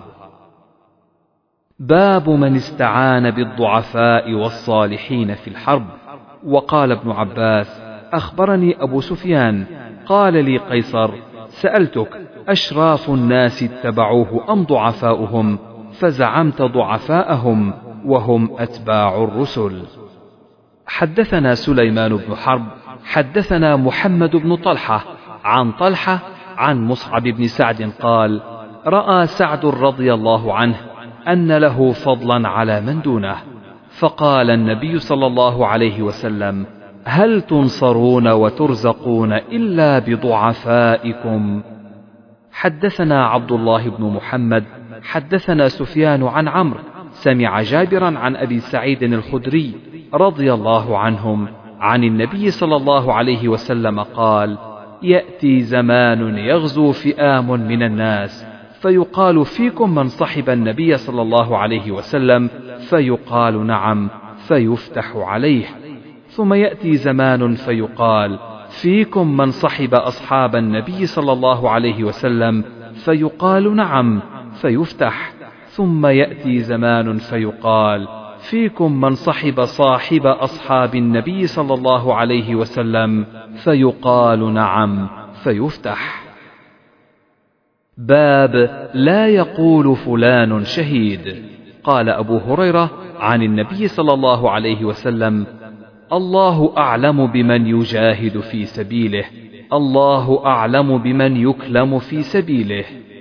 باب من استعان بالضعفاء والصالحين في الحرب. وقال ابن عباس: أخبرني أبو سفيان قال لي قيصر: سألتك أشراف الناس اتبعوه أم ضعفاؤهم؟ فزعمت ضعفاءهم وهم أتباع الرسل. حدثنا سليمان بن حرب حدثنا محمد بن طلحة عن طلحة عن مصعب بن سعد قال: رأى سعد رضي الله عنه أن له فضلا على من دونه، فقال النبي صلى الله عليه وسلم: هل تنصرون وترزقون إلا بضعفائكم؟ حدثنا عبد الله بن محمد حدثنا سفيان عن عمرو سمع جابرا عن أبي سعيد الخدري رضي الله عنهم عن النبي صلى الله عليه وسلم قال: يأتي زمان يغزو فئام من الناس فيقال فيكم من صحب النبي صلى الله عليه وسلم، فيقال نعم، فيفتح عليه. ثم يأتي زمان فيقال فيكم من صحب أصحاب النبي صلى الله عليه وسلم، فيقال نعم، فيفتح. ثم يأتي زمان فيقال فيكم من صحب صاحب أصحاب النبي صلى الله عليه وسلم، فيقال نعم، فيفتح. باب لا يقول فلان شهيد. قال أبو هريرة عن النبي صلى الله عليه وسلم: الله أعلم بمن يجاهد في سبيله، الله أعلم بمن يكلم في سبيله.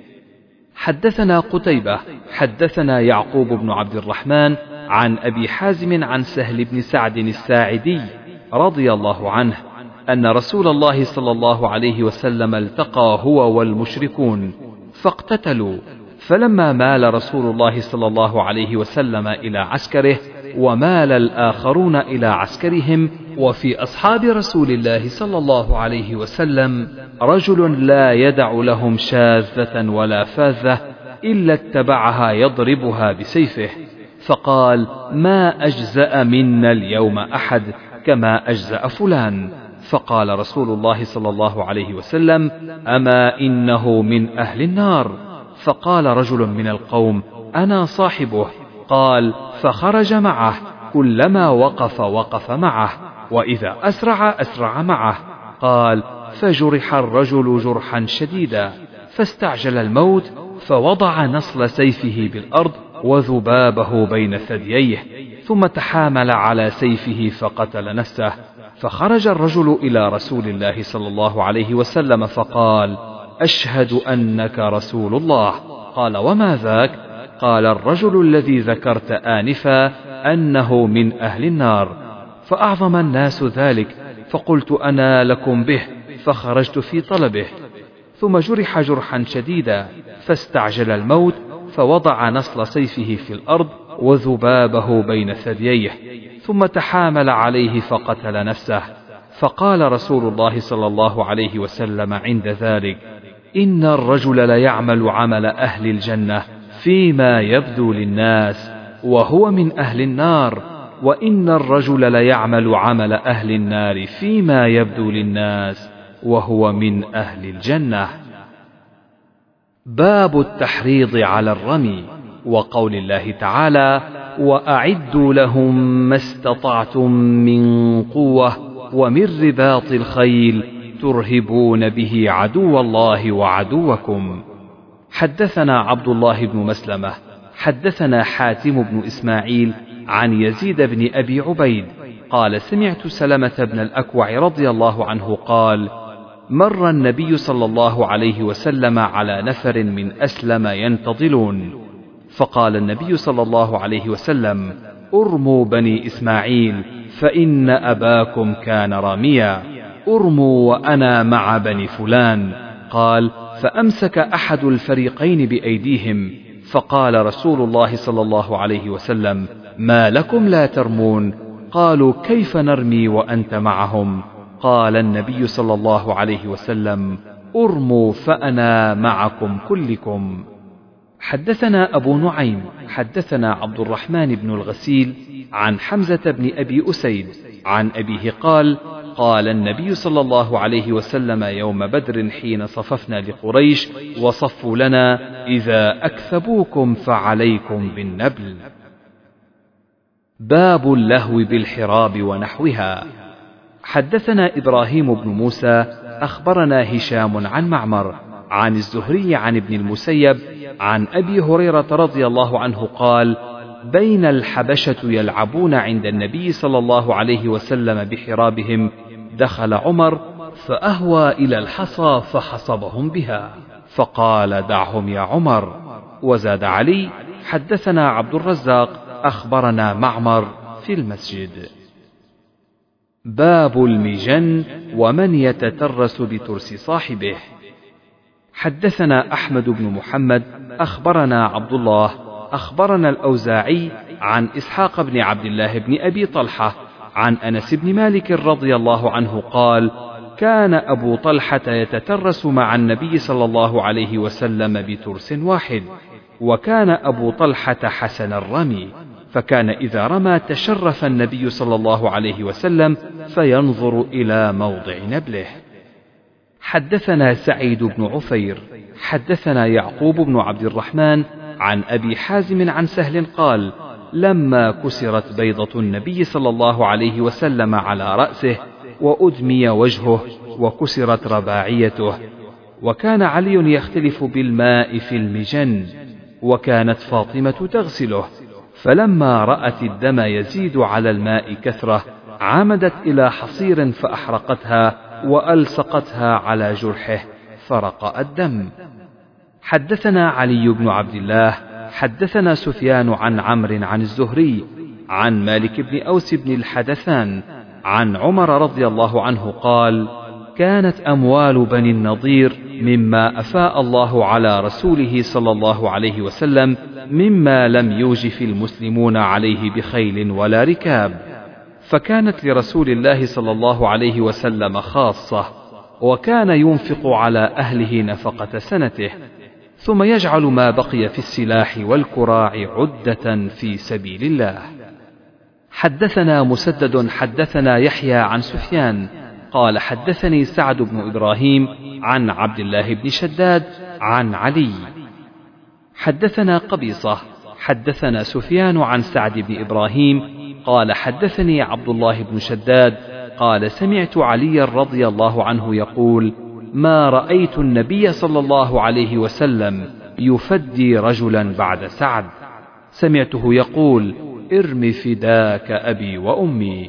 حدثنا قتيبة حدثنا يعقوب بن عبد الرحمن عن أبي حازم عن سهل بن سعد الساعدي رضي الله عنه أن رسول الله صلى الله عليه وسلم التقى هو والمشركون فاقتتلوا، فلما مال رسول الله صلى الله عليه وسلم إلى عسكره ومال الآخرون إلى عسكرهم، وفي أصحاب رسول الله صلى الله عليه وسلم رجل لا يدع لهم شاذة ولا فاذة إلا اتبعها يضربها بسيفه، فقال: ما أجزأ منا اليوم أحد كما أجزأ فلان. فقال رسول الله صلى الله عليه وسلم: أما إنه من أهل النار. فقال رجل من القوم: أنا صاحبه. قال: فخرج معه، كلما وقف وقف معه، وإذا أسرع أسرع معه. قال: فجرح الرجل جرحا شديدا، فاستعجل الموت، فوضع نصل سيفه بالأرض وذبابه بين ثدييه، ثم تحامل على سيفه فقتل نفسه. فخرج الرجل إلى رسول الله صلى الله عليه وسلم فقال: أشهد أنك رسول الله. قال: وما ذاك؟ قال: الرجل الذي ذكرت آنفا أنه من أهل النار. فأعظم الناس ذلك، فقلت أنا لكم به، فخرجت في طلبه. ثم جرح جرحا شديدا، فاستعجل الموت، فوضع نصل سيفه في الأرض وذبابه بين ثدييه، ثم تحامل عليه فقتل نفسه. فقال رسول الله صلى الله عليه وسلم عند ذلك: إن الرجل ليعمل عمل أهل الجنة فيما يبدو للناس وهو من أهل النار، وإن الرجل ليعمل عمل أهل النار فيما يبدو للناس وهو من أهل الجنة. باب التحريض على الرمي، وقول الله تعالى: وأعدوا لهم ما استطعتم من قوة ومن رباط الخيل ترهبون به عدو الله وعدوكم. حدثنا عبد الله بن مسلمة حدثنا حاتم بن إسماعيل عن يزيد بن أبي عبيد قال: سمعت سلمة بن الأكوع رضي الله عنه قال: مر النبي صلى الله عليه وسلم على نفر من أسلم ينتظلون، فقال النبي صلى الله عليه وسلم: ارموا بني إسماعيل فإن أباكم كان راميا، ارموا وأنا مع بني فلان. قال: فأمسك أحد الفريقين بأيديهم، فقال رسول الله صلى الله عليه وسلم: ما لكم لا ترمون؟ قالوا: كيف نرمي وأنت معهم؟ قال النبي صلى الله عليه وسلم: ارموا فأنا معكم كلكم. حدثنا أبو نعيم حدثنا عبد الرحمن بن الغسيل عن حمزة بن أبي أسيد عن أبيه قال: قال النبي صلى الله عليه وسلم يوم بدر حين صففنا لقريش وصفوا لنا: إذا أكثبوكم فعليكم بالنبل. باب اللهو بالحراب ونحوها. حدثنا إبراهيم بن موسى أخبرنا هشام عن معمر عن الزهري عن ابن المسيب عن أبي هريرة رضي الله عنه قال: بين الحبشة يلعبون عند النبي صلى الله عليه وسلم بحرابهم، دخل عمر فأهوى إلى الحصى فحصبهم بها، فقال: دعهم يا عمر. وزاد علي: حدثنا عبد الرزاق أخبرنا معمر في المسجد. باب المجن ومن يتترس بترس صاحبه. حدثنا أحمد بن محمد أخبرنا عبد الله أخبرنا الأوزاعي عن إسحاق بن عبد الله بن أبي طلحة عن أنس بن مالك رضي الله عنه قال: كان أبو طلحة يتترس مع النبي صلى الله عليه وسلم بترس واحد، وكان أبو طلحة حسن الرمي، فكان إذا رمى تشرف النبي صلى الله عليه وسلم فينظر إلى موضع نبله. حدثنا سعيد بن عفير حدثنا يعقوب بن عبد الرحمن عن أبي حازم عن سهل قال: لما كسرت بيضة النبي صلى الله عليه وسلم على رأسه وأدمي وجهه وكسرت رباعيته، وكان علي يختلف بالماء في المجن، وكانت فاطمة تغسله، فلما رأت الدم يزيد على الماء كثرة عمدت إلى حصير فأحرقتها وألصقتها على جرحه فرق الدم. حدثنا علي بن عبد الله حدثنا سفيان عن عمرو عن الزهري عن مالك بن أوس بن الحدثان عن عمر رضي الله عنه قال: كانت أموال بني النضير مما أفاء الله على رسوله صلى الله عليه وسلم مما لم يوجف المسلمون عليه بخيل ولا ركاب، فكانت لرسول الله صلى الله عليه وسلم خاصة، وكان ينفق على أهله نفقة سنته، ثم يجعل ما بقي في السلاح والكراع عدة في سبيل الله. حدثنا مسدد حدثنا يحيى عن سفيان قال: حدثني سعد بن إبراهيم عن عبد الله بن شداد عن علي. حدثنا قبيصة حدثنا سفيان عن سعد بن إبراهيم قال: حدثني عبد الله بن شداد قال: سمعت علي رضي الله عنه يقول: ما رأيت النبي صلى الله عليه وسلم يفدي رجلا بعد سعد، سمعته يقول: ارم فداك أبي وأمي.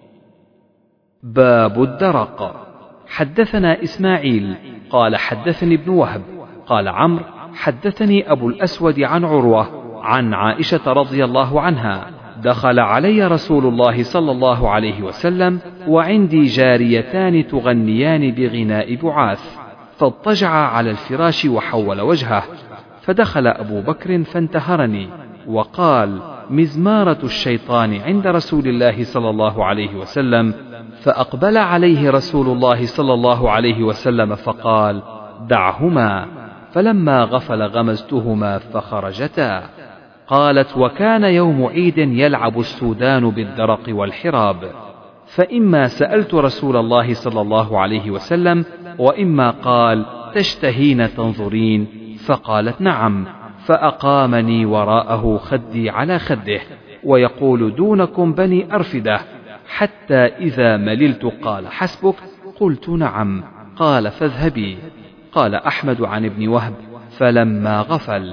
باب الدرق. حدثنا إسماعيل قال: حدثني ابن وهب قال عمرو حدثني أبو الأسود عن عروة عن عائشة رضي الله عنها: دخل علي رسول الله صلى الله عليه وسلم وعندي جاريتان تغنيان بغناء بعاث، فاضطجع على الفراش وحول وجهه، فدخل أبو بكر فانتهرني وقال: مزمارة الشيطان عند رسول الله صلى الله عليه وسلم، فأقبل عليه رسول الله صلى الله عليه وسلم فقال: دعهما، فلما غفل غمزتهما فخرجتا. قالت: وكان يوم عيد يلعب السودان بالدرق والحراب، فإما سألت رسول الله صلى الله عليه وسلم، وإما قال: تشتهين تنظرين؟ فقالت: نعم، فأقامني وراءه خدي على خده، ويقول: دونكم بني أرفدة، حتى إذا مللت قال: حسبك؟ قلت: نعم. قال: فاذهبي. قال أحمد عن ابن وهب: فلما غفل.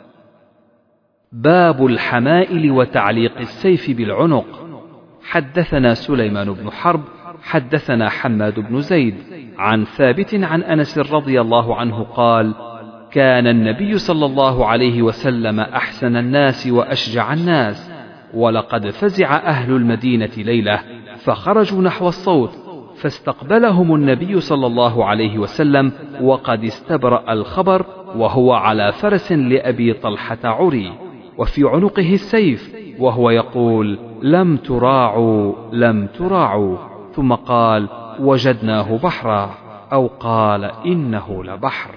باب الحمائل وتعليق السيف بالعنق. حدثنا سليمان بن حرب حدثنا حماد بن زيد عن ثابت عن أنس رضي الله عنه قال: كان النبي صلى الله عليه وسلم أحسن الناس وأشجع الناس، ولقد فزع أهل المدينة ليلة فخرجوا نحو الصوت، فاستقبلهم النبي صلى الله عليه وسلم وقد استبرأ الخبر، وهو على فرس لأبي طلحة عري، وفي عنقه السيف، وهو يقول: لم تراعوا لم تراعوا، ثم قال: وجدناه بحرا، أو قال: إنه لبحر.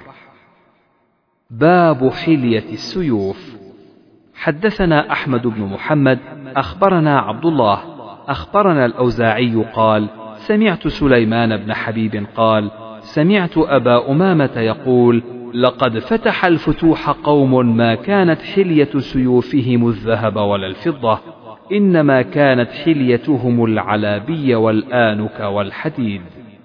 باب حلية السيوف. حدثنا أحمد بن محمد أخبرنا عبد الله أخبرنا الأوزاعي قال: سمعت سليمان بن حبيب قال: سمعت أبا أمامة يقول: لقد فتح الفتوح قوم ما كانت حلية سيوفهم الذهب ولا الفضة، إنما كانت حليتهم العلابي والآنك والحديد.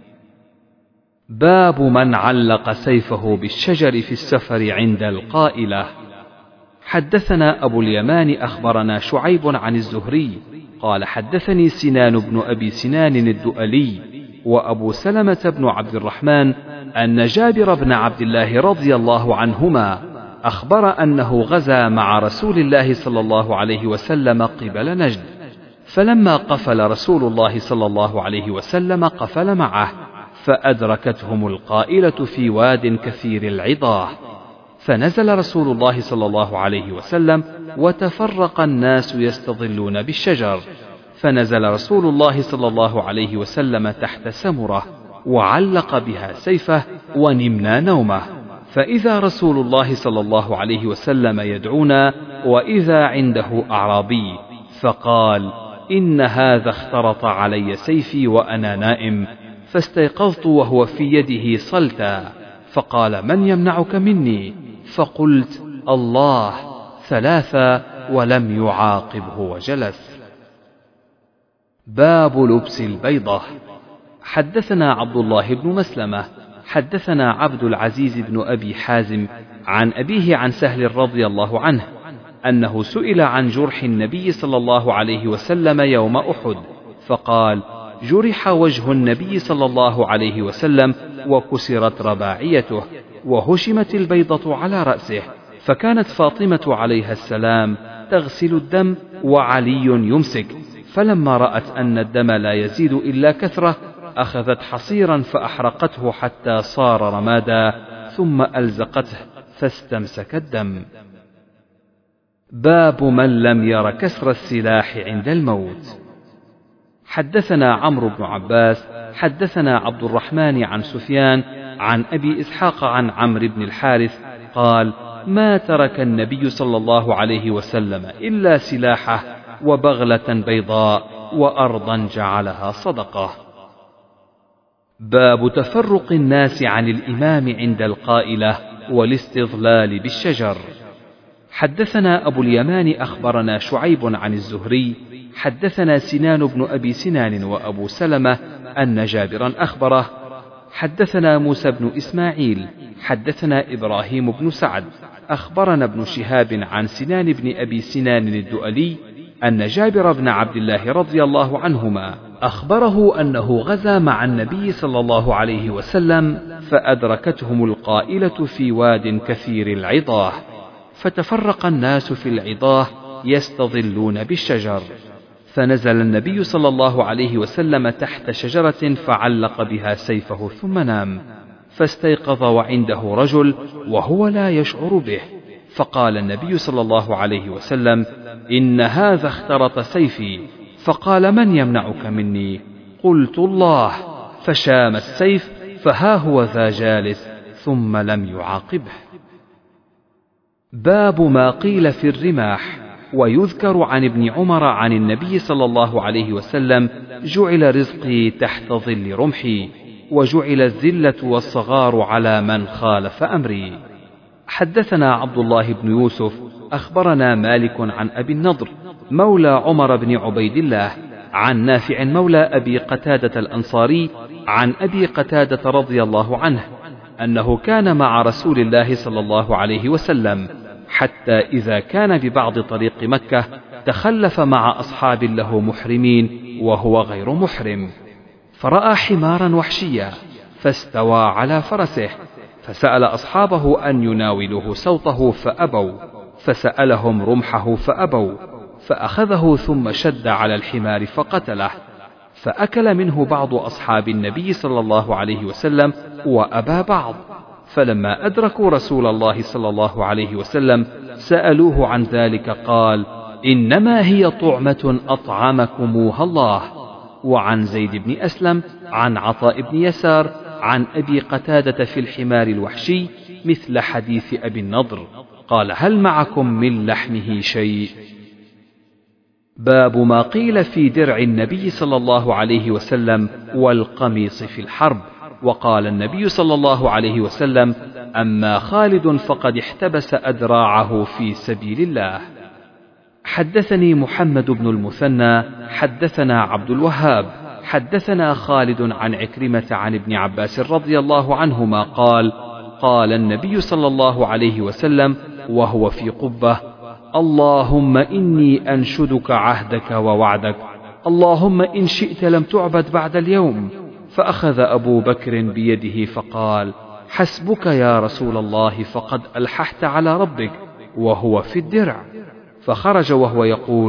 باب من علق سيفه بالشجر في السفر عند القائلة. حدثنا أبو اليمان أخبرنا شعيب عن الزهري قال: حدثني سنان بن أبي سنان الدؤلي وأبو سلمة بن عبد الرحمن أن جابر بن عبد الله رضي الله عنهما أخبر أنه غزا مع رسول الله صلى الله عليه وسلم قبل نجد، فلما قفل رسول الله صلى الله عليه وسلم قفل معه، فأدركتهم القائلة في واد كثير العضاه، فنزل رسول الله صلى الله عليه وسلم وتفرق الناس يستظلون بالشجر، فنزل رسول الله صلى الله عليه وسلم تحت سمرة وعلق بها سيفه ونمنا نومه، فإذا رسول الله صلى الله عليه وسلم يدعونا وإذا عنده أعرابي، فقال: إن هذا اخترط علي سيفي وأنا نائم، فاستيقظت وهو في يده صلتا، فقال: من يمنعك مني؟ فقلت: الله، ثلاثة، ولم يعاقبه وجلس. باب لبس البيضة. حدثنا عبد الله بن مسلمة حدثنا عبد العزيز بن أبي حازم عن أبيه عن سهل رضي الله عنه أنه سئل عن جرح النبي صلى الله عليه وسلم يوم أحد، فقال: جرح وجه النبي صلى الله عليه وسلم وكسرت رباعيته وهشمت البيضة على رأسه، فكانت فاطمة عليها السلام تغسل الدم وعلي يمسك، فلما رأت أن الدم لا يزيد إلا كثرة أخذت حصيرا فأحرقته حتى صار رمادا، ثم ألزقته فاستمسك الدم. باب من لم ير كسر السلاح عند الموت. حدثنا عمرو بن عباس حدثنا عبد الرحمن عن سفيان عن أبي إسحاق عن عمرو بن الحارث قال: ما ترك النبي صلى الله عليه وسلم إلا سلاحه وبغلة بيضاء وأرضا جعلها صدقة. باب تفرق الناس عن الإمام عند القائلة والاستظلال بالشجر. حدثنا أبو اليمان أخبرنا شعيب عن الزهري حدثنا سنان بن أبي سنان وأبو سلمة أن جابرا أخبره حدثنا موسى بن إسماعيل حدثنا إبراهيم بن سعد أخبرنا ابن شهاب عن سنان بن أبي سنان الدؤلي أن جابر بن عبد الله رضي الله عنهما أخبره أنه غزا مع النبي صلى الله عليه وسلم، فأدركتهم القائلة في واد كثير العضاه، فتفرق الناس في العضاه يستظلون بالشجر، فنزل النبي صلى الله عليه وسلم تحت شجرة فعلق بها سيفه ثم نام، فاستيقظ وعنده رجل وهو لا يشعر به، فقال النبي صلى الله عليه وسلم: إن هذا اخترط سيفي، فقال: من يمنعك مني؟ قلت: الله، فشام السيف فها هو ذا جالس، ثم لم يعاقبه. باب ما قيل في الرماح. ويذكر عن ابن عمر عن النبي صلى الله عليه وسلم: جعل رزقي تحت ظل رمحي، وجعل الذلة والصغار على من خالف أمري. حدثنا عبد الله بن يوسف أخبرنا مالك عن أبي النضر مولى عمر بن عبيد الله عن نافع مولى أبي قتادة الأنصاري عن أبي قتادة رضي الله عنه أنه كان مع رسول الله صلى الله عليه وسلم، حتى إذا كان ببعض طريق مكة تخلف مع أصحاب له محرمين وهو غير محرم، فرأى حمارا وحشيا فاستوى على فرسه، فسأل أصحابه أن يناولوه سوطه فأبوا، فسألهم رمحه فأبوا، فأخذه ثم شد على الحمار فقتله، فأكل منه بعض أصحاب النبي صلى الله عليه وسلم وأبى بعض، فلما أدركوا رسول الله صلى الله عليه وسلم سألوه عن ذلك قال: إنما هي طعمة أطعمكموها الله. وعن زيد بن أسلم عن عطاء بن يسار عن أبي قتادة في الحمار الوحشي مثل حديث أبي النضر قال: هل معكم من لحمه شيء؟ باب ما قيل في درع النبي صلى الله عليه وسلم والقميص في الحرب. وقال النبي صلى الله عليه وسلم: أما خالد فقد احتبس أدراعه في سبيل الله. حدثني محمد بن المثنى حدثنا عبد الوهاب حدثنا خالد عن عكرمة عن ابن عباس رضي الله عنهما قال: قال النبي صلى الله عليه وسلم وهو في قبة: اللهم إني أنشدك عهدك ووعدك، اللهم إن شئت لم تعبد بعد اليوم. فأخذ أبو بكر بيده فقال: حسبك يا رسول الله، فقد ألححت على ربك، وهو في الدرع. فخرج وهو يقول: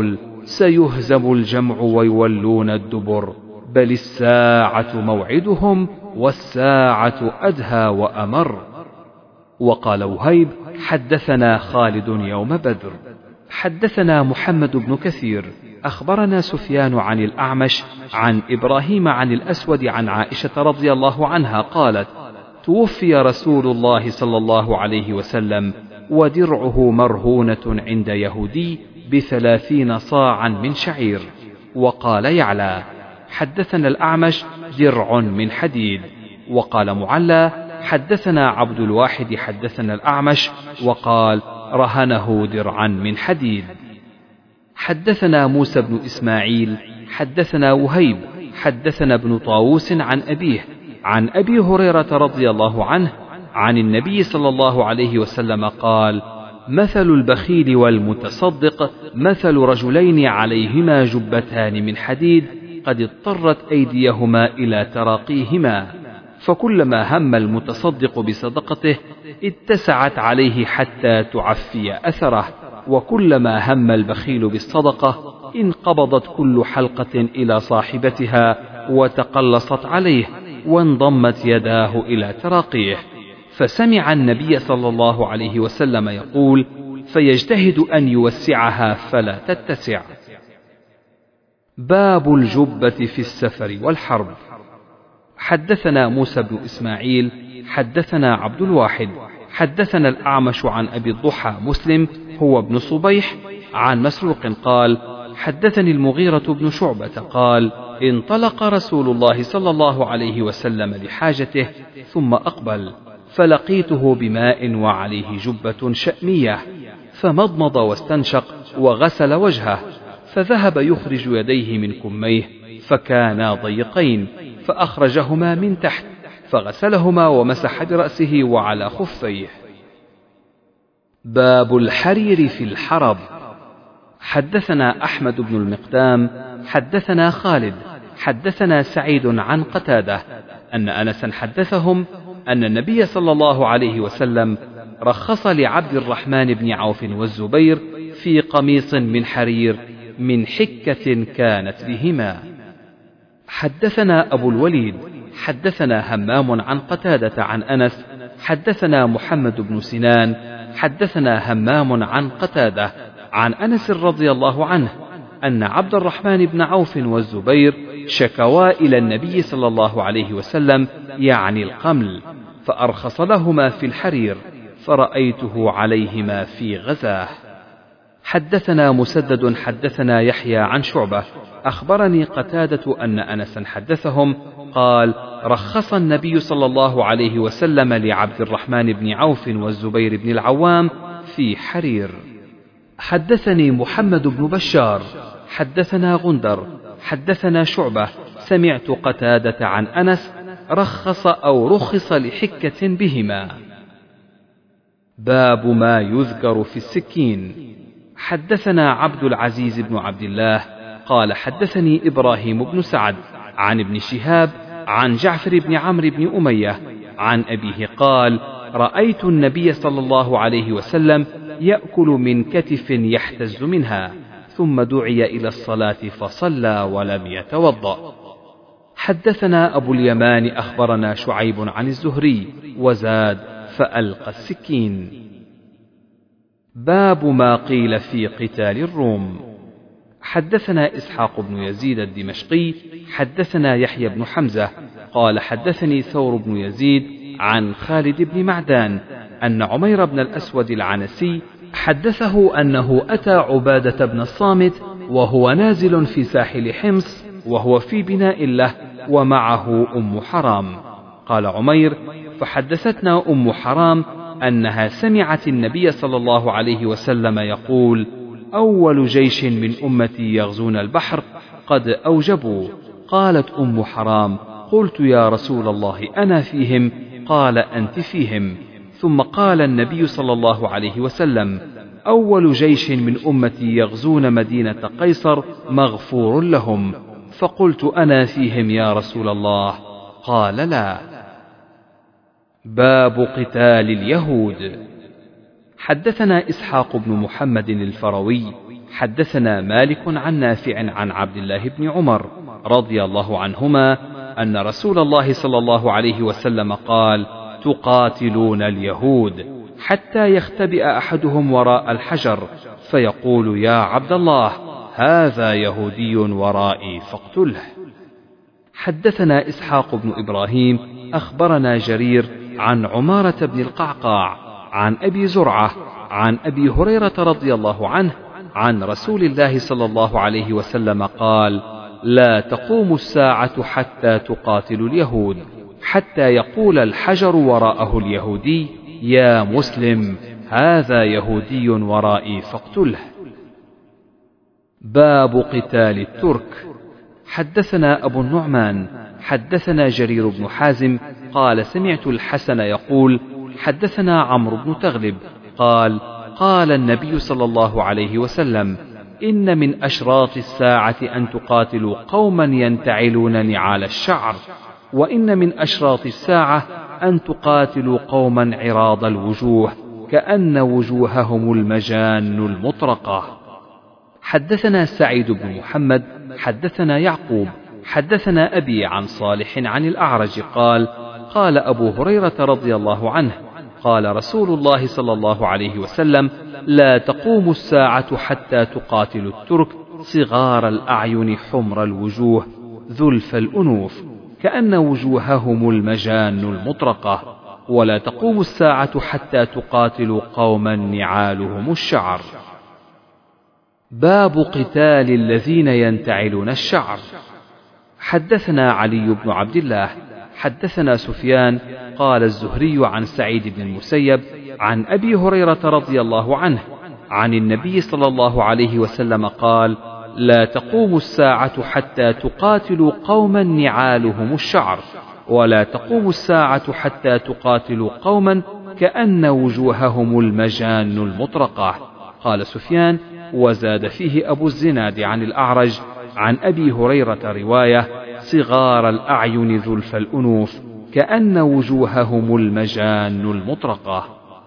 سيهزم الجمع ويولون الدبر، بل الساعة موعدهم والساعة أدهى وأمر. وقال وهيب: حدثنا خالد يوم بدر. حدثنا محمد بن كثير أخبرنا سفيان عن الأعمش عن إبراهيم عن الأسود عن عائشة رضي الله عنها قالت: توفي رسول الله صلى الله عليه وسلم ودرعه مرهونة عند يهودي بثلاثين صاعا من شعير. وقال يعلى: حدثنا الأعمش: درع من حديد. وقال معلى: حدثنا عبد الواحد حدثنا الأعمش وقال: رهنه درعا من حديد. حدثنا موسى بن إسماعيل حدثنا وهيب حدثنا ابن طاووس عن أبيه عن أبي هريرة رضي الله عنه عن النبي صلى الله عليه وسلم قال: مثل البخيل والمتصدق مثل رجلين عليهما جبتان من حديد قد اضطرت أيديهما إلى تراقيهما، فكلما هم المتصدق بصدقته اتسعت عليه حتى تعفي أثره، وكلما هم البخيل بالصدقة انقبضت كل حلقة إلى صاحبتها وتقلصت عليه وانضمت يداه إلى تراقيه. فسمع النبي صلى الله عليه وسلم يقول: فيجتهد أن يوسعها فلا تتسع. باب الجبة في السفر والحرب. حدثنا موسى بن إسماعيل حدثنا عبد الواحد حدثنا الأعمش عن أبي الضحى مسلم هو ابن صبيح عن مسروق قال: حدثني المغيرة بن شعبة قال: انطلق رسول الله صلى الله عليه وسلم لحاجته ثم أقبل، فلقيته بماء وعليه جبة شأمية، فمضمض واستنشق وغسل وجهه، فذهب يخرج يديه من كميه فكانا ضيقين، فأخرجهما من تحت فغسلهما ومسح برأسه وعلى خفيه. باب الحرير في الحرب. حدثنا أحمد بن المقدام حدثنا خالد حدثنا سعيد عن قتادة أن أنسا حدثهم أن النبي صلى الله عليه وسلم رخص لعبد الرحمن بن عوف والزبير في قميص من حرير من حكة كانت بهما. حدثنا أبو الوليد حدثنا همام عن قتادة عن أنس حدثنا محمد بن سنان حدثنا همام عن قتادة عن أنس رضي الله عنه أن عبد الرحمن بن عوف والزبير شكوا إلى النبي صلى الله عليه وسلم يعني القمل، فأرخص لهما في الحرير، فرأيته عليهما في غزاه. حدثنا مسدد حدثنا يحيى عن شعبة أخبرني قتادة أن أنسا حدثهم قال: رخص النبي صلى الله عليه وسلم لعبد الرحمن بن عوف والزبير بن العوام في حرير. حدثني محمد بن بشار حدثنا غندر حدثنا شعبة سمعت قتادة عن أنس رخص أو رخص لحكة بهما. باب ما يذكر في السكين. حدثنا عبد العزيز بن عبد الله قال حدثني إبراهيم بن سعد عن ابن شهاب عن جعفر بن عمرو بن أمية عن أبيه قال: رأيت النبي صلى الله عليه وسلم يأكل من كتف يحتز منها، ثم دعي إلى الصلاة فصلى ولم يتوضأ. حدثنا أبو اليمان أخبرنا شعيب عن الزهري وزاد: فألقى السكين. باب ما قيل في قتال الروم. حدثنا إسحاق بن يزيد الدمشقي حدثنا يحيى بن حمزة قال حدثني ثور بن يزيد عن خالد بن معدان أن عمير بن الأسود العنسي حدثه أنه أتى عبادة بن الصامت وهو نازل في ساحل حمص وهو في بناء له ومعه أم حرام. قال عمير: فحدثتنا أم حرام أنها سمعت النبي صلى الله عليه وسلم يقول: أول جيش من أمتي يغزون البحر قد أوجبوا. قالت أم حرام: قلت يا رسول الله أنا فيهم؟ قال: أنت فيهم. ثم قال النبي صلى الله عليه وسلم: أول جيش من أمتي يغزون مدينة قيصر مغفور لهم. فقلت: أنا فيهم يا رسول الله؟ قال: لا. باب قتال اليهود. حدثنا إسحاق بن محمد الفروي حدثنا مالك عن نافع عن عبد الله بن عمر رضي الله عنهما أن رسول الله صلى الله عليه وسلم قال: تقاتلون اليهود حتى يختبئ أحدهم وراء الحجر فيقول: يا عبد الله، هذا يهودي ورائي فاقتله. حدثنا إسحاق بن إبراهيم أخبرنا جرير عن عمارة بن القعقاع عن أبي زرعة عن أبي هريرة رضي الله عنه عن رسول الله صلى الله عليه وسلم قال: لا تقوم الساعة حتى تقاتل اليهود، حتى يقول الحجر وراءه اليهودي: يا مسلم، هذا يهودي ورائي فاقتله. باب قتال الترك. حدثنا أبو النعمان حدثنا جرير بن حازم قال: سمعت الحسن يقول: حدثنا عمرو بن تغلب قال: قال النبي صلى الله عليه وسلم: إن من أشراط الساعة أن تقاتلوا قوما ينتعلون نعال الشعر، وإن من أشراط الساعة أن تقاتلوا قوما عراض الوجوه كأن وجوههم المجان المطرقة. حدثنا سعيد بن محمد حدثنا يعقوب حدثنا أبي عن صالح عن الأعرج قال: قال أبو هريرة رضي الله عنه: قال رسول الله صلى الله عليه وسلم: لا تقوم الساعة حتى تقاتل الترك صغار الأعين حمر الوجوه ذلف الأنوف كأن وجوههم المجان المطرقة، ولا تقوم الساعة حتى تقاتل قوما نعالهم الشعر. باب قتال الذين ينتعلون الشعر. حدثنا علي بن عبد الله حدثنا سفيان قال: الزهري عن سعيد بن المسيب عن أبي هريرة رضي الله عنه عن النبي صلى الله عليه وسلم قال: لا تقوم الساعة حتى تقاتلوا قوما نعالهم الشعر، ولا تقوم الساعة حتى تقاتلوا قوما كأن وجوههم المجان المطرقة. قال سفيان: وزاد فيه أبو الزناد عن الأعرج عن أبي هريرة رواية: صغار الأعين ذلف الأنوف كأن وجوههم المجان المطرقة.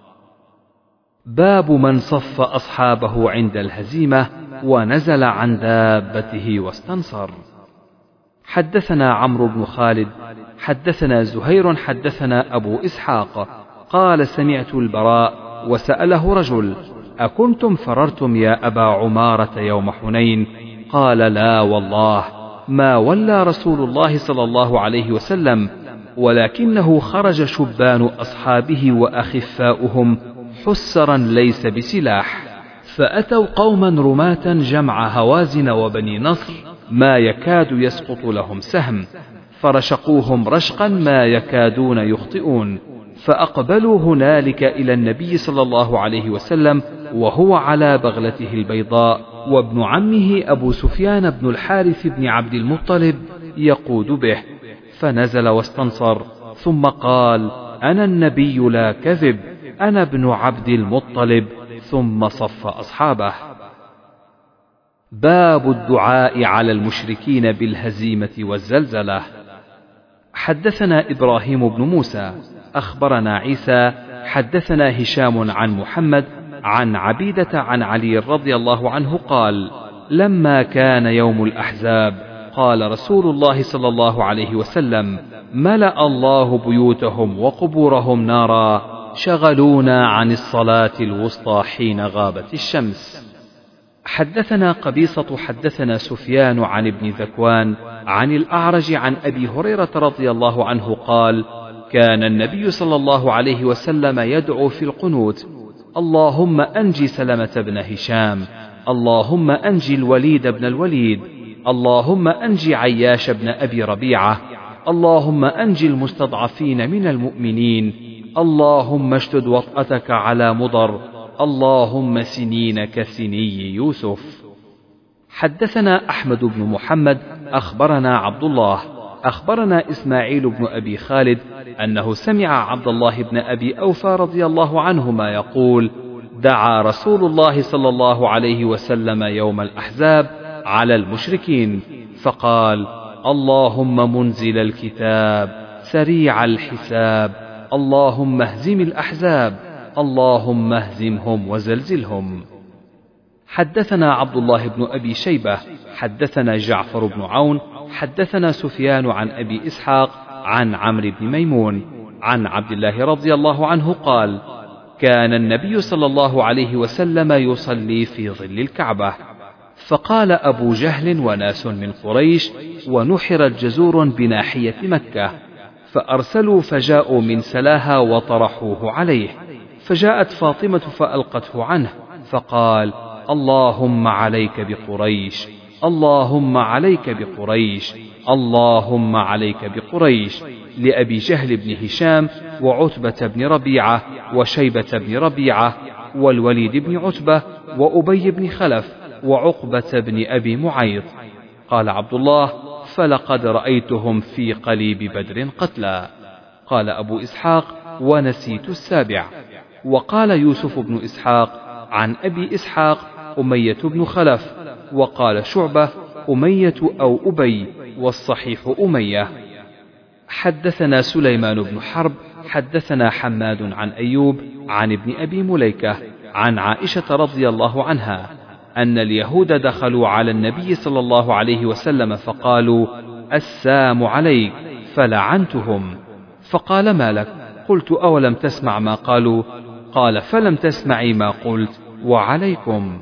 باب من صف أصحابه عند الهزيمة ونزل عن دابته واستنصر. حدثنا عمرو بن خالد حدثنا زهير حدثنا أبو إسحاق قال: سمعت البراء وسأله رجل: أكنتم فررتم يا أبا عمارة يوم حنين؟ قال: لا والله، ما ولى رسول الله صلى الله عليه وسلم، ولكنه خرج شبان أصحابه وأخفاؤهم حسرا ليس بسلاح، فأتوا قوما رماة جمع هوازن وبني نصر ما يكاد يسقط لهم سهم، فرشقوهم رشقا ما يكادون يخطئون، فأقبلوا هنالك إلى النبي صلى الله عليه وسلم وهو على بغلته البيضاء، وابن عمه أبو سفيان بن الحارث بن عبد المطلب يقود به، فنزل واستنصر، ثم قال: أنا النبي لا كذب، أنا ابن عبد المطلب، ثم صف أصحابه. باب الدعاء على المشركين بالهزيمة والزلزلة. حدثنا إبراهيم بن موسى أخبرنا عيسى حدثنا هشام عن محمد عن عبيدة عن علي رضي الله عنه قال: لما كان يوم الأحزاب قال رسول الله صلى الله عليه وسلم: ملأ الله بيوتهم وقبورهم نارا، شغلونا عن الصلاة الوسطى حين غابت الشمس. حدثنا قبيصة حدثنا سفيان عن ابن ذكوان عن الأعرج عن أبي هريرة رضي الله عنه قال: كان النبي صلى الله عليه وسلم يدعو في القنوت: اللهم أنجي سلمة بن هشام، اللهم أنجي الوليد بن الوليد، اللهم أنجي عياش بن أبي ربيعة، اللهم أنجي المستضعفين من المؤمنين، اللهم اشتد وطأتك على مضر، اللهم سنين كسني يوسف. حدثنا أحمد بن محمد أخبرنا عبد الله أخبرنا إسماعيل بن أبي خالد أنه سمع عبد الله بن أبي أوفى رضي الله عنهما يقول: دعا رسول الله صلى الله عليه وسلم يوم الأحزاب على المشركين فقال: اللهم منزل الكتاب سريع الحساب، اللهم اهزم الأحزاب، اللهم اهزمهم وزلزلهم. حدثنا عبد الله بن أبي شيبة حدثنا جعفر بن عون حدثنا سفيان عن أبي إسحاق عن عمرو بن ميمون عن عبد الله رضي الله عنه قال: كان النبي صلى الله عليه وسلم يصلي في ظل الكعبة، فقال أبو جهل وناس من قريش ونحرت جزور بناحية مكة، فأرسلوا فجاءوا من سلاها وطرحوه عليه، فجاءت فاطمة فألقته عنه، فقال: اللهم عليك بقريش، اللهم عليك بقريش، اللهم عليك بقريش، لأبي جهل بن هشام وعتبة بن ربيعة وشيبة بن ربيعة والوليد بن عتبة وأبي بن خلف وعقبة بن أبي معيط. قال عبد الله: فلقد رأيتهم في قليب بدر قتلى. قال أبو إسحاق: ونسيت السابع. وقال يوسف بن إسحاق عن أبي إسحاق أمية بن خلف، وقال شعبة أمية أو أبي، والصحيح أمية. حدثنا سليمان بن حرب حدثنا حماد عن أيوب عن ابن أبي مليكة عن عائشة رضي الله عنها أن اليهود دخلوا على النبي صلى الله عليه وسلم فقالوا: السام عليك، فلعنتهم. فقال: ما لك؟ قلت: أولم تسمع ما قالوا؟ قال: فلم تسمعي ما قلت، وعليكم.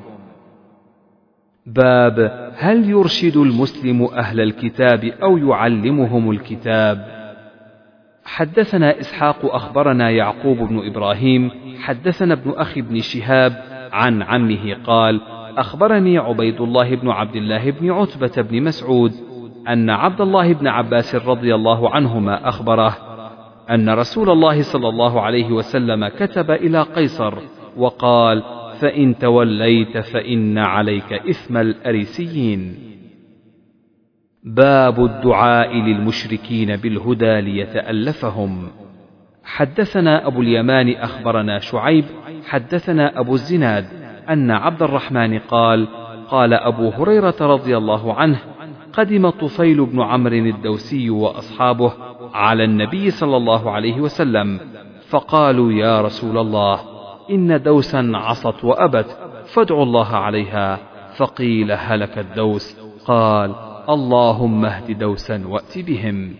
باب هل يرشد المسلم أهل الكتاب أو يعلمهم الكتاب؟ حدثنا إسحاق أخبرنا يعقوب بن إبراهيم حدثنا ابن أخي بن شهاب عن عمه قال: أخبرني عبيد الله بن عبد الله بن عتبة بن مسعود أن عبد الله بن عباس رضي الله عنهما أخبره أن رسول الله صلى الله عليه وسلم كتب إلى قيصر وقال: فإن توليت فإن عليك إثم الأريسيين. باب الدعاء للمشركين بالهدى ليتألفهم. حدثنا أبو اليمان أخبرنا شعيب حدثنا أبو الزناد أن عبد الرحمن قال: قال أبو هريرة رضي الله عنه: قدم طفيل بن عمرو الدوسي وأصحابه على النبي صلى الله عليه وسلم، فقالوا: يا رسول الله، إن دوسا عصت وأبت، فادعوا الله عليها. فقيل: هلك الدوس. قال: اللهم اهد دوسا وأت بهم.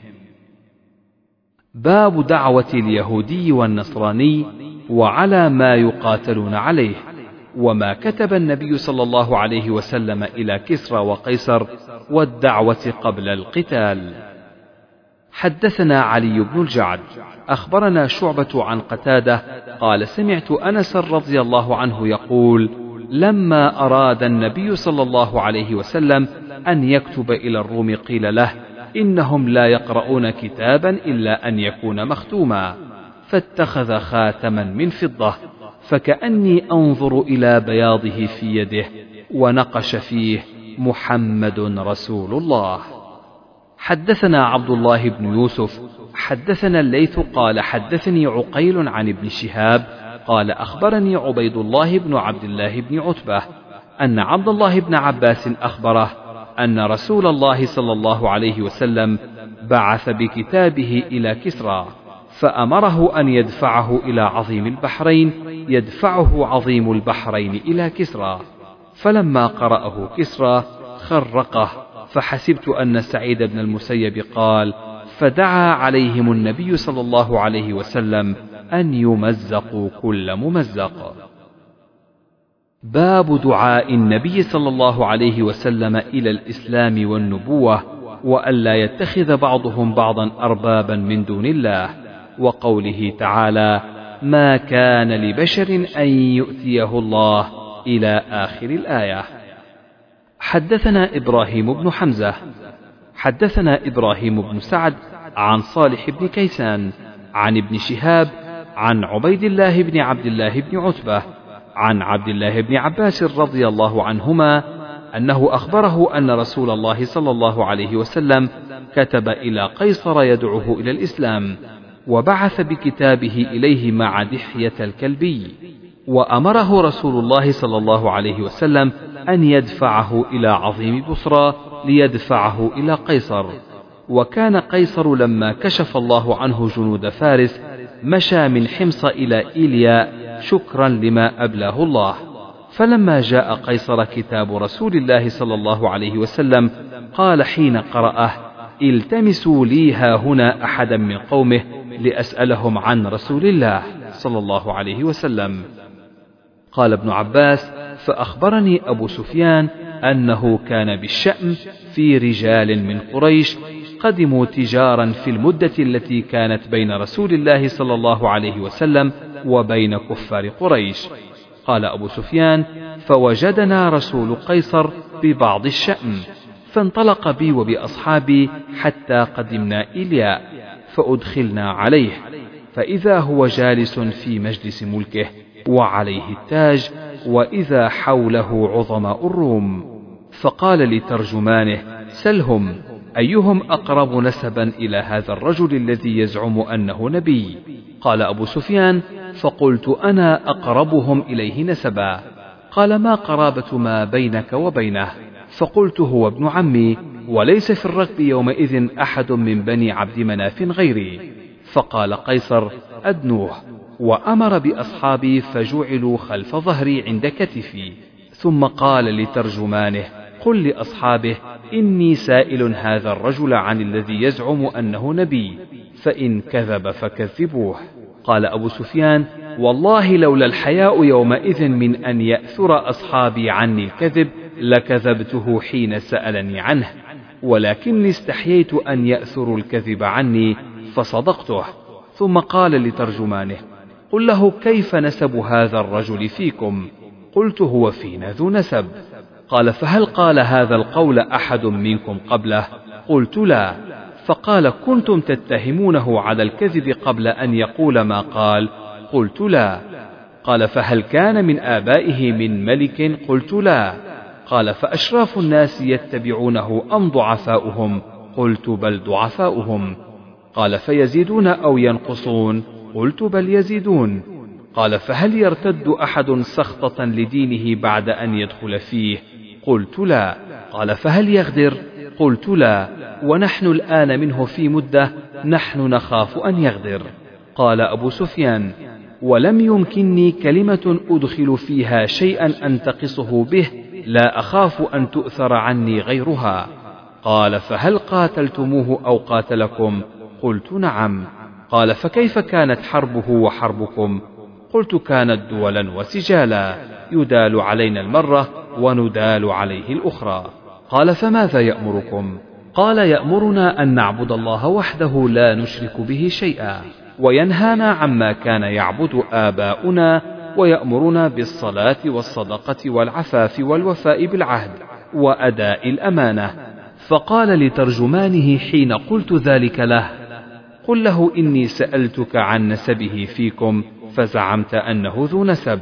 باب دعوة اليهودي والنصراني وعلى ما يقاتلون عليه، وما كتب النبي صلى الله عليه وسلم إلى كسرى وقيصر، والدعوة قبل القتال. حدثنا علي بن الجعد أخبرنا شعبة عن قتادة قال: سمعت أنس رضي الله عنه يقول: لما أراد النبي صلى الله عليه وسلم أن يكتب إلى الروم قيل له: إنهم لا يقرؤون كتابا إلا أن يكون مختوما، فاتخذ خاتما من فضة، فكأني أنظر إلى بياضه في يده، ونقش فيه: محمد رسول الله. حدثنا عبد الله بن يوسف حدثنا الليث قال: حدثني عقيل عن ابن شهاب قال: أخبرني عبيد الله بن عبد الله بن عتبة أن عبد الله بن عباس أخبره أن رسول الله صلى الله عليه وسلم بعث بكتابه إلى كسرى، فأمره أن يدفعه إلى عظيم البحرين، يدفعه عظيم البحرين إلى كسرى. فلما قرأه كسرى خرقه، فحسبت أن سعيد بن المسيب قال: فدعا عليهم النبي صلى الله عليه وسلم أن يمزقوا كل ممزق. باب دعاء النبي صلى الله عليه وسلم إلى الإسلام والنبوة، وألا يتخذ بعضهم بعضا أربابا من دون الله، وقوله تعالى: ما كان لبشر أن يؤتيه الله، إلى آخر الآية. حدثنا إبراهيم بن حمزة حدثنا إبراهيم بن سعد عن صالح بن كيسان عن ابن شهاب عن عبيد الله بن عبد الله بن عتبة عن عبد الله بن عباس رضي الله عنهما أنه أخبره أن رسول الله صلى الله عليه وسلم كتب إلى قيصر يدعوه إلى الإسلام، وبعث بكتابه إليه مع دحية الكلبي، وأمره رسول الله صلى الله عليه وسلم أن يدفعه إلى عظيم بصرى ليدفعه إلى قيصر. وكان قيصر لما كشف الله عنه جنود فارس مشى من حمص إلى إيليا شكرا لما أبلاه الله، فلما جاء قيصر كتاب رسول الله صلى الله عليه وسلم قال حين قرأه: التمسوا لي ها هنا أحدا من قومه لأسألهم عن رسول الله صلى الله عليه وسلم. قال ابن عباس: فأخبرني أبو سفيان أنه كان بالشأم في رجال من قريش قدموا تجارا في المدة التي كانت بين رسول الله صلى الله عليه وسلم وبين كفار قريش. قال أبو سفيان: فوجدنا رسول قيصر ببعض الشأم، فانطلق بي وبأصحابي حتى قدمنا إلياء، فأدخلنا عليه، فإذا هو جالس في مجلس ملكه وعليه التاج، وإذا حوله عظماء الروم. فقال لترجمانه: سلهم أيهم أقرب نسبا إلى هذا الرجل الذي يزعم أنه نبي؟ قال أبو سفيان: فقلت أنا أقربهم إليه نسبا. قال: ما قرابة ما بينك وبينه؟ فقلت: هو ابن عمي، وليس في الركب يومئذ أحد من بني عبد مناف غيري. فقال قيصر: أدنوه. وأمر بأصحابي فجعلوا خلف ظهري عند كتفي، ثم قال لترجمانه: قل لأصحابه إني سائل هذا الرجل عن الذي يزعم أنه نبي، فإن كذب فكذبوه. قال أبو سفيان: والله لولا الحياء يومئذ من أن يأثر أصحابي عني الكذب لكذبته حين سألني عنه، ولكني استحييت أن يأثروا الكذب عني فصدقته. ثم قال لترجمانه: قل له كيف نسب هذا الرجل فيكم؟ قلت: هو فينا ذو نسب. قال: فهل قال هذا القول أحد منكم قبله؟ قلت: لا. فقال: كنتم تتهمونه على الكذب قبل أن يقول ما قال؟ قلت: لا. قال: فهل كان من آبائه من ملك؟ قلت: لا. قال: فأشراف الناس يتبعونه أم ضعفاؤهم؟ قلت: بل ضعفاؤهم. قال: فيزيدون أو ينقصون؟ قلت: بل يزيدون. قال: فهل يرتد أحد سخطة لدينه بعد أن يدخل فيه؟ قلت: لا. قال: فهل يغدر؟ قلت: لا، ونحن الآن منه في مدة نحن نخاف أن يغدر. قال أبو سفيان: ولم يمكنني كلمة أدخل فيها شيئا أنتقصه به لا أخاف أن تؤثر عني غيرها. قال: فهل قاتلتموه أو قاتلكم؟ قلت: نعم. قال: فكيف كانت حربه وحربكم؟ قلت: كانت دولا وسجالا، يدال علينا المرة وندال عليه الأخرى. قال: فماذا يأمركم؟ قال: يأمرنا أن نعبد الله وحده لا نشرك به شيئا، وينهانا عما كان يعبد آباؤنا، ويأمرنا بالصلاة والصدقة والعفاف والوفاء بالعهد وأداء الأمانة. فقال لترجمانه حين قلت ذلك له: قل له إني سألتك عن نسبه فيكم فزعمت أنه ذو نسب،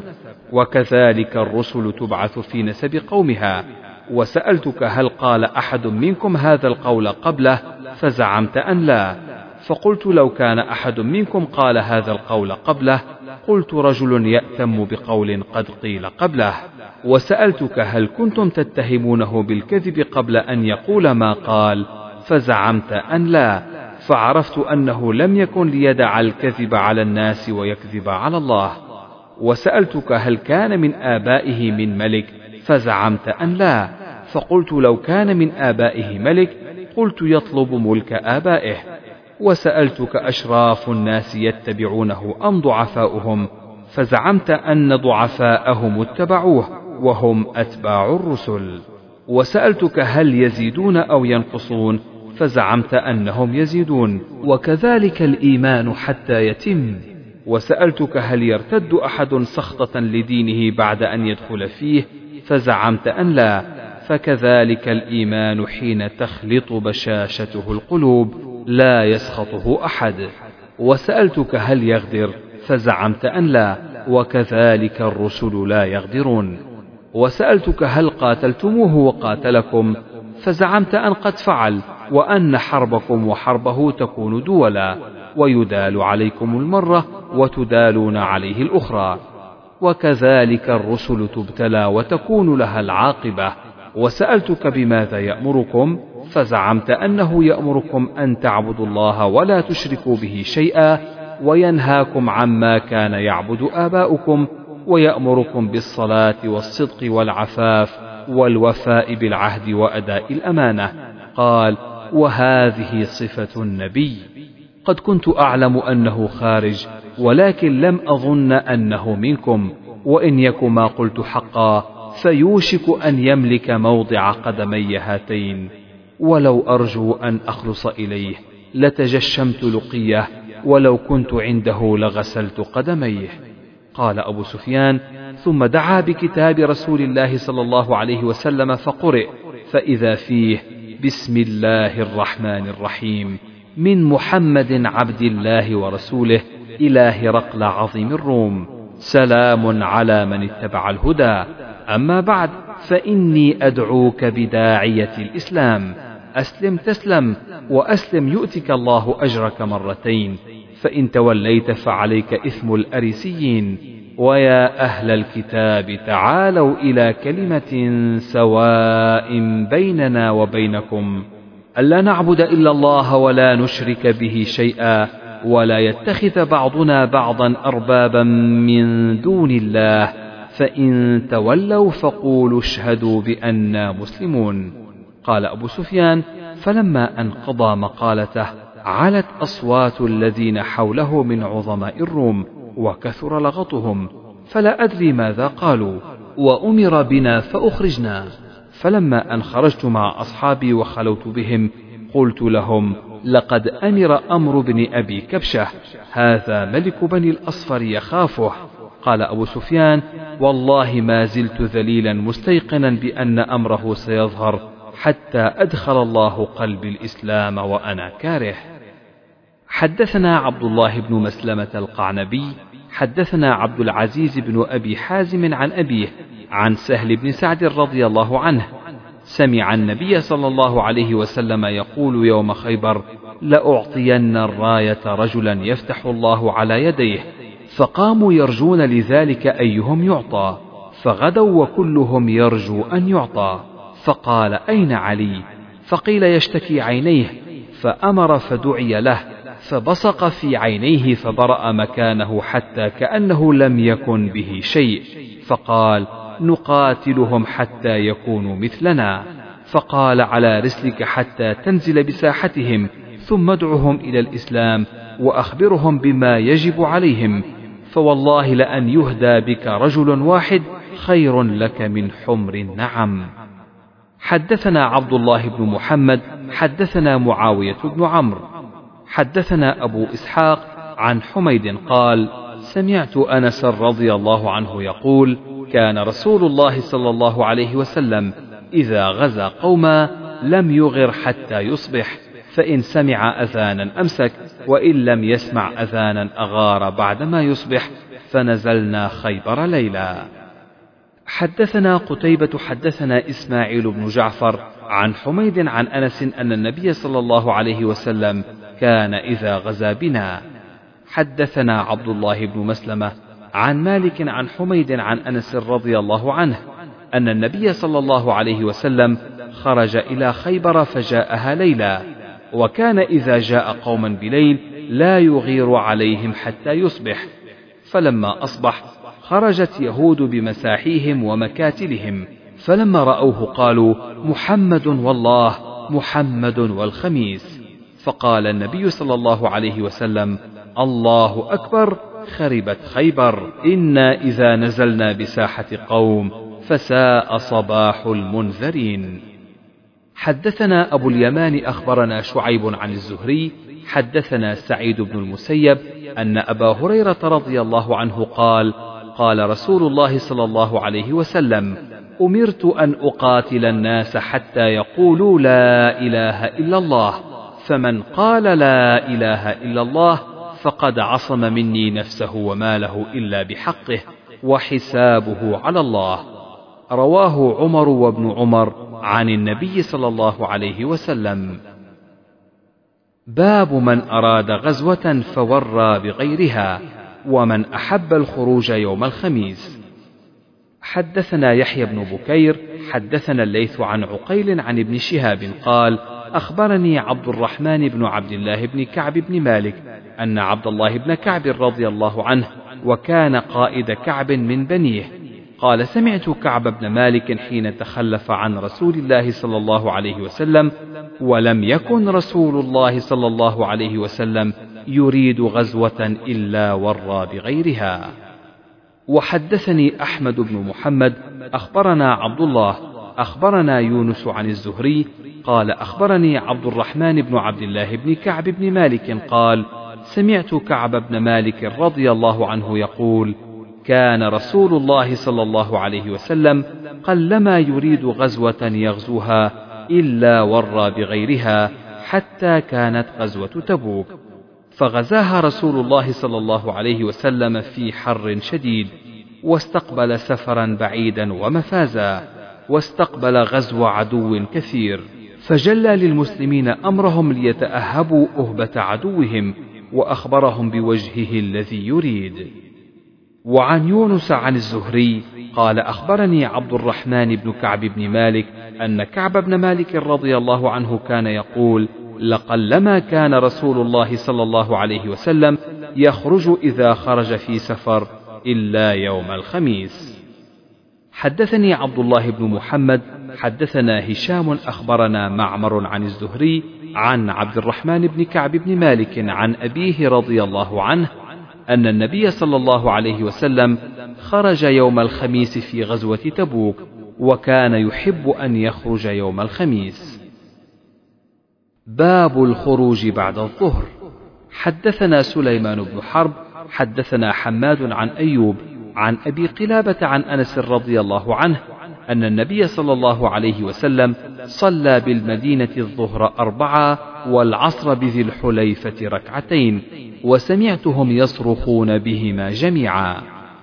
وكذلك الرسل تبعث في نسب قومها، وسألتك هل قال أحد منكم هذا القول قبله فزعمت أن لا، فقلت لو كان أحد منكم قال هذا القول قبله قلت رجل يأتم بقول قد قيل قبله. وسألتك هل كنتم تتهمونه بالكذب قبل أن يقول ما قال فزعمت أن لا، فعرفت أنه لم يكن ليدع الكذب على الناس ويكذب على الله. وسألتك هل كان من آبائه من ملك فزعمت أن لا، فقلت لو كان من آبائه ملك قلت يطلب ملك آبائه. وسألتك أشراف الناس يتبعونه أم ضعفاؤهم، فزعمت أن ضعفاءهم اتبعوه وهم أتباع الرسل. وسألتك هل يزيدون أو ينقصون، فزعمت أنهم يزيدون، وكذلك الإيمان حتى يتم. وسألتك هل يرتد أحد سخطة لدينه بعد أن يدخل فيه، فزعمت أن لا، فكذلك الإيمان حين تخلط بشاشته القلوب لا يسخطه أحد. وسألتك هل يغدر، فزعمت أن لا، وكذلك الرسل لا يغدرون. وسألتك هل قاتلتموه وقاتلكم، فزعمت أن قد فعل، وأن حربكم وحربه تكون دولا، ويدال عليكم المرة وتدالون عليه الأخرى، وكذلك الرسل تبتلى وتكون لها العاقبة. وسألتك بماذا يأمركم، فزعمت أنه يأمركم أن تعبدوا الله ولا تشركوا به شيئا، وينهاكم عما كان يعبد آباؤكم، ويأمركم بالصلاة والصدق والعفاف والوفاء بالعهد وأداء الأمانة. قال: وهذه صفة النبي. قد كنت أعلم أنه خارج، ولكن لم أظن أنه منكم، وإن يك ما قلت حقا فيوشك أن يملك موضع قدمي هاتين، ولو أرجو أن أخلص إليه لتجشمت لقيه، ولو كنت عنده لغسلت قدميه. قال أبو سفيان: ثم دعا بكتاب رسول الله صلى الله عليه وسلم فقرئ، فإذا فيه: بسم الله الرحمن الرحيم، من محمد عبد الله ورسوله إلى هرقل عظيم الروم، سلام على من اتبع الهدى، أما بعد، فإني أدعوك بداعية الإسلام، أسلم تسلم، وأسلم يؤتك الله أجرك مرتين، فإن توليت فعليك إثم الأريسيين. ويا أهل الكتاب تعالوا إلى كلمة سواء بيننا وبينكم ألا نعبد إلا الله ولا نشرك به شيئا، ولا يتخذ بعضنا بعضا أربابا من دون الله، فإن تولوا فقولوا اشهدوا بأننا مسلمون. قال أبو سفيان: فلما أن قضى مقالته علت أصوات الذين حوله من عظماء الروم، وكثر لغطهم، فلا أدري ماذا قالوا، وأمر بنا فأخرجنا. فلما أن خرجت مع أصحابي وخلوت بهم قلت لهم: لقد أمر أمر بن أبي كبشة، هذا ملك بني الأصفر يخافه. قال أبو سفيان: والله ما زلت ذليلا مستيقنا بأن أمره سيظهر حتى أدخل الله قلبي الإسلام وأنا كاره. حدثنا عبد الله بن مسلمة القعنبي حدثنا عبد العزيز بن أبي حازم عن أبيه عن سهل بن سعد رضي الله عنه سمع النبي صلى الله عليه وسلم يقول يوم خيبر: لأعطين الراية رجلا يفتح الله على يديه، فقاموا يرجون لذلك أيهم يعطى، فغدوا وكلهم يرجو أن يعطى، فقال: أين علي؟ فقيل: يشتكي عينيه، فأمر فدعي له، فبصق في عينيه فبرأ مكانه حتى كأنه لم يكن به شيء، فقال: نقاتلهم حتى يكونوا مثلنا. فقال: على رسلك حتى تنزل بساحتهم، ثم ادعهم إلى الإسلام وأخبرهم بما يجب عليهم، فوالله لأن يهدى بك رجل واحد خير لك من حمر النعم. حدثنا عبد الله بن محمد حدثنا معاوية بن عمرو حدثنا أبو إسحاق عن حميد قال: سمعت أنس رضي الله عنه يقول: كان رسول الله صلى الله عليه وسلم إذا غزا قوما لم يغر حتى يصبح، فإن سمع أذانا أمسك، وإن لم يسمع أذانا أغار بعدما يصبح، فنزلنا خيبر ليلا. حدثنا قتيبة حدثنا إسماعيل بن جعفر عن حميد عن أنس أن النبي صلى الله عليه وسلم كان إذا غزا بنا. حدثنا عبد الله بن مسلمة عن مالك عن حميد عن أنس رضي الله عنه أن النبي صلى الله عليه وسلم خرج إلى خيبر فجاءها ليلا، وكان إذا جاء قوما بليل لا يغير عليهم حتى يصبح، فلما أصبح خرجت يهود بمساحيهم ومكاتلهم، فلما رأوه قالوا: محمد والله، محمد والخميس. فقال النبي صلى الله عليه وسلم: الله أكبر، خربت خيبر، إنا إذا نزلنا بساحة قوم فساء صباح المنذرين. حدثنا أبو اليمان أخبرنا شعيب عن الزهري حدثنا سعيد بن المسيب أن أبا هريرة رضي الله عنه قال: قال رسول الله صلى الله عليه وسلم: أمرت أن أقاتل الناس حتى يقولوا لا إله إلا الله، فمن قال لا إله إلا الله فقد عصم مني نفسه وماله إلا بحقه، وحسابه على الله. رواه عمر وابن عمر عن النبي صلى الله عليه وسلم. باب من أراد غزوة فورى بغيرها، ومن أحب الخروج يوم الخميس. حدثنا يحيى بن بكير حدثنا الليث عن عقيل عن ابن شهاب قال: أخبرني عبد الرحمن بن عبد الله بن كعب بن مالك أن عبد الله بن كعب رضي الله عنه وكان قائد كعب من بنيه. قال: سمعت كعب بن مالك حين تخلف عن رسول الله صلى الله عليه وسلم، ولم يكن رسول الله صلى الله عليه وسلم يريد غزوة إلا ورى بغيرها. وحدثني أحمد بن محمد أخبرنا عبد الله أخبرنا يونس عن الزهري قال: أخبرني عبد الرحمن بن عبد الله بن كعب بن مالك قال: سمعت كعب بن مالك رضي الله عنه يقول: كان رسول الله صلى الله عليه وسلم قلما يريد غزوة يغزوها إلا ورى بغيرها، حتى كانت غزوة تبوك، فغزاها رسول الله صلى الله عليه وسلم في حر شديد، واستقبل سفرا بعيدا ومفازا، واستقبل غزو عدو كثير، فجلى للمسلمين أمرهم ليتأهبوا أهبة عدوهم، وأخبرهم بوجهه الذي يريد. وعن يونس عن الزهري قال: أخبرني عبد الرحمن بن كعب بن مالك أن كعب بن مالك رضي الله عنه كان يقول: لقلما كان رسول الله صلى الله عليه وسلم يخرج إذا خرج في سفر إلا يوم الخميس. حدثني عبد الله بن محمد حدثنا هشام أخبرنا معمر عن الزهري عن عبد الرحمن بن كعب بن مالك عن أبيه رضي الله عنه أن النبي صلى الله عليه وسلم خرج يوم الخميس في غزوة تبوك، وكان يحب أن يخرج يوم الخميس. باب الخروج بعد الظهر. حدثنا سليمان بن حرب حدثنا حماد عن أيوب عن أبي قلابة عن أنس رضي الله عنه أن النبي صلى الله عليه وسلم صلى بالمدينة الظهر أربعة والعصر بذي الحليفة ركعتين، وسمعتهم يصرخون بهما جميعا.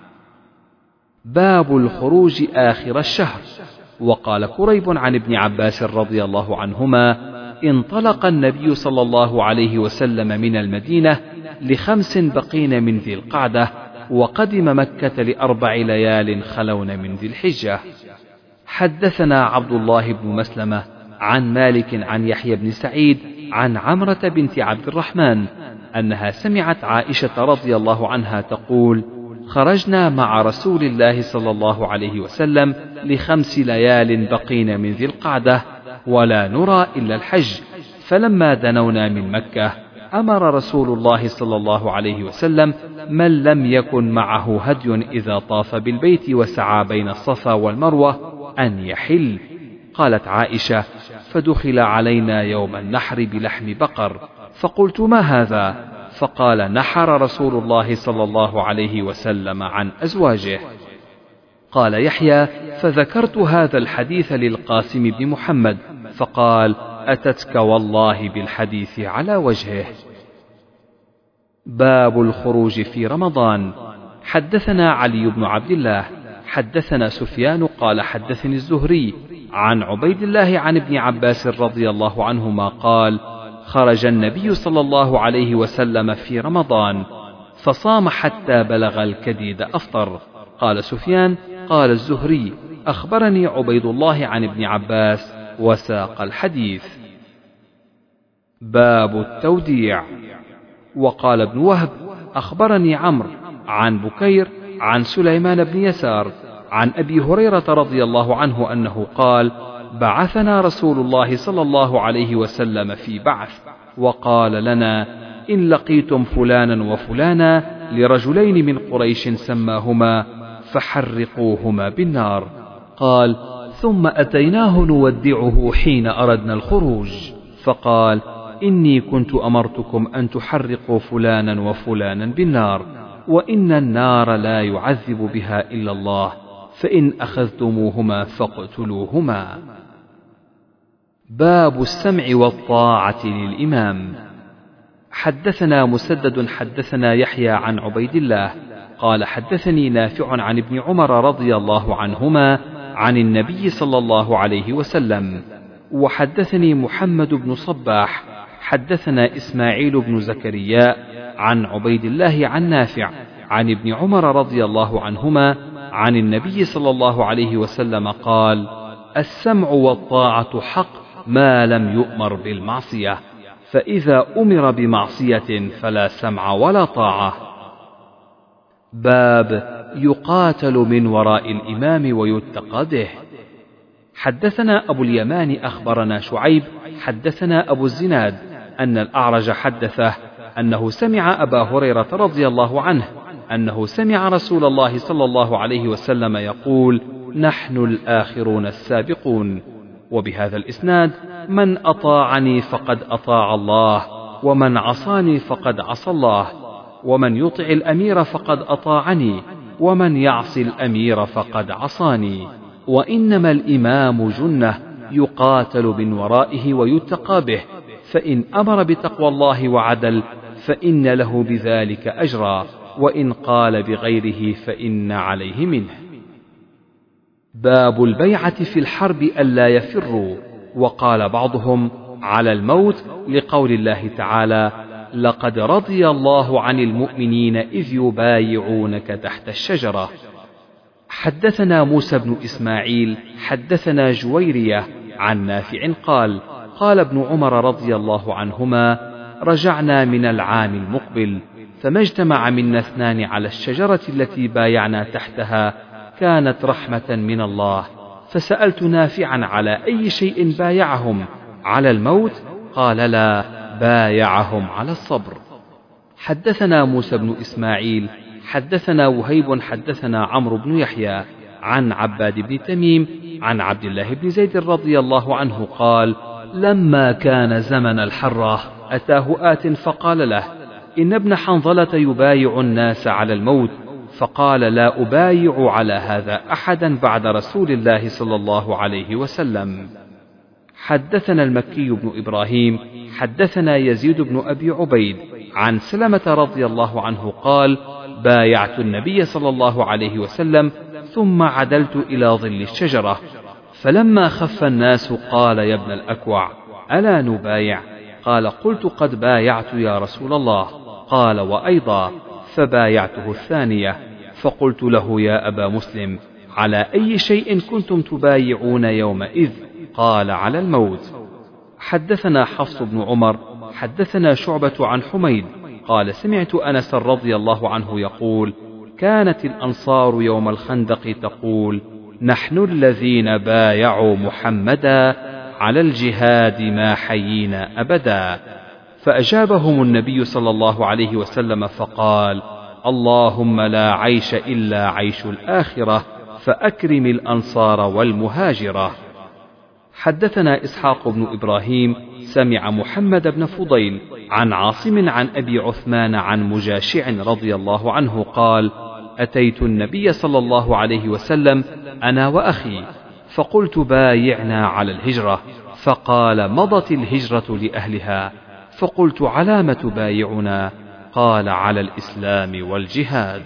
باب الخروج آخر الشهر. وقال كريب عن ابن عباس رضي الله عنهما: انطلق النبي صلى الله عليه وسلم من المدينة لخمس بقين من ذي القعدة، وقدم مكة لأربع ليال خلون من ذي الحجة. حدثنا عبد الله بن مسلمة عن مالك عن يحيى بن سعيد عن عمرة بنت عبد الرحمن أنها سمعت عائشة رضي الله عنها تقول: خرجنا مع رسول الله صلى الله عليه وسلم لخمس ليال بقين من ذي القعدة، ولا نرى إلا الحج، فلما دنونا من مكة أمر رسول الله صلى الله عليه وسلم من لم يكن معه هدي إذا طاف بالبيت وسعى بين الصفا والمروة أن يحل. قالت عائشة: فدخل علينا يوم النحر بلحم بقر، فقلت: ما هذا؟ فقال: نحر رسول الله صلى الله عليه وسلم عن أزواجه. قال يحيى: فذكرت هذا الحديث للقاسم بن محمد، فقال: أتتك والله بالحديث على وجهه. باب الخروج في رمضان. حدثنا علي بن عبد الله حدثنا سفيان قال: حدثني الزهري عن عبيد الله عن ابن عباس رضي الله عنهما قال: خرج النبي صلى الله عليه وسلم في رمضان فصام حتى بلغ الكديد أفطر. قال سفيان: قال الزهري: أخبرني عبيد الله عن ابن عباس، وساق الحديث. باب التوديع. وقال ابن وهب: أخبرني عمرو عن بكير عن سليمان بن يسار عن أبي هريرة رضي الله عنه أنه قال: بعثنا رسول الله صلى الله عليه وسلم في بعث، وقال لنا: إن لقيتم فلانا وفلانا لرجلين من قريش سماهما فحرقوهما بالنار. قال: ثم أتيناه نودعه حين أردنا الخروج، فقال: إني كنت أمرتكم أن تحرقوا فلانا وفلانا بالنار، وإن النار لا يعذب بها إلا الله، فإن أخذتموهما فاقتلوهما. باب السمع والطاعة للإمام. حدثنا مسدد حدثنا يحيى عن عبيد الله قال: حدثني نافع عن ابن عمر رضي الله عنهما عن النبي صلى الله عليه وسلم. وحدثني محمد بن صباح حدثنا إسماعيل بن زكريا عن عبيد الله عن نافع عن ابن عمر رضي الله عنهما عن النبي صلى الله عليه وسلم قال: السمع والطاعة حق ما لم يؤمر بالمعصية، فإذا أمر بمعصية فلا سمع ولا طاعة. باب يقاتل من وراء الإمام ويتقى به. حدثنا أبو اليمان أخبرنا شعيب حدثنا أبو الزناد أن الأعرج حدثه أنه سمع أبا هريرة رضي الله عنه أنه سمع رسول الله صلى الله عليه وسلم يقول: نحن الآخرون السابقون. وبهذا الإسناد: من أطاعني فقد أطاع الله، ومن عصاني فقد عصى الله، ومن يطع الأمير فقد أطاعني، ومن يعص الأمير فقد عصاني. وإنما الإمام جنة يقاتل من ورائه ويتقى به، فإن أمر بتقوى الله وعدل فإن له بذلك أجرا، وإن قال بغيره فإن عليه منه. باب البيعة في الحرب ألا يفروا. وقال بعضهم: على الموت، لقول الله تعالى: لقد رضي الله عن المؤمنين إذ يبايعونك تحت الشجرة. حدثنا موسى بن إسماعيل حدثنا جويرية عن نافع قال: قال ابن عمر رضي الله عنهما: رجعنا من العام المقبل فما اجتمع منا اثنان على الشجرة التي بايعنا تحتها، كانت رحمة من الله، فسألت نافعا على أي شيء بايعهم، على الموت؟ قال: لا، بايعهم على الصبر. حدثنا موسى بن إسماعيل حدثنا وهيب حدثنا عمرو بن يحيى عن عباد بن تميم عن عبد الله بن زيد رضي الله عنه قال: لما كان زمن الحرة أتاه آت فقال له: إن ابن حنظلة يبايع الناس على الموت، فقال: لا أبايع على هذا أحدا بعد رسول الله صلى الله عليه وسلم. حدثنا المكي بن إبراهيم حدثنا يزيد بن أبي عبيد عن سلمة رضي الله عنه قال: بايعت النبي صلى الله عليه وسلم ثم عدلت إلى ظل الشجرة، فلما خف الناس قال: يا ابن الأكوع، ألا نبايع؟ قال: قلت: قد بايعت يا رسول الله. قال: وأيضا. فبايعته الثانية، فقلت له: يا أبا مسلم، على أي شيء كنتم تبايعون يومئذ؟ قال: على الموت. حدثنا حفص بن عمر حدثنا شعبة عن حميد قال: سمعت أنس رضي الله عنه يقول: كانت الأنصار يوم الخندق تقول: نحن الذين بايعوا محمدا على الجهاد ما حيينا أبدا. فأجابهم النبي صلى الله عليه وسلم فقال: اللهم لا عيش إلا عيش الآخرة، فأكرم الأنصار والمهاجرة. حدثنا إسحاق بن إبراهيم سمع محمد بن فضيل عن عاصم عن أبي عثمان عن مجاشع رضي الله عنه قال: أتيت النبي صلى الله عليه وسلم أنا وأخي، فقلت: بايعنا على الهجرة، فقال: مضت الهجرة لأهلها. فقلت: على ما تبايعنا؟ قال: على الإسلام والجهاد.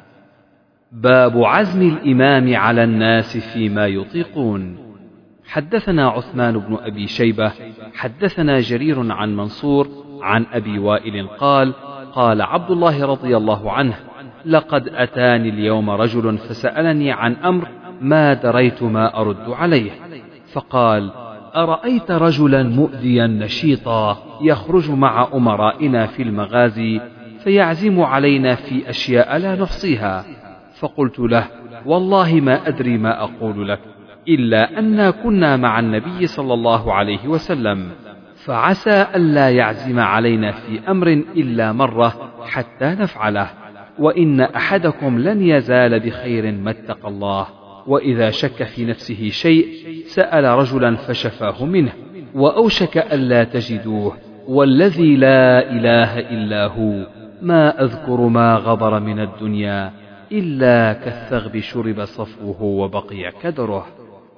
باب عزم الإمام على الناس فيما يطيقون. حدثنا عثمان بن أبي شيبة حدثنا جرير عن منصور عن أبي وائل قال: قال عبد الله رضي الله عنه: لقد أتاني اليوم رجل فسألني عن أمر ما دريت ما أرد عليه، فقال: أرأيت رجلا مؤذيا نشيطا يخرج مع أمرائنا في المغازي فيعزم علينا في أشياء لا نحصيها؟ فقلت له: والله ما أدري ما أقول لك، إلا أنا كنا مع النبي صلى الله عليه وسلم، فعسى ألا يعزم علينا في أمر إلا مرة حتى نفعله، وإن أحدكم لن يزال بخير ما اتقى الله، وإذا شك في نفسه شيء سأل رجلا فشفاه منه، وأوشك ألا تجدوه، والذي لا إله إلا هو ما أذكر ما غبر من الدنيا إلا كالثغب شرب صفوه وبقي كدره.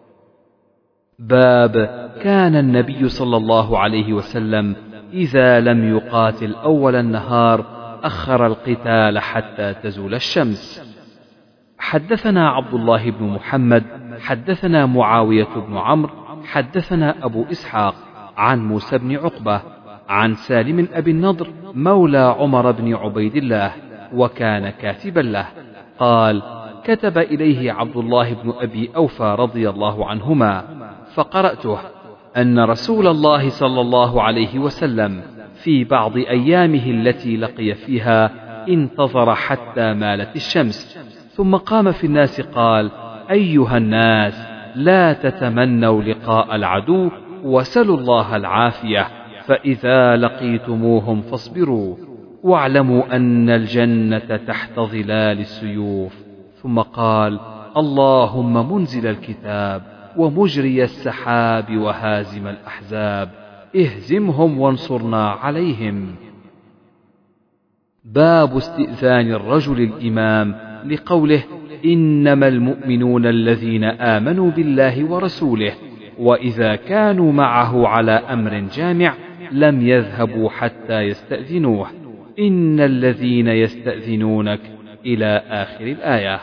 باب كان النبي صلى الله عليه وسلم إذا لم يقاتل أول النهار أخر القتال حتى تزول الشمس. حدثنا عبد الله بن محمد حدثنا معاوية بن عمرو حدثنا أبو إسحاق عن موسى بن عقبة عن سالم أبي النضر مولى عمر بن عبيد الله وكان كاتبا له قال: كتب إليه عبد الله بن أبي أوفى رضي الله عنهما فقرأته أن رسول الله صلى الله عليه وسلم في بعض أيامه التي لقي فيها انتظر حتى مالت الشمس، ثم قام في الناس قال: أيها الناس، لا تتمنوا لقاء العدو وسلوا الله العافية، فإذا لقيتموهم فاصبروا، واعلموا أن الجنة تحت ظلال السيوف. ثم قال: اللهم منزل الكتاب ومجري السحاب وهازم الأحزاب، اهزمهم وانصرنا عليهم. باب استئذان الرجل الإمام لقوله: إنما المؤمنون الذين آمنوا بالله ورسوله، وإذا كانوا معه على أمر جامع لم يذهبوا حتى يستأذنوه، إن الذين يستأذنونك إلى آخر الآية.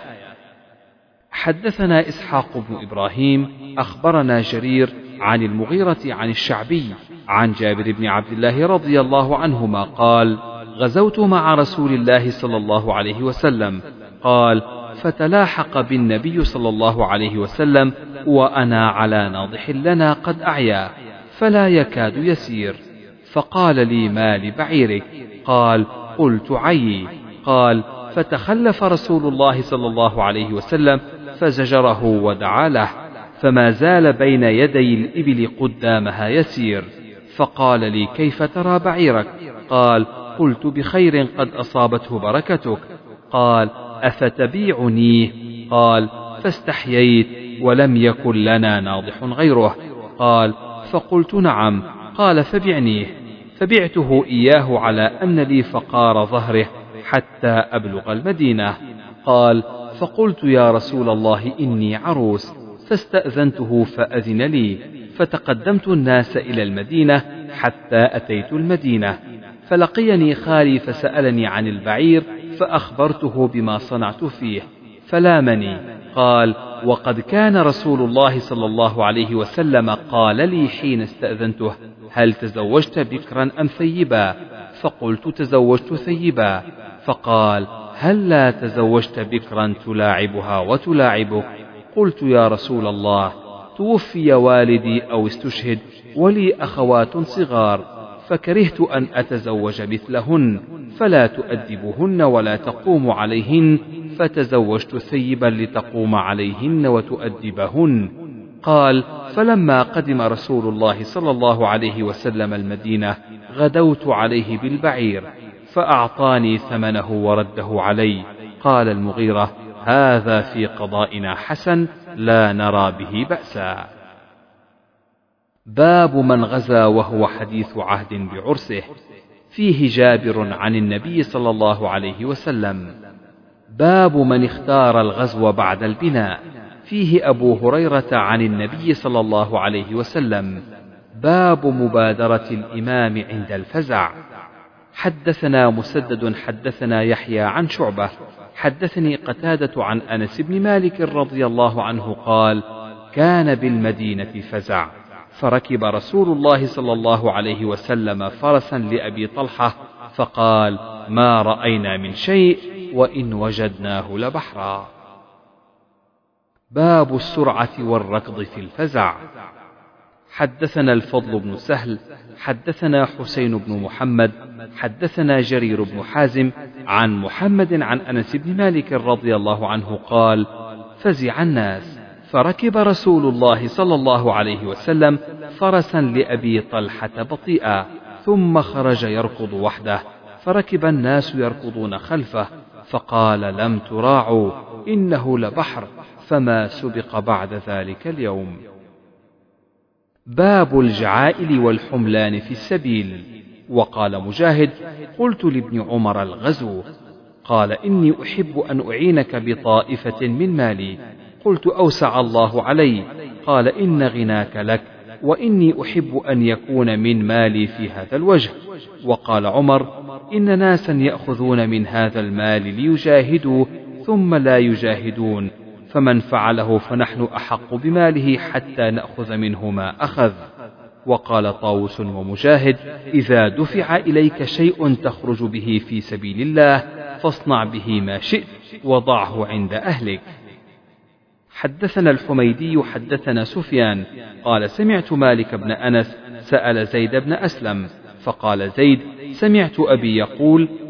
حدثنا إسحاق بن إبراهيم أخبرنا جرير عن المغيرة عن الشعبي عن جابر بن عبد الله رضي الله عنهما قال: غزوت مع رسول الله صلى الله عليه وسلم. قال: فتلاحق بالنبي صلى الله عليه وسلم وأنا على ناضح لنا قد أعيا فلا يكاد يسير، فقال لي: ما لبعيرك؟ قال: قلت: عيي. قال: فتخلف رسول الله صلى الله عليه وسلم فزجره ودعا له، فما زال بين يدي الإبل قدامها يسير، فقال لي: كيف ترى بعيرك؟ قال: قلت: بخير قد أصابته بركتك. قال: أفتبيعنيه؟ قال: فاستحييت ولم يكن لنا ناضح غيره. قال: فقلت: نعم. قال: فبعنيه. فبعته إياه على أن لي فقار ظهره حتى أبلغ المدينة. قال: فقلت: يا رسول الله إني عروس، فاستأذنته فأذن لي، فتقدمت الناس إلى المدينة حتى أتيت المدينة، فلقيني خالي فسألني عن البعير، فأخبرته بما صنعت فيه فلامني. قال: وقد كان رسول الله صلى الله عليه وسلم قال لي حين استأذنته: هل تزوجت بكرا أم ثيبا؟ فقلت: تزوجت ثيبا. فقال: هل لا تزوجت بكرا تلاعبها وتلاعبك؟ قلت: يا رسول الله، توفي والدي أو استشهد ولي أخوات صغار، فكرهت أن أتزوج مثلهن، فلا تؤدبهن ولا تقوم عليهن، فتزوجت ثيبا لتقوم عليهن وتؤدبهن. قال: فلما قدم رسول الله صلى الله عليه وسلم المدينة غدوت عليه بالبعير، فأعطاني ثمنه ورده علي. قال المغيرة: هذا في قضائنا حسن، لا نرى به بأسا. باب من غزا وهو حديث عهد بعرسه. فيه جابر عن النبي صلى الله عليه وسلم. باب من اختار الغزو بعد البناء. فيه أبو هريرة عن النبي صلى الله عليه وسلم. باب مبادرة الإمام عند الفزع. حدثنا مسدد حدثنا يحيى عن شعبة حدثني قتادة عن أنس بن مالك رضي الله عنه قال: كان بالمدينة فزع، فركب رسول الله صلى الله عليه وسلم فرسا لأبي طلحة، فقال: ما رأينا من شيء وإن وجدناه لبحرا. باب السرعة والركض في الفزع. حدثنا الفضل بن سهل حدثنا حسين بن محمد حدثنا جرير بن حازم عن محمد عن أنس بن مالك رضي الله عنه قال: فزع الناس، فركب رسول الله صلى الله عليه وسلم فرسا لأبي طلحة بطيئا، ثم خرج يركض وحده، فركب الناس يركضون خلفه، فقال: لم تراعوا، إنه لبحر، فما سبق بعد ذلك اليوم. باب الجعائل والحملان في السبيل. وقال مجاهد: قلت لابن عمر: الغزو. قال: إني أحب أن أعينك بطائفة من مالي. قلت: أوسع الله علي. قال: إن غناك لك، وإني أحب أن يكون من مالي في هذا الوجه. وقال عمر: إن ناسا يأخذون من هذا المال ليجاهدوا ثم لا يجاهدون، فمن فعله فنحن أحق بماله حتى نأخذ منه ما أخذ. وقال طاووس ومجاهد: إذا دفع إليك شيء تخرج به في سبيل الله فاصنع به ما شئت وضعه عند أهلك. حدثنا الحميدي حدثنا سفيان قال: سمعت مالك بن أنس سأل زيد بن أسلم، فقال زيد: سمعت أبي يقول: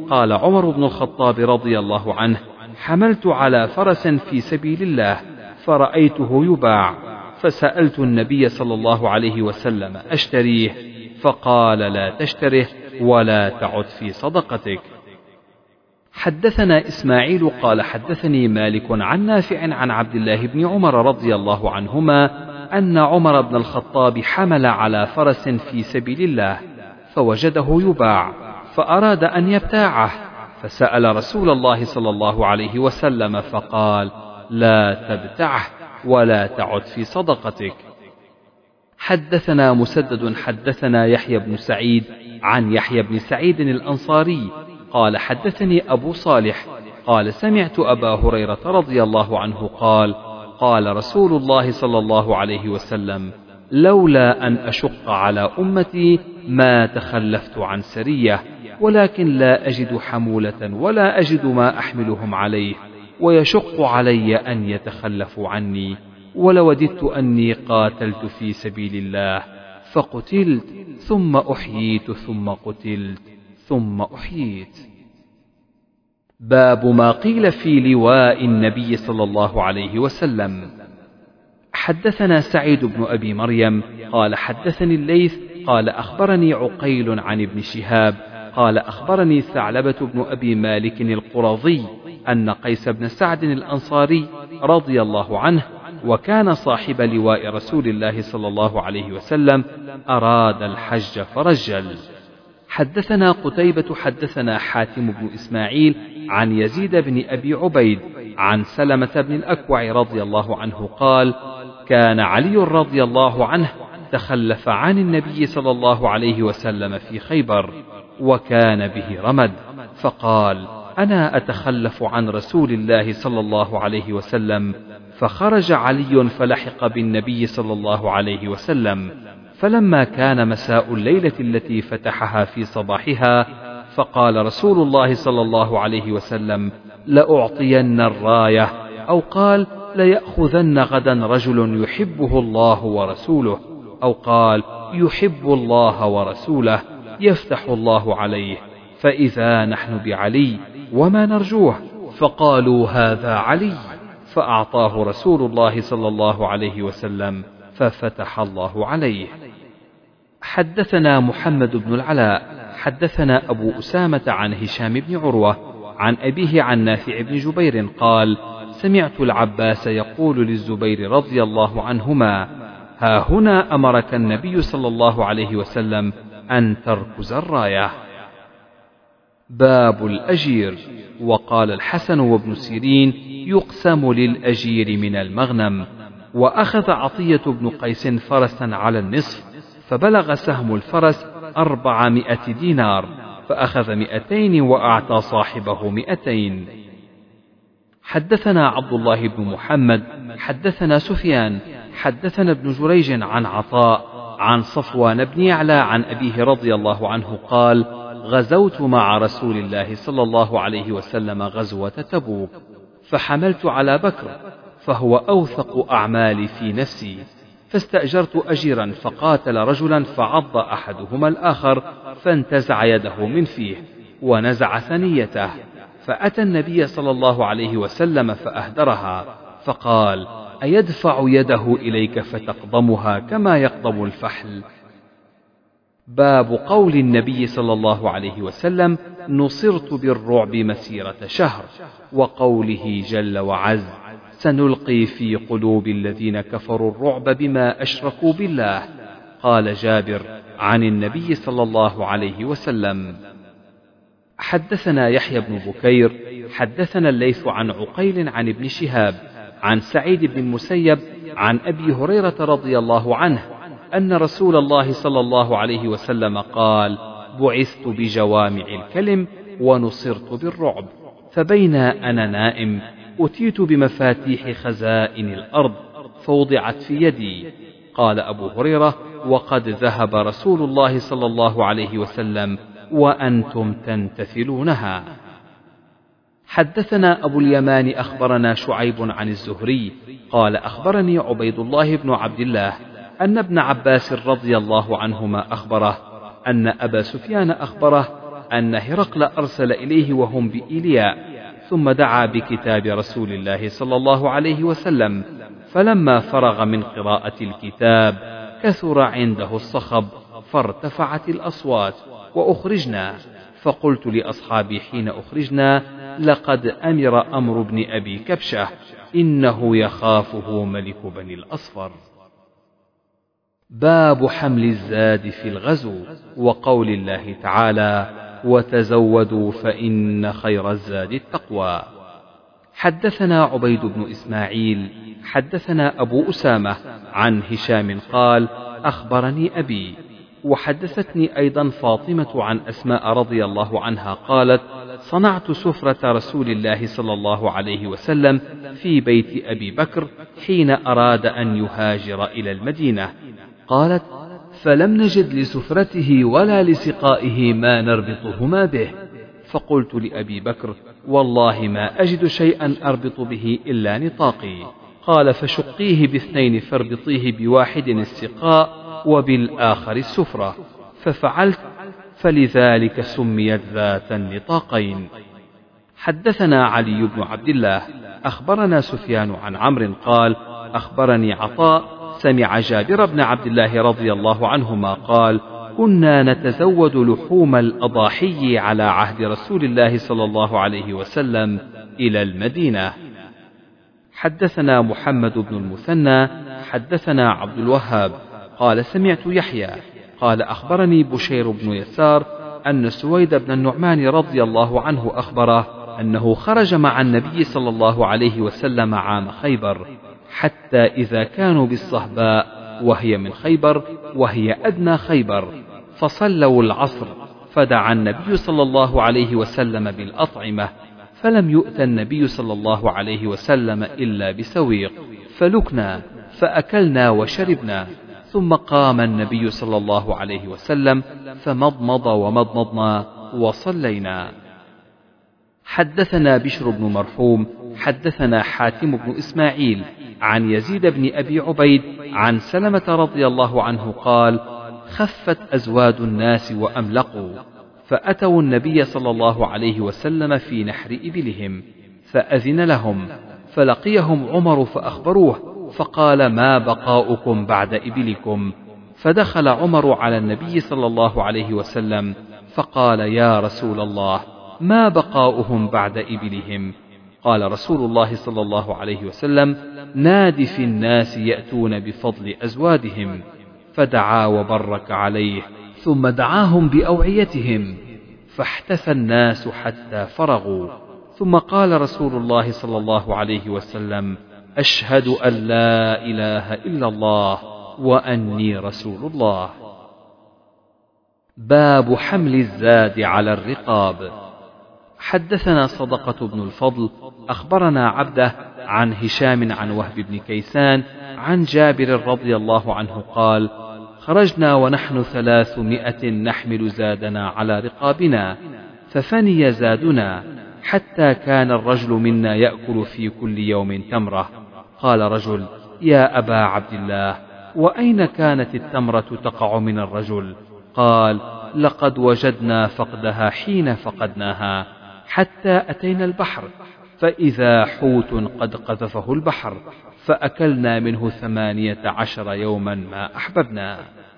قال عمر بن الخطاب رضي الله عنه: حملت على فرس في سبيل الله فرأيته يباع، فسألت النبي صلى الله عليه وسلم: أشتريه؟ فقال: لا تشتره ولا تعد في صدقتك. حدثنا إسماعيل قال حدثني مالك عن نافع عن عبد الله بن عمر رضي الله عنهما أن عمر بن الخطاب حمل على فرس في سبيل الله فوجده يباع فأراد أن يبتاعه، فسأل رسول الله صلى الله عليه وسلم فقال: لا تبتعه ولا تعد في صدقتك. حدثنا مسدد حدثنا يحيى بن سعيد عن يحيى بن سعيد الأنصاري قال حدثني أبو صالح قال سمعت أبا هريرة رضي الله عنه قال: قال رسول الله صلى الله عليه وسلم: لولا أن أشق على أمتي ما تخلفت عن سرية، ولكن لا أجد حمولة ولا أجد ما أحملهم عليه، ويشق علي أن يتخلفوا عني، ولوددت أني قاتلت في سبيل الله فقتلت ثم أحييت ثم قتلت ثم أحييت. باب ما قيل في لواء النبي صلى الله عليه وسلم. حدثنا سعيد بن أبي مريم قال حدثني الليث قال أخبرني عقيل عن ابن شهاب قال أخبرني ثعلبة بن أبي مالك القرظي أن قيس بن سعد الأنصاري رضي الله عنه وكان صاحب لواء رسول الله صلى الله عليه وسلم أراد الحج فرجل. حدثنا قتيبة حدثنا حاتم بن إسماعيل عن يزيد بن أبي عبيد عن سلمة بن الأكوع رضي الله عنه قال: كان علي رضي الله عنه تخلف عن النبي صلى الله عليه وسلم في خيبر وكان به رمد، فقال: أنا أتخلف عن رسول الله صلى الله عليه وسلم، فخرج علي فلحق بالنبي صلى الله عليه وسلم، فلما كان مساء الليلة التي فتحها في صباحها فقال رسول الله صلى الله عليه وسلم: لأعطين الراية، أو قال: ليأخذن غدا رجل يحبه الله ورسوله، أو قال: يحب الله ورسوله يفتح الله عليه، فإذا نحن بعلي وما نرجوه، فقالوا: هذا علي، فأعطاه رسول الله صلى الله عليه وسلم ففتح الله عليه. حدثنا محمد بن العلاء حدثنا أبو أسامة عن هشام بن عروة عن أبيه عن نافع بن جبير قال: سمعت العباس يقول للزبير رضي الله عنهما: ها هنا أمرك النبي صلى الله عليه وسلم أن تركز الراية. باب الأجير. وقال الحسن وابن سيرين: يقسم للأجير من المغنم. وأخذ عطية بن قيس فرسا على النصف، فبلغ سهم الفرس أربعمائة دينار، فأخذ مئتين وأعطى صاحبه مئتين. حدثنا عبد الله بن محمد حدثنا سفيان حدثنا ابن جريج عن عطاء عن صفوان بن يعلى عن أبيه رضي الله عنه قال: غزوت مع رسول الله صلى الله عليه وسلم غزوة تبوك، فحملت على بكر فهو أوثق أعمالي في نفسي، فاستأجرت أجيرا فقاتل رجلا فعض أحدهما الآخر فانتزع يده من فيه ونزع ثنيته، فأتى النبي صلى الله عليه وسلم فأهدرها، فقال: أيدفع يده إليك فتقضمها كما يقضم الفحل؟ باب قول النبي صلى الله عليه وسلم: نصرت بالرعب مسيرة شهر، وقوله جل وعز: سنلقي في قلوب الذين كفروا الرعب بما أشركوا بالله. قال جابر عن النبي صلى الله عليه وسلم. حدثنا يحيى بن بكير حدثنا الليث عن عقيل عن ابن شهاب عن سعيد بن المسيب عن أبي هريرة رضي الله عنه أن رسول الله صلى الله عليه وسلم قال: بعثت بجوامع الكلم ونصرت بالرعب، فبين أنا نائم أتيت بمفاتيح خزائن الأرض فوضعت في يدي. قال أبو هريرة: وقد ذهب رسول الله صلى الله عليه وسلم وأنتم تنتثلونها. حدثنا أبو اليمان أخبرنا شعيب عن الزهري قال: أخبرني عبيد الله بن عبد الله أن ابن عباس رضي الله عنهما أخبره أن أبا سفيان أخبره أن هرقل أرسل إليه وهم بإيلياء، ثم دعا بكتاب رسول الله صلى الله عليه وسلم، فلما فرغ من قراءة الكتاب كثر عنده الصخب فارتفعت الأصوات وأخرجنا، فقلت لأصحابي حين أخرجنا: لقد أمر أمر بن أبي كبشة، إنه يخافه ملك بني الأصفر. باب حمل الزاد في الغزو، وقول الله تعالى: وتزودوا فإن خير الزاد التقوى. حدثنا عبيد بن إسماعيل حدثنا أبو أسامة عن هشام قال: أخبرني أبي، وحدثتني أيضا فاطمة عن أسماء رضي الله عنها قالت: صنعت سفرة رسول الله صلى الله عليه وسلم في بيت أبي بكر حين أراد أن يهاجر إلى المدينة. قالت: فلم نجد لسفرته ولا لسقائه ما نربطهما به، فقلت لأبي بكر: والله ما أجد شيئا أربط به إلا نطاقي. قال: فشقيه باثنين فاربطيه بواحد السقاء وبالآخر السفرة، ففعلت، فلذلك سميت ذات النطاقين. حدثنا علي بن عبد الله أخبرنا سفيان عن عمرو قال: أخبرني عطاء سمع جابر بن عبد الله رضي الله عنهما قال: كنا نتزود لحوم الأضاحي على عهد رسول الله صلى الله عليه وسلم إلى المدينة. حدثنا محمد بن المثنى حدثنا عبد الوهاب قال: سمعت يحيى قال: أخبرني بشير بن يسار أن سويد بن النعمان رضي الله عنه أخبره أنه خرج مع النبي صلى الله عليه وسلم عام خيبر، حتى إذا كانوا بالصهباء وهي من خيبر وهي أدنى خيبر، فصلوا العصر، فدعا النبي صلى الله عليه وسلم بالأطعمة، فلم يؤت النبي صلى الله عليه وسلم إلا بسويق، فلكنا فأكلنا وشربنا، ثم قام النبي صلى الله عليه وسلم فمضمض ومضمضنا وصلينا. حدثنا بشر بن مرحوم حدثنا حاتم بن إسماعيل عن يزيد بن أبي عبيد عن سلمة رضي الله عنه قال: خفت أزواد الناس وأملقوا، فأتوا النبي صلى الله عليه وسلم في نحر إبلهم، فأذن لهم، فلقيهم عمر فأخبروه، فقال: ما بقاؤكم بعد إبلكم؟ فدخل عمر على النبي صلى الله عليه وسلم فقال: يا رسول الله، ما بقاؤهم بعد إبلهم؟ قال رسول الله صلى الله عليه وسلم: ناد في الناس يأتون بفضل أزوادهم، فدعا وبرك عليه، ثم دعاهم بأوعيتهم، فاحتفى الناس حتى فرغوا، ثم قال رسول الله صلى الله عليه وسلم: أشهد أن لا إله إلا الله وأني رسول الله. باب حمل الزاد على الرقاب. حدثنا صدقة بن الفضل أخبرنا عبده عن هشام عن وهب بن كيسان عن جابر رضي الله عنه قال: خرجنا ونحن ثلاثمائة نحمل زادنا على رقابنا، ففني زادنا حتى كان الرجل منا يأكل في كل يوم تمرة. قال رجل: يا أبا عبد الله، وأين كانت التمرة تقع من الرجل؟ قال: لقد وجدنا فقدها حين فقدناها، حتى أتينا البحر، فإذا حوت قد قذفه البحر، فأكلنا منه ثمانية عشر يوما ما أحببنا.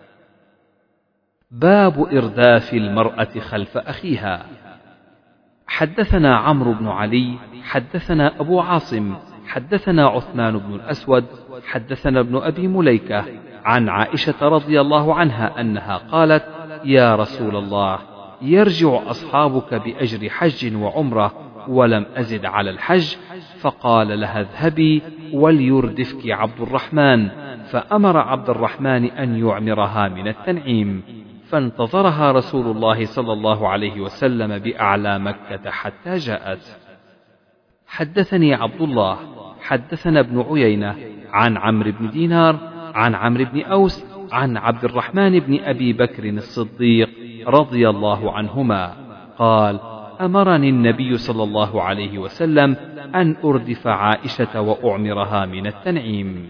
باب إرداف المرأة خلف أخيها. حدثنا عمرو بن علي حدثنا أبو عاصم حدثنا عثمان بن الأسود حدثنا ابن أبي مليكة عن عائشة رضي الله عنها أنها قالت: يا رسول الله، يرجع أصحابك بأجر حج وعمرة ولم أزد على الحج، فقال لها: اذهبي وليردفك عبد الرحمن، فأمر عبد الرحمن أن يعمرها من التنعيم، فانتظرها رسول الله صلى الله عليه وسلم بأعلى مكة حتى جاءت. حدثني عبد الله حدثنا ابن عيينة عن عمرو بن دينار عن عمرو بن أوس عن عبد الرحمن بن أبي بكر الصديق رضي الله عنهما قال: أمرني النبي صلى الله عليه وسلم أن أردف عائشة وأعمرها من التنعيم.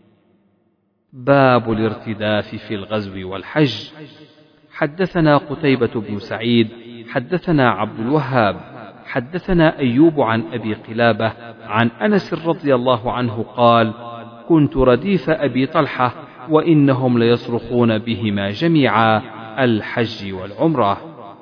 باب الارتداف في الغزو والحج. حدثنا قتيبة بن سعيد حدثنا عبد الوهاب حدثنا أيوب عن أبي قلابة عن أنس رضي الله عنه قال: كنت رديف أبي طلحة وإنهم ليصرخون بهما جميعا، الحج والعمرة.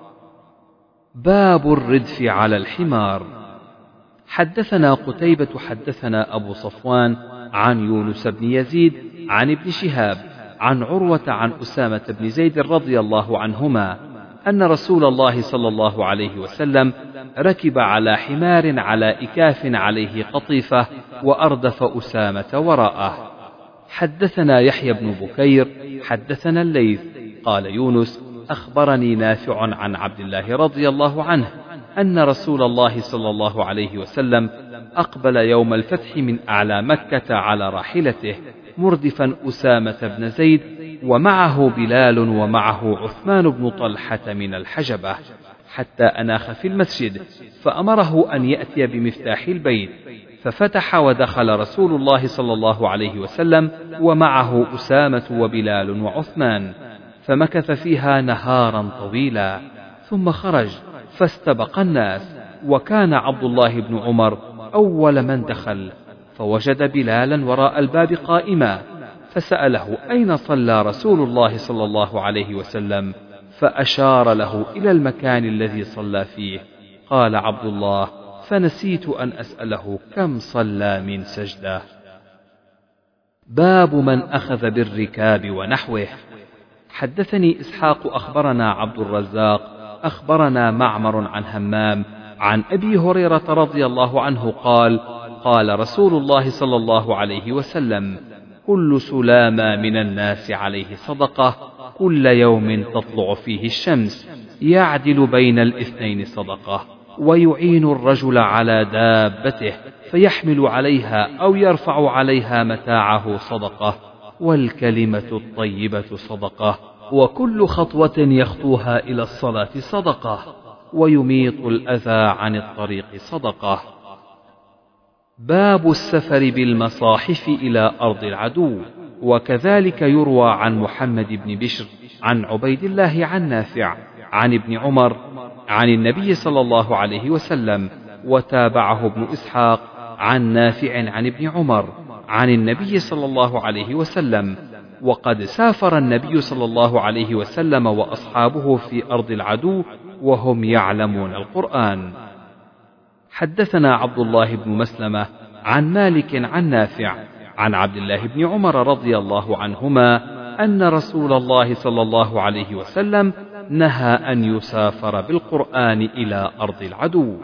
باب الردف على الحمار. حدثنا قتيبة حدثنا أبو صفوان عن يونس بن يزيد عن ابن شهاب عن عروة عن أسامة بن زيد رضي الله عنهما أن رسول الله صلى الله عليه وسلم ركب على حمار على إكاف عليه قطيفة وأردف أسامة وراءه. حدثنا يحيى بن بكير حدثنا الليث قال يونس أخبرني نافع عن عبد الله رضي الله عنه أن رسول الله صلى الله عليه وسلم أقبل يوم الفتح من أعلى مكة على راحلته مردفا أسامة بن زيد ومعه بلال ومعه عثمان بن طلحة من الحجبة، حتى أناخ في المسجد فأمره أن يأتي بمفتاح البيت، ففتح ودخل رسول الله صلى الله عليه وسلم ومعه أسامة وبلال وعثمان، فمكث فيها نهارا طويلا، ثم خرج فاستبق الناس، وكان عبد الله بن عمر أول من دخل، فوجد بلالا وراء الباب قائما، فسأله أين صلى رسول الله صلى الله عليه وسلم، فأشار له إلى المكان الذي صلى فيه. قال عبد الله: فنسيت أن أسأله كم صلى من سجدة. باب من أخذ بالركاب ونحوه. حدثني إسحاق أخبرنا عبد الرزاق أخبرنا معمر عن همام عن أبي هريرة رضي الله عنه قال: قال رسول الله صلى الله عليه وسلم: كل سلامة من الناس عليه صدقة، كل يوم تطلع فيه الشمس، يعدل بين الاثنين صدقة، ويعين الرجل على دابته فيحمل عليها أو يرفع عليها متاعه صدقة، والكلمة الطيبة صدقة، وكل خطوة يخطوها إلى الصلاة صدقة، ويميط الأذى عن الطريق صدقة. باب السفر بالمصاحف إلى أرض العدو. وكذلك يروى عن محمد بن بشر عن عبيد الله عن نافع عن ابن عمر عن النبي صلى الله عليه وسلم، وتابعه ابن إسحاق عن نافع عن ابن عمر عن النبي صلى الله عليه وسلم. وقد سافر النبي صلى الله عليه وسلم وأصحابه في أرض العدو وهم يعلمون القرآن. حدثنا عبد الله بن مسلمة عن مالك عن نافع عن عبد الله بن عمر رضي الله عنهما أن رسول الله صلى الله عليه وسلم نهى أن يسافر بالقرآن إلى أرض العدو.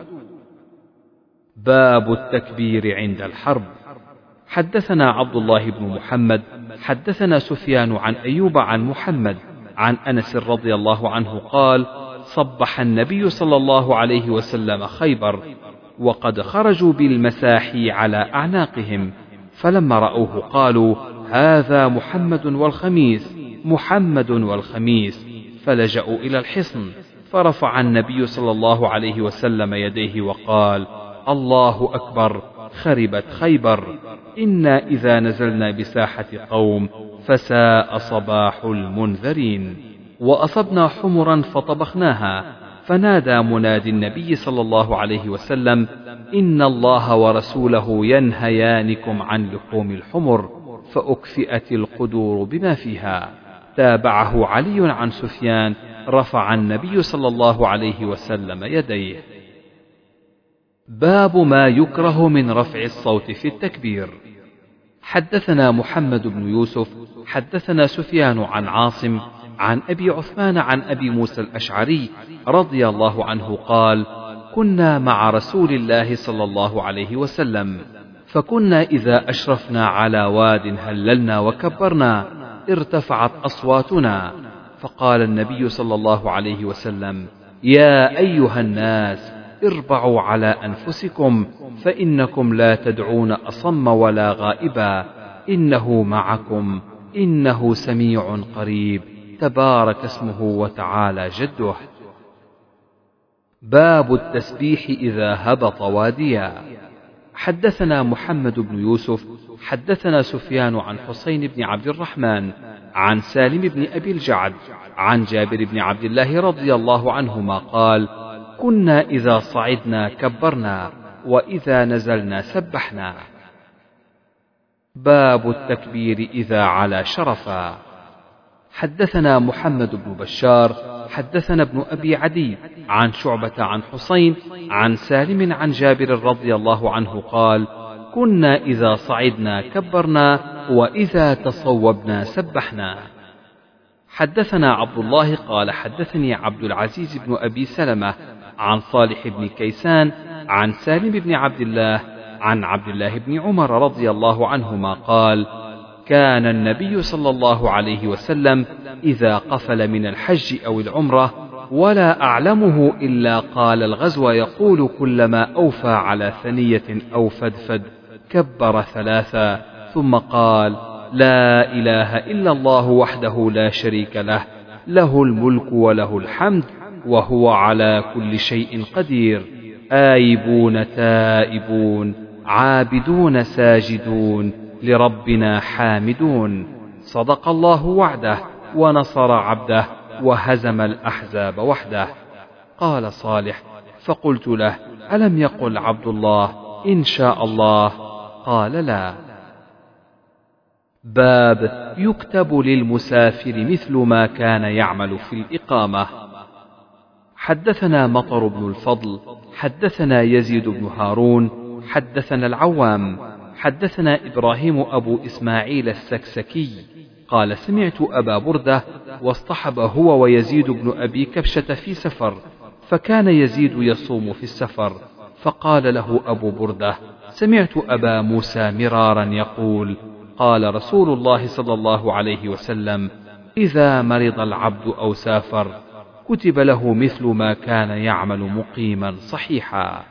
باب التكبير عند الحرب. حدثنا عبد الله بن محمد حدثنا سفيان عن أيوب عن محمد عن أنس رضي الله عنه قال: صبح النبي صلى الله عليه وسلم خيبر، وقد خرجوا بالمساحي على أعناقهم، فلما رأوه قالوا: هذا محمد والخميس، محمد والخميس، فلجأوا إلى الحصن، فرفع النبي صلى الله عليه وسلم يديه وقال: الله أكبر، خربت خيبر، إنا إذا نزلنا بساحة قوم فساء صباح المنذرين. وأصبنا حمرا فطبخناها، فنادى منادي النبي صلى الله عليه وسلم: إن الله ورسوله ينهيانكم عن لحوم الحمر، فأكفئت القدور بما فيها. تابعه علي عن سفيان: رفع النبي صلى الله عليه وسلم يديه. باب ما يكره من رفع الصوت في التكبير. حدثنا محمد بن يوسف حدثنا سفيان عن عاصم عن أبي عثمان عن أبي موسى الأشعري رضي الله عنه قال: كنا مع رسول الله صلى الله عليه وسلم، فكنا إذا أشرفنا على واد هللنا وكبرنا، ارتفعت أصواتنا، فقال النبي صلى الله عليه وسلم: يا أيها الناس، اربعوا على أنفسكم، فإنكم لا تدعون أصم ولا غائبا، إنه معكم، إنه سميع قريب، تبارك اسمه وتعالى جده. باب التسبيح إذا هبط واديا. حدثنا محمد بن يوسف حدثنا سفيان عن حسين بن عبد الرحمن عن سالم بن أبي الجعد عن جابر بن عبد الله رضي الله عنهما قال: كنا إذا صعدنا كبرنا وإذا نزلنا سبحنا. باب التكبير إذا علا شرفا. حدثنا محمد بن بشار حدثنا ابن أبي عدي عن شعبة عن حسين عن سالم عن جابر رضي الله عنه قال: كنا إذا صعدنا كبرنا وإذا تصوبنا سبحنا. حدثنا عبد الله قال حدثني عبد العزيز بن أبي سلمة عن صالح بن كيسان عن سالم بن عبد الله عن عبد الله بن عمر رضي الله عنهما قال: كان النبي صلى الله عليه وسلم إذا قفل من الحج أو العمرة ولا أعلمه إلا قال الغزو يقول كلما أوفى على ثنية أو فدفد كبر ثلاثا ثم قال: لا إله إلا الله وحده لا شريك له، له الملك وله الحمد وهو على كل شيء قدير، آيبون تائبون عابدون ساجدون لربنا حامدون، صدق الله وعده ونصر عبده وهزم الأحزاب وحده. قال صالح: فقلت له: ألم يقل عبد الله إن شاء الله؟ قال: لا. باب يكتب للمسافر مثل ما كان يعمل في الإقامة. حدثنا مطر بن الفضل حدثنا يزيد بن هارون حدثنا العوام حدثنا إبراهيم أبو إسماعيل السكسكي قال: سمعت أبا بردة واصطحب هو ويزيد بن أبي كبشة في سفر، فكان يزيد يصوم في السفر، فقال له أبو بردة: سمعت أبا موسى مرارا يقول: قال رسول الله صلى الله عليه وسلم: إذا مرض العبد أو سافر كتب له مثل ما كان يعمل مقيما صحيحا.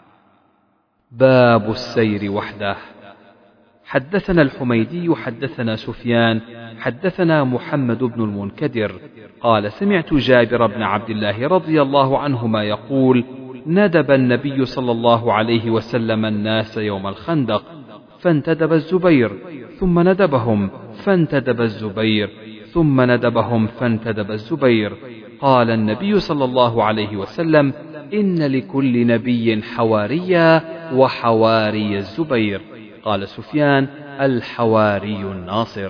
باب السير وحده. حدثنا الحميدي حدثنا سفيان حدثنا محمد بن المنكدر قال: سمعت جابر بن عبد الله رضي الله عنهما يقول: ندب النبي صلى الله عليه وسلم الناس يوم الخندق، فانتدب الزبير ثم ندبهم فانتدب الزبير ثم ندبهم فانتدب الزبير. قال النبي صلى الله عليه وسلم: إن لكل نبي حواريا وحواري الزبير. قال سفيان: الحواري الناصر.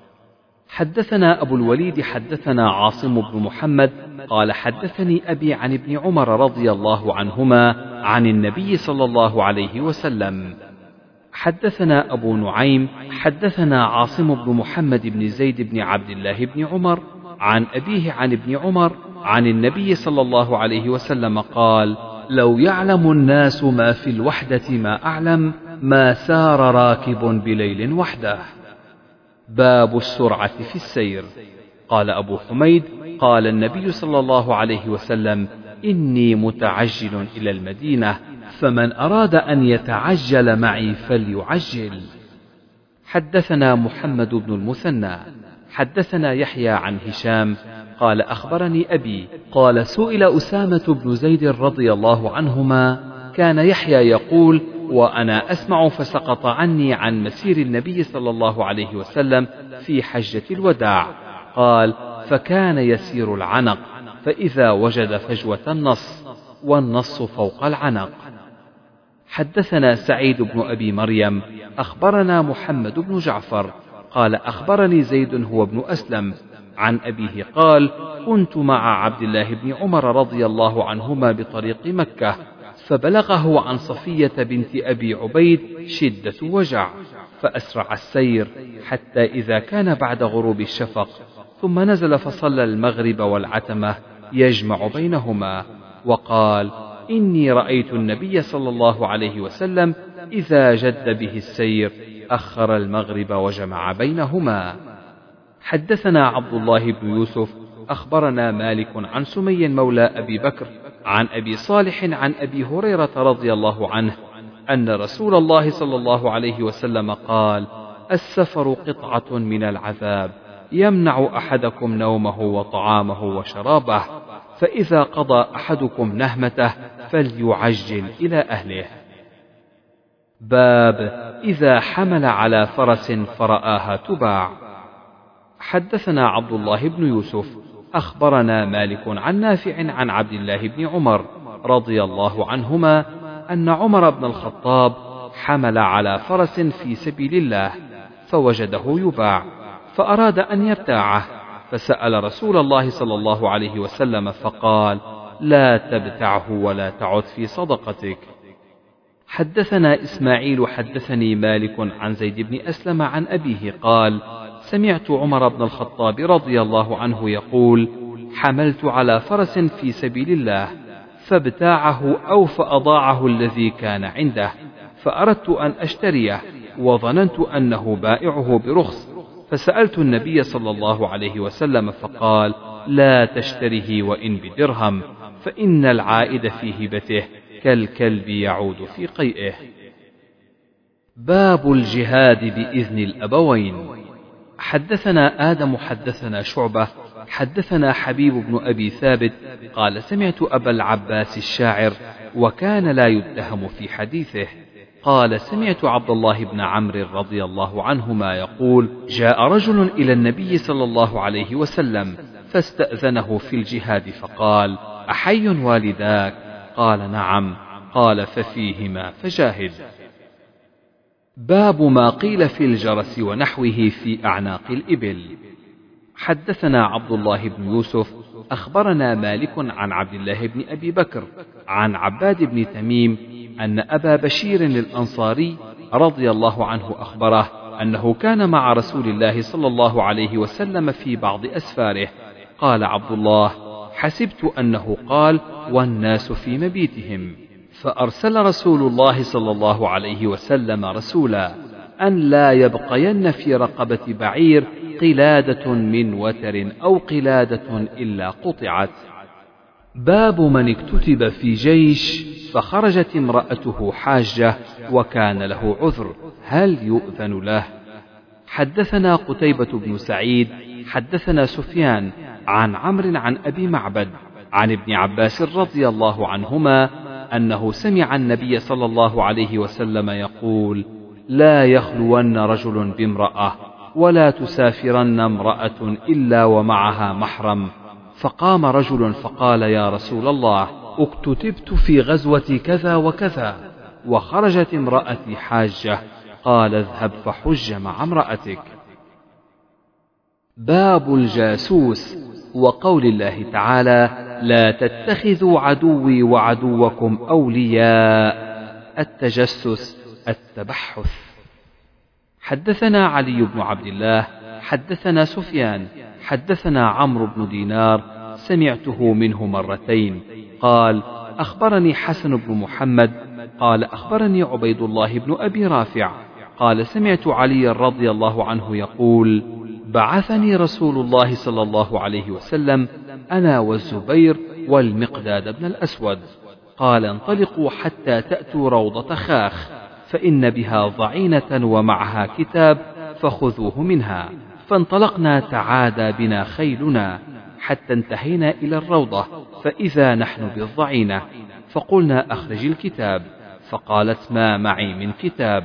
حدثنا أبو الوليد حدثنا عاصم بن محمد قال: حدثني أبي عن ابن عمر رضي الله عنهما عن النبي صلى الله عليه وسلم. حدثنا أبو نعيم حدثنا عاصم بن محمد بن زيد بن عبد الله بن عمر عن أبيه عن ابن عمر عن النبي صلى الله عليه وسلم قال: لو يعلم الناس ما في الوحدة ما أعلم ما سار راكب بليل وحده. باب السرعة في السير. قال أبو حميد: قال النبي صلى الله عليه وسلم: إني متعجل إلى المدينة، فمن أراد أن يتعجل معي فليعجل. حدثنا محمد بن المثنى حدثنا يحيى عن هشام قال: أخبرني أبي قال: سئل أسامة بن زيد رضي الله عنهما: كان يحيى يقول وأنا أسمع فسقط عني عن مسير النبي صلى الله عليه وسلم في حجة الوداع. قال: فكان يسير العنق، فإذا وجد فجوة النص، والنص فوق العنق. حدثنا سعيد بن أبي مريم أخبرنا محمد بن جعفر قال: أخبرني زيد هو ابن أسلم عن أبيه قال: كنت مع عبد الله بن عمر رضي الله عنهما بطريق مكة، فبلغه عن صفية بنت أبي عبيد شدة وجع، فأسرع السير حتى إذا كان بعد غروب الشفق، ثم نزل فصلى المغرب والعتمة يجمع بينهما، وقال: إني رأيت النبي صلى الله عليه وسلم إذا جد به السير أخر المغرب وجمع بينهما. حدثنا عبد الله بن يوسف أخبرنا مالك عن سمي مولى أبي بكر عن أبي صالح عن أبي هريرة رضي الله عنه أن رسول الله صلى الله عليه وسلم قال: السفر قطعة من العذاب، يمنع أحدكم نومه وطعامه وشرابه، فإذا قضى أحدكم نهمته فليعجل إلى أهله. باب إذا حمل على فرس فرآها تباع. حدثنا عبد الله بن يوسف أخبرنا مالك عن نافع عن عبد الله بن عمر رضي الله عنهما أن عمر بن الخطاب حمل على فرس في سبيل الله فوجده يباع فأراد أن يبتاعه، فسأل رسول الله صلى الله عليه وسلم فقال: لا تبتعه ولا تعد في صدقتك. حدثنا إسماعيل حدثني مالك عن زيد بن أسلم عن أبيه قال: سمعت عمر بن الخطاب رضي الله عنه يقول: حملت على فرس في سبيل الله فابتاعه أو فأضاعه الذي كان عنده، فأردت أن أشتريه وظننت أنه بائعه برخص، فسألت النبي صلى الله عليه وسلم فقال: لا تشتره وإن بدرهم، فإن العائد في هبته كالكلب يعود في قيئه. باب الجهاد بإذن الأبوين. حدثنا آدم حدثنا شعبة حدثنا حبيب بن أبي ثابت قال: سمعت أبا العباس الشاعر وكان لا يتهم في حديثه قال: سمعت عبد الله بن عمرو رضي الله عنهما يقول: جاء رجل إلى النبي صلى الله عليه وسلم فاستأذنه في الجهاد فقال: أحي والداك؟ قال: نعم. قال: ففيهما فجاهد. باب ما قيل في الجرس ونحوه في أعناق الإبل. حدثنا عبد الله بن يوسف أخبرنا مالك عن عبد الله بن أبي بكر عن عباد بن تميم أن أبا بشير الأنصاري رضي الله عنه أخبره أنه كان مع رسول الله صلى الله عليه وسلم في بعض أسفاره. قال عبد الله: حسبت أنه قال: والناس في مبيتهم، فأرسل رسول الله صلى الله عليه وسلم رسولا أن لا يبقين في رقبة بعير قلادة من وتر أو قلادة إلا قطعت. باب من اكتتب في جيش فخرجت امرأته حاجة وكان له عذر، هل يؤذن له؟ حدثنا قتيبة بن سعيد حدثنا سفيان عن عمرو عن أبي معبد عن ابن عباس رضي الله عنهما أنه سمع النبي صلى الله عليه وسلم يقول: لا يخلون رجل بامرأة ولا تسافرن امرأة إلا ومعها محرم. فقام رجل فقال: يا رسول الله، اكتتبت في غزوة كذا وكذا وخرجت امرأتي حاجة. قال: اذهب فحج مع امرأتك. باب الجاسوس وقول الله تعالى: لا تتخذوا عدوي وعدوكم أولياء. التجسس التبحث. حدثنا علي بن عبد الله حدثنا سفيان حدثنا عمرو بن دينار سمعته منه مرتين قال: أخبرني حسن بن محمد قال: أخبرني عبيد الله بن أبي رافع قال: سمعت علي رضي الله عنه يقول: بعثني رسول الله صلى الله عليه وسلم أنا والزبير والمقداد بن الأسود، قال: انطلقوا حتى تأتوا روضة خاخ، فإن بها ضعينة ومعها كتاب فخذوه منها. فانطلقنا تعادى بنا خيلنا حتى انتهينا إلى الروضة، فإذا نحن بالضعينة، فقلنا: أخرج الكتاب. فقالت: ما معي من كتاب.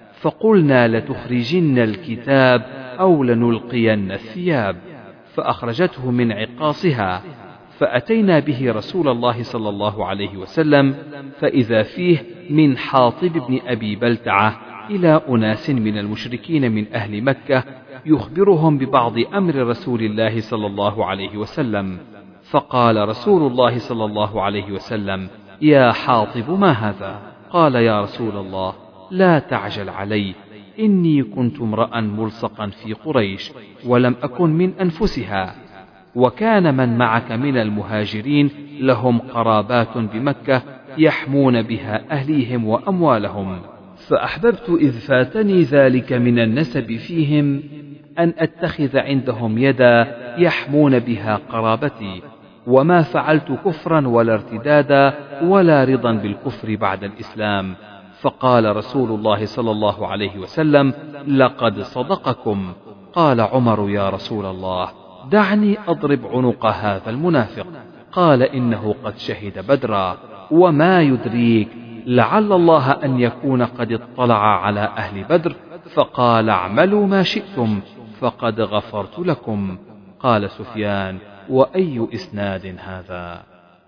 فقلنا: لتخرجن الكتاب أو لنلقين الثياب. فأخرجته من عقاصها، فأتينا به رسول الله صلى الله عليه وسلم، فإذا فيه من حاطب بن أبي بلتعة إلى أناس من المشركين من أهل مكة يخبرهم ببعض أمر رسول الله صلى الله عليه وسلم. فقال رسول الله صلى الله عليه وسلم: يا حاطب، ما هذا؟ قال: يا رسول الله، لا تعجل علي، إني كنت امرأ ملصقا في قريش ولم أكن من أنفسها، وكان من معك من المهاجرين لهم قرابات بمكة يحمون بها أهليهم وأموالهم، فأحببت إذ فاتني ذلك من النسب فيهم أن أتخذ عندهم يدا يحمون بها قرابتي، وما فعلت كفرا ولا ارتدادا ولا رضا بالكفر بعد الإسلام. فقال رسول الله صلى الله عليه وسلم: لقد صدقكم. قال عمر: يا رسول الله، دعني أضرب عنق هذا المنافق. قال: إنه قد شهد بدرا، وما يدريك لعل الله أن يكون قد اطلع على أهل بدر. فقال: اعملوا ما شئتم، فقد غفرت لكم. قال سفيان: وأي إسناد هذا؟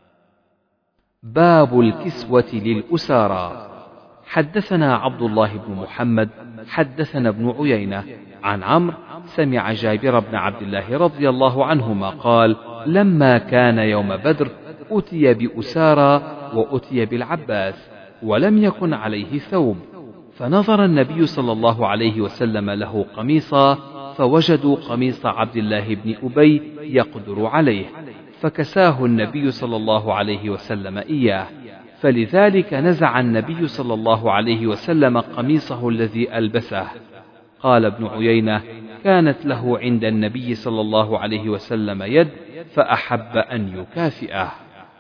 باب الكسوة للأسارى. حدثنا عبد الله بن محمد حدثنا ابن عيينة عن عمرو سمع جابر بن عبد الله رضي الله عنهما قال: لما كان يوم بدر أتي بأسارى وأتي بالعباس ولم يكن عليه ثوب، فنظر النبي صلى الله عليه وسلم له قميصا، فوجدوا قميص عبد الله بن أبي يقدر عليه، فكساه النبي صلى الله عليه وسلم إياه، فلذلك نزع النبي صلى الله عليه وسلم قميصه الذي ألبسه. قال ابن عيينة: كانت له عند النبي صلى الله عليه وسلم يد فأحب أن يكافئه.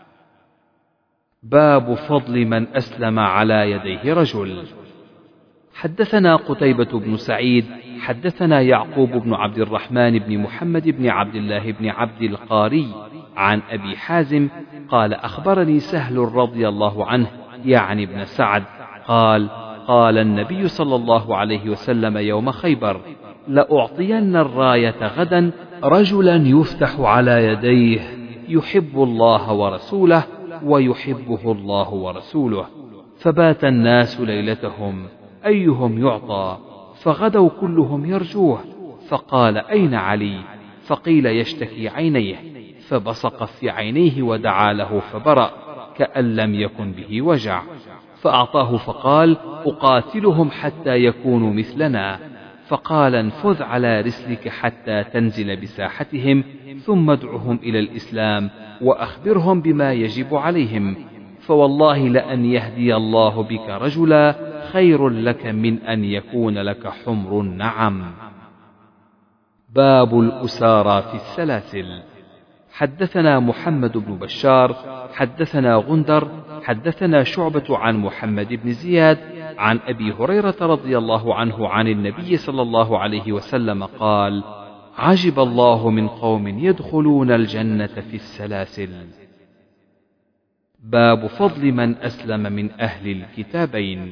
باب فضل من أسلم على يديه رجل. حدثنا قتيبة بن سعيد حدثنا يعقوب بن عبد الرحمن بن محمد بن عبد الله بن عبد القاري عن أبي حازم قال: أخبرني سهل رضي الله عنه يعني ابن سعد قال: قال النبي صلى الله عليه وسلم يوم خيبر: لأعطين الراية غدا رجلا يفتح على يديه يحب الله ورسوله ويحبه الله ورسوله. فبات الناس ليلتهم أيهم يعطى، فغدوا كلهم يرجوه، فقال: أين علي؟ فقيل: يشتكي عينيه، فبصق في عينيه ودعا له فبرأ كأن لم يكن به وجع، فأعطاه فقال: أقاتلهم حتى يكونوا مثلنا. فقال: انفذ على رسلك حتى تنزل بساحتهم، ثم ادعهم إلى الإسلام وأخبرهم بما يجب عليهم، فوالله لأن يهدي الله بك رجلا خير لك من أن يكون لك حمر النعم. باب الأسارى في السلاسل. حدثنا محمد بن بشار حدثنا غندر حدثنا شعبة عن محمد بن زياد عن أبي هريرة رضي الله عنه عن النبي صلى الله عليه وسلم قال: عجب الله من قوم يدخلون الجنة في السلاسل. باب فضل من أسلم من أهل الكتابين.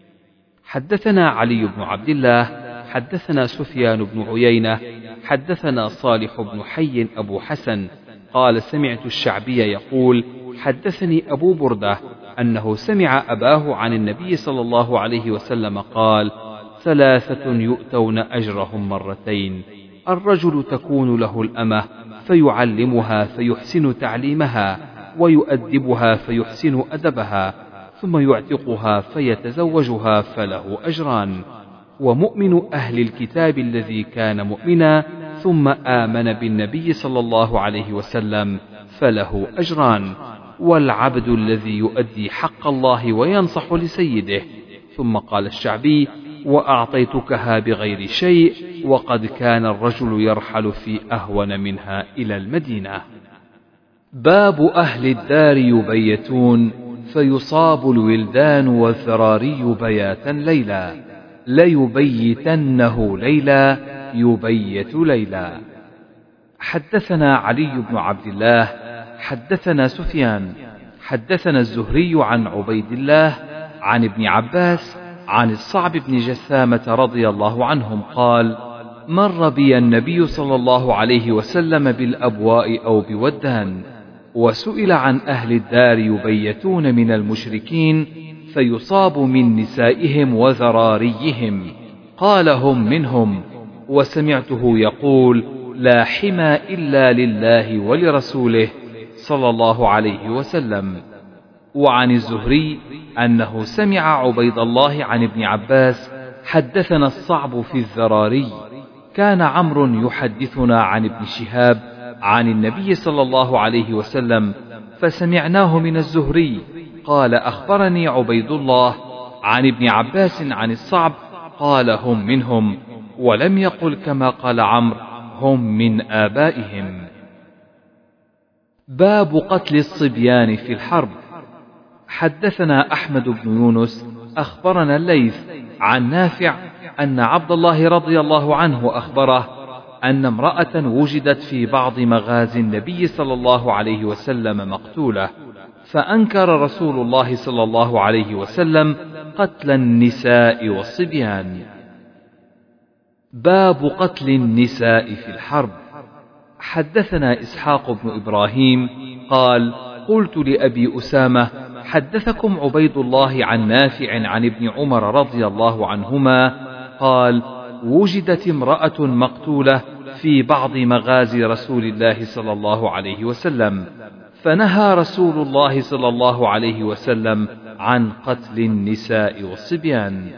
حدثنا علي بن عبد الله حدثنا سفيان بن عيينة حدثنا صالح بن حي أبو حسن قال: سمعت الشعبي يقول: حدثني أبو بردة أنه سمع أباه عن النبي صلى الله عليه وسلم قال: ثلاثة يؤتون أجرهم مرتين: الرجل تكون له الأمة فيعلمها فيحسن تعليمها ويؤدبها فيحسن أدبها، ثم يعتقها فيتزوجها فله أجران. ومؤمن أهل الكتاب الذي كان مؤمنا ثم آمن بالنبي صلى الله عليه وسلم فله أجران. والعبد الذي يؤدي حق الله وينصح لسيده. ثم قال الشعبي: وأعطيتكها بغير شيء، وقد كان الرجل يرحل في أهون منها إلى المدينة. باب أهل الدار يبيتون فيصاب الولدان والذراري بياتا ليلا: ليبيتنه ليلا يبيت ليلا. حدثنا علي بن عبد الله حدثنا سفيان حدثنا الزهري عن عبيد الله عن ابن عباس عن الصعب بن جثامة رضي الله عنهم قال: مر بي النبي صلى الله عليه وسلم بالأبواء أو بودان، وسئل عن أهل الدار يبيتون من المشركين فيصاب من نسائهم وذراريهم، قال: هم منهم. وسمعته يقول: لا حمى إلا لله ولرسوله صلى الله عليه وسلم. وعن الزهري أنه سمع عبيد الله عن ابن عباس: حدثنا الصعب في الذراري. كان عمرو يحدثنا عن ابن شهاب عن النبي صلى الله عليه وسلم، فسمعناه من الزهري قال: أخبرني عبيد الله عن ابن عباس عن الصعب قال: هم منهم، ولم يقل كما قال عمرو: هم من آبائهم. باب قتل الصبيان في الحرب. حدثنا أحمد بن يونس أخبرنا الليث عن نافع أن عبد الله رضي الله عنه أخبره أن امرأة وجدت في بعض مغازي النبي صلى الله عليه وسلم مقتولة، فأنكر رسول الله صلى الله عليه وسلم قتل النساء والصبيان. باب قتل النساء في الحرب. حدثنا إسحاق بن إبراهيم قال قلت لأبي أسامة حدثكم عبيد الله عن نافع عن ابن عمر رضي الله عنهما قال وجدت امرأة مقتولة في بعض مغازي رسول الله صلى الله عليه وسلم، فنهى رسول الله صلى الله عليه وسلم عن قتل النساء والصبيان.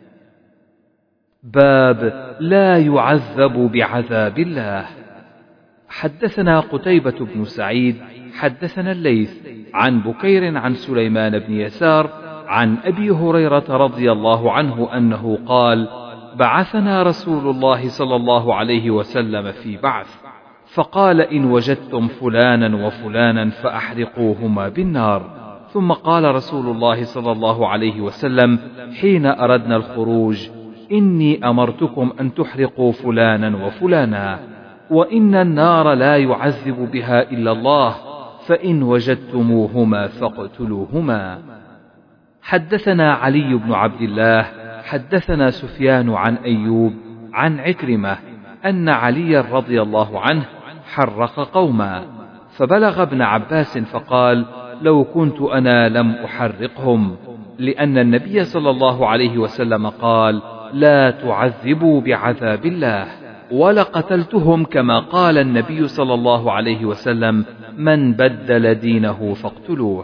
باب لا يعذب بعذاب الله. حدثنا قتيبة بن سعيد حدثنا الليث عن بكير عن سليمان بن يسار عن أبي هريرة رضي الله عنه أنه قال بعثنا رسول الله صلى الله عليه وسلم في بعث، فقال إن وجدتم فلانا وفلانا فأحرقوهما بالنار. ثم قال رسول الله صلى الله عليه وسلم حين أردنا الخروج إني أمرتكم أن تحرقوا فلانا وفلانا، وإن النار لا يعذب بها إلا الله، فإن وجدتموهما فاقتلوهما. حدثنا علي بن عبد الله حدثنا سفيان عن أيوب عن عكرمة أن علي رضي الله عنه حرق قوما، فبلغ ابن عباس فقال لو كنت أنا لم أحرقهم، لأن النبي صلى الله عليه وسلم قال لا تعذبوا بعذاب الله، ولقتلتهم كما قال النبي صلى الله عليه وسلم من بدل دينه فاقتلوه.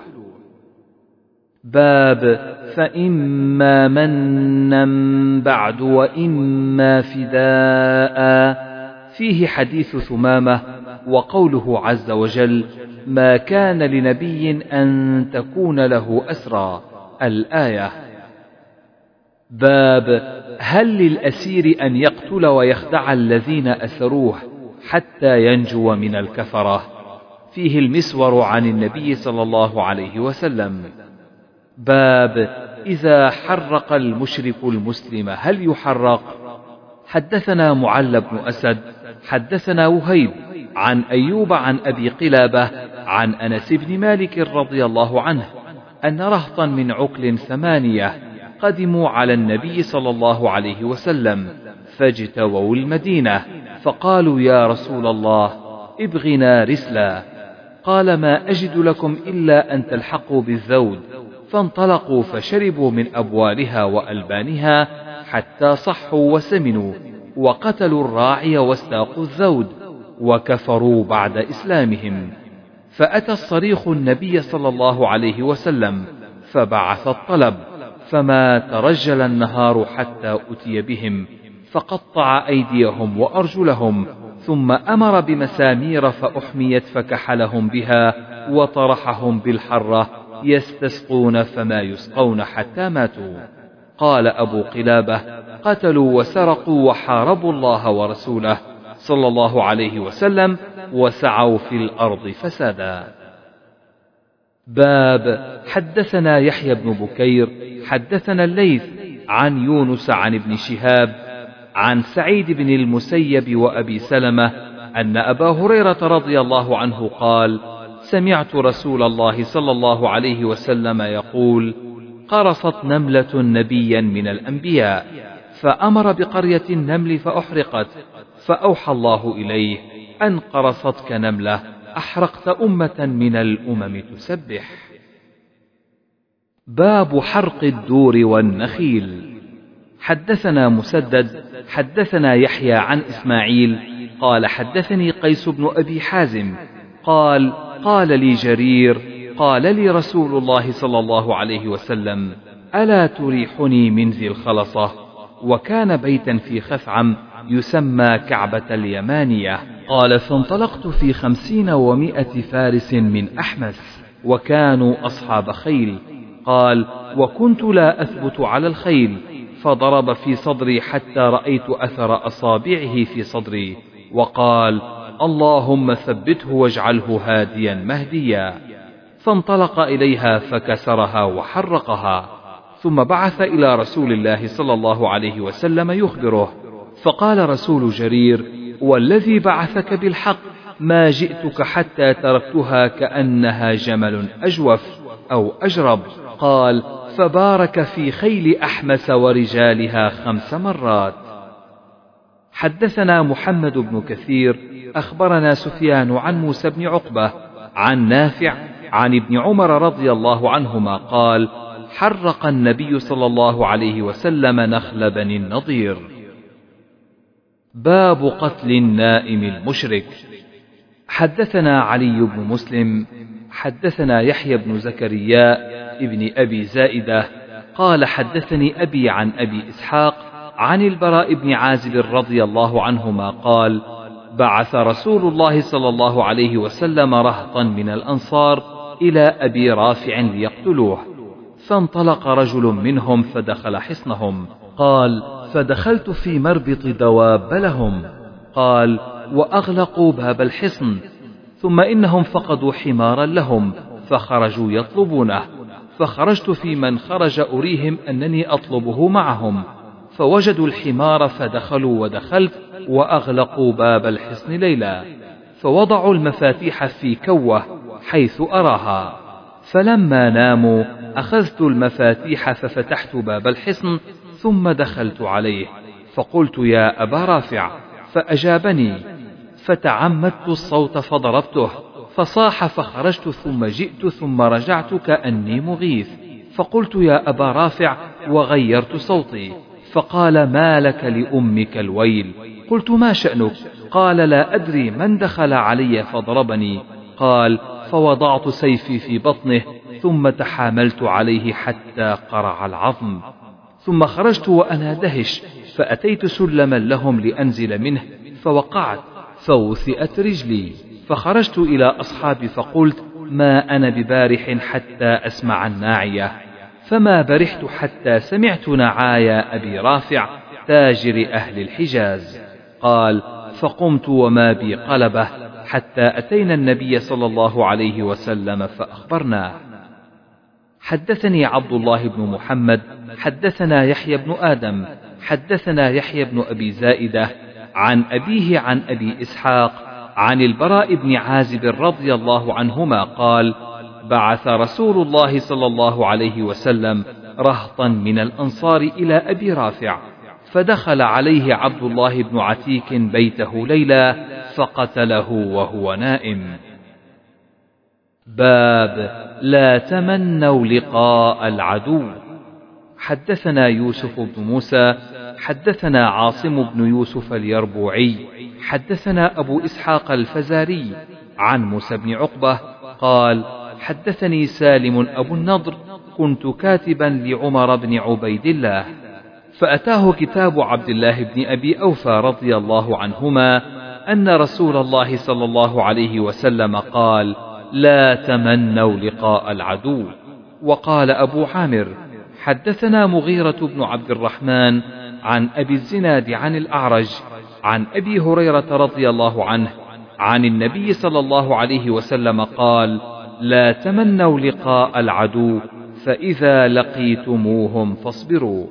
باب فإما منا بعد وإما فداء. فيه حديث ثمامة وقوله عز وجل ما كان لنبي أن تكون له أسرى الآية. باب هل للأسير أن يقتل ويخدع الذين أسروه حتى ينجو من الكفرة؟ فيه المسور عن النبي صلى الله عليه وسلم. باب إذا حرق المشرك المسلم هل يحرق؟ حدثنا معل بن أسد حدثنا وهيب عن أيوب عن أبي قلابة عن أنس بن مالك رضي الله عنه أن رهطا من عقل ثمانية قدموا على النبي صلى الله عليه وسلم فاجتووا المدينة، فقالوا يا رسول الله ابغنا رسلا، قال ما أجد لكم إلا أن تلحقوا بالذود، فانطلقوا فشربوا من أبوالها وألبانها حتى صحوا وسمنوا، وقتلوا الراعي واستاقوا الذود، وكفروا بعد إسلامهم. فأتى الصريخ النبي صلى الله عليه وسلم فبعث الطلب، فما ترجل النهار حتى أتي بهم، فقطع أيديهم وأرجلهم، ثم أمر بمسامير فأحميت فكحلهم بها وطرحهم بالحرة يستسقون فما يسقون حتى ماتوا. قال أبو قلابة قتلوا وسرقوا وحاربوا الله ورسوله صلى الله عليه وسلم وسعوا في الأرض فسادا. باب حدثنا يحيى بن بكير حدثنا الليث عن يونس عن ابن شهاب عن سعيد بن المسيب وأبي سلمة أن أبا هريرة رضي الله عنه قال سمعت رسول الله صلى الله عليه وسلم يقول قرصت نملة نبيا من الأنبياء فأمر بقرية النمل فأحرقت، فأوحى الله إليه أن قرصتك نملة أحرقت أمة من الأمم تسبح. باب حرق الدور والنخيل. حدثنا مسدد حدثنا يحيى عن إسماعيل قال حدثني قيس بن أبي حازم قال قال لي جرير قال لي رسول الله صلى الله عليه وسلم ألا تريحني من ذي الخلصة؟ وكان بيتا في خثعم يسمى كعبة اليمانية. قال فانطلقت في خمسين ومائة فارس من أحمس وكانوا أصحاب خيل. قال وكنت لا أثبت على الخيل، فضرب في صدري حتى رأيت أثر أصابعه في صدري، وقال اللهم ثبته واجعله هاديا مهديا. فانطلق إليها فكسرها وحرقها، ثم بعث إلى رسول الله صلى الله عليه وسلم يخبره، فقال رسول جرير والذي بعثك بالحق ما جئتك حتى تركتها كأنها جمل أجوف أو أجرب. قال فبارك في خيل أحمس ورجالها خمس مرات. حدثنا محمد بن كثير أخبرنا سفيان عن موسى بن عقبة عن نافع عن ابن عمر رضي الله عنهما قال: حرق النبي صلى الله عليه وسلم نخل بني النضير. باب قتل النائم المشرك. حدثنا علي بن مسلم حدثنا يحيى بن زكريا ابن أبي زائدة قال: حدثني أبي عن أبي إسحاق عن البراء بن عازب رضي الله عنهما قال: بعث رسول الله صلى الله عليه وسلم رهطا من الأنصار إلى أبي رافع ليقتلوه، فانطلق رجل منهم فدخل حصنهم. قال: فدخلت في مربط دواب لهم. قال: وأغلقوا باب الحصن، ثم إنهم فقدوا حمارا لهم فخرجوا يطلبونه، فخرجت في من خرج أريهم أنني أطلبه معهم، فوجدوا الحمار فدخلوا ودخلت وأغلقوا باب الحصن ليلا، فوضعوا المفاتيح في كوة حيث أراها، فلما ناموا أخذت المفاتيح ففتحت باب الحصن ثم دخلت عليه، فقلت: يا أبا رافع، فأجابني، فتعمدت الصوت فضربته، فصاح فخرجت ثم جئت ثم رجعت كأني مغيث، فقلت: يا أبا رافع، وغيرت صوتي، فقال: ما لك لأمك الويل؟ قلت: ما شأنك؟ قال: لا أدري من دخل علي فضربني. قال: فوضعت سيفي في بطنه ثم تحاملت عليه حتى قرع العظم، ثم خرجت وأنا دهش، فأتيت سلما لهم لأنزل منه فوقعت فوثئت رجلي، فخرجت إلى أصحابي فقلت: ما أنا ببارح حتى أسمع الناعية، فما برحت حتى سمعت نعايا أبي رافع تاجر أهل الحجاز. قال: فقمت وما بي قلبه حتى أتينا النبي صلى الله عليه وسلم فأخبرناه. حدثني عبد الله بن محمد حدثنا يحيى بن آدم حدثنا يحيى بن أبي زائدة عن أبيه عن أبي إسحاق عن البراء بن عازب رضي الله عنهما قال: بعث رسول الله صلى الله عليه وسلم رهطا من الأنصار إلى أبي رافع، فدخل عليه عبد الله بن عتيك بيته ليلا فقتله وهو نائم. باب لا تمنوا لقاء العدو. حدثنا يوسف بن موسى حدثنا عاصم بن يوسف اليربوعي حدثنا أبو إسحاق الفزاري عن موسى بن عقبة قال: حدثني سالم أبو النضر كنت كاتبا لعمر بن عبيد الله، فأتاه كتاب عبد الله بن أبي أوفى رضي الله عنهما أن رسول الله صلى الله عليه وسلم قال: لا تمنوا لقاء العدو. وقال أبو عامر: حدثنا مغيرة بن عبد الرحمن عن أبي الزناد عن الأعرج عن أبي هريرة رضي الله عنه عن النبي صلى الله عليه وسلم قال: لا تمنوا لقاء العدو، فإذا لقيتموهم فاصبروا.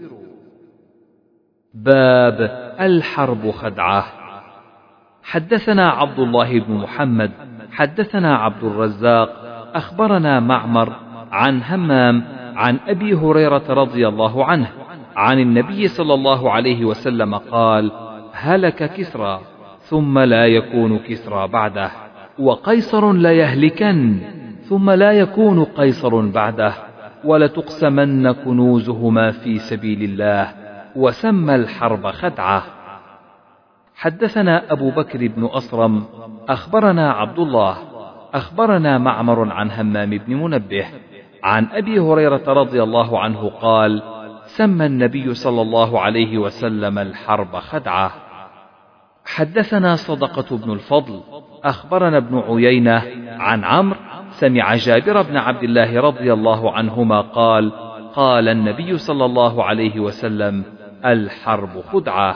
باب الحرب خدعة. حدثنا عبد الله بن محمد حدثنا عبد الرزاق أخبرنا معمر عن همام عن أبي هريرة رضي الله عنه عن النبي صلى الله عليه وسلم قال: هلك كسرى ثم لا يكون كسرى بعده، وقيصر ليهلكن ثم لا يكون قيصر بعده، ولتقسمن كنوزهما في سبيل الله، وسمى الحرب خدعة. حدثنا أبو بكر بن أصرم أخبرنا عبد الله أخبرنا معمر عن همام بن منبه عن أبي هريرة رضي الله عنه قال: سمى النبي صلى الله عليه وسلم الحرب خدعة. حدثنا صدقة بن الفضل أخبرنا ابن عيينة عن عمرو سمع جابر بن عبد الله رضي الله عنهما قال: قال النبي صلى الله عليه وسلم: الحرب خدعة.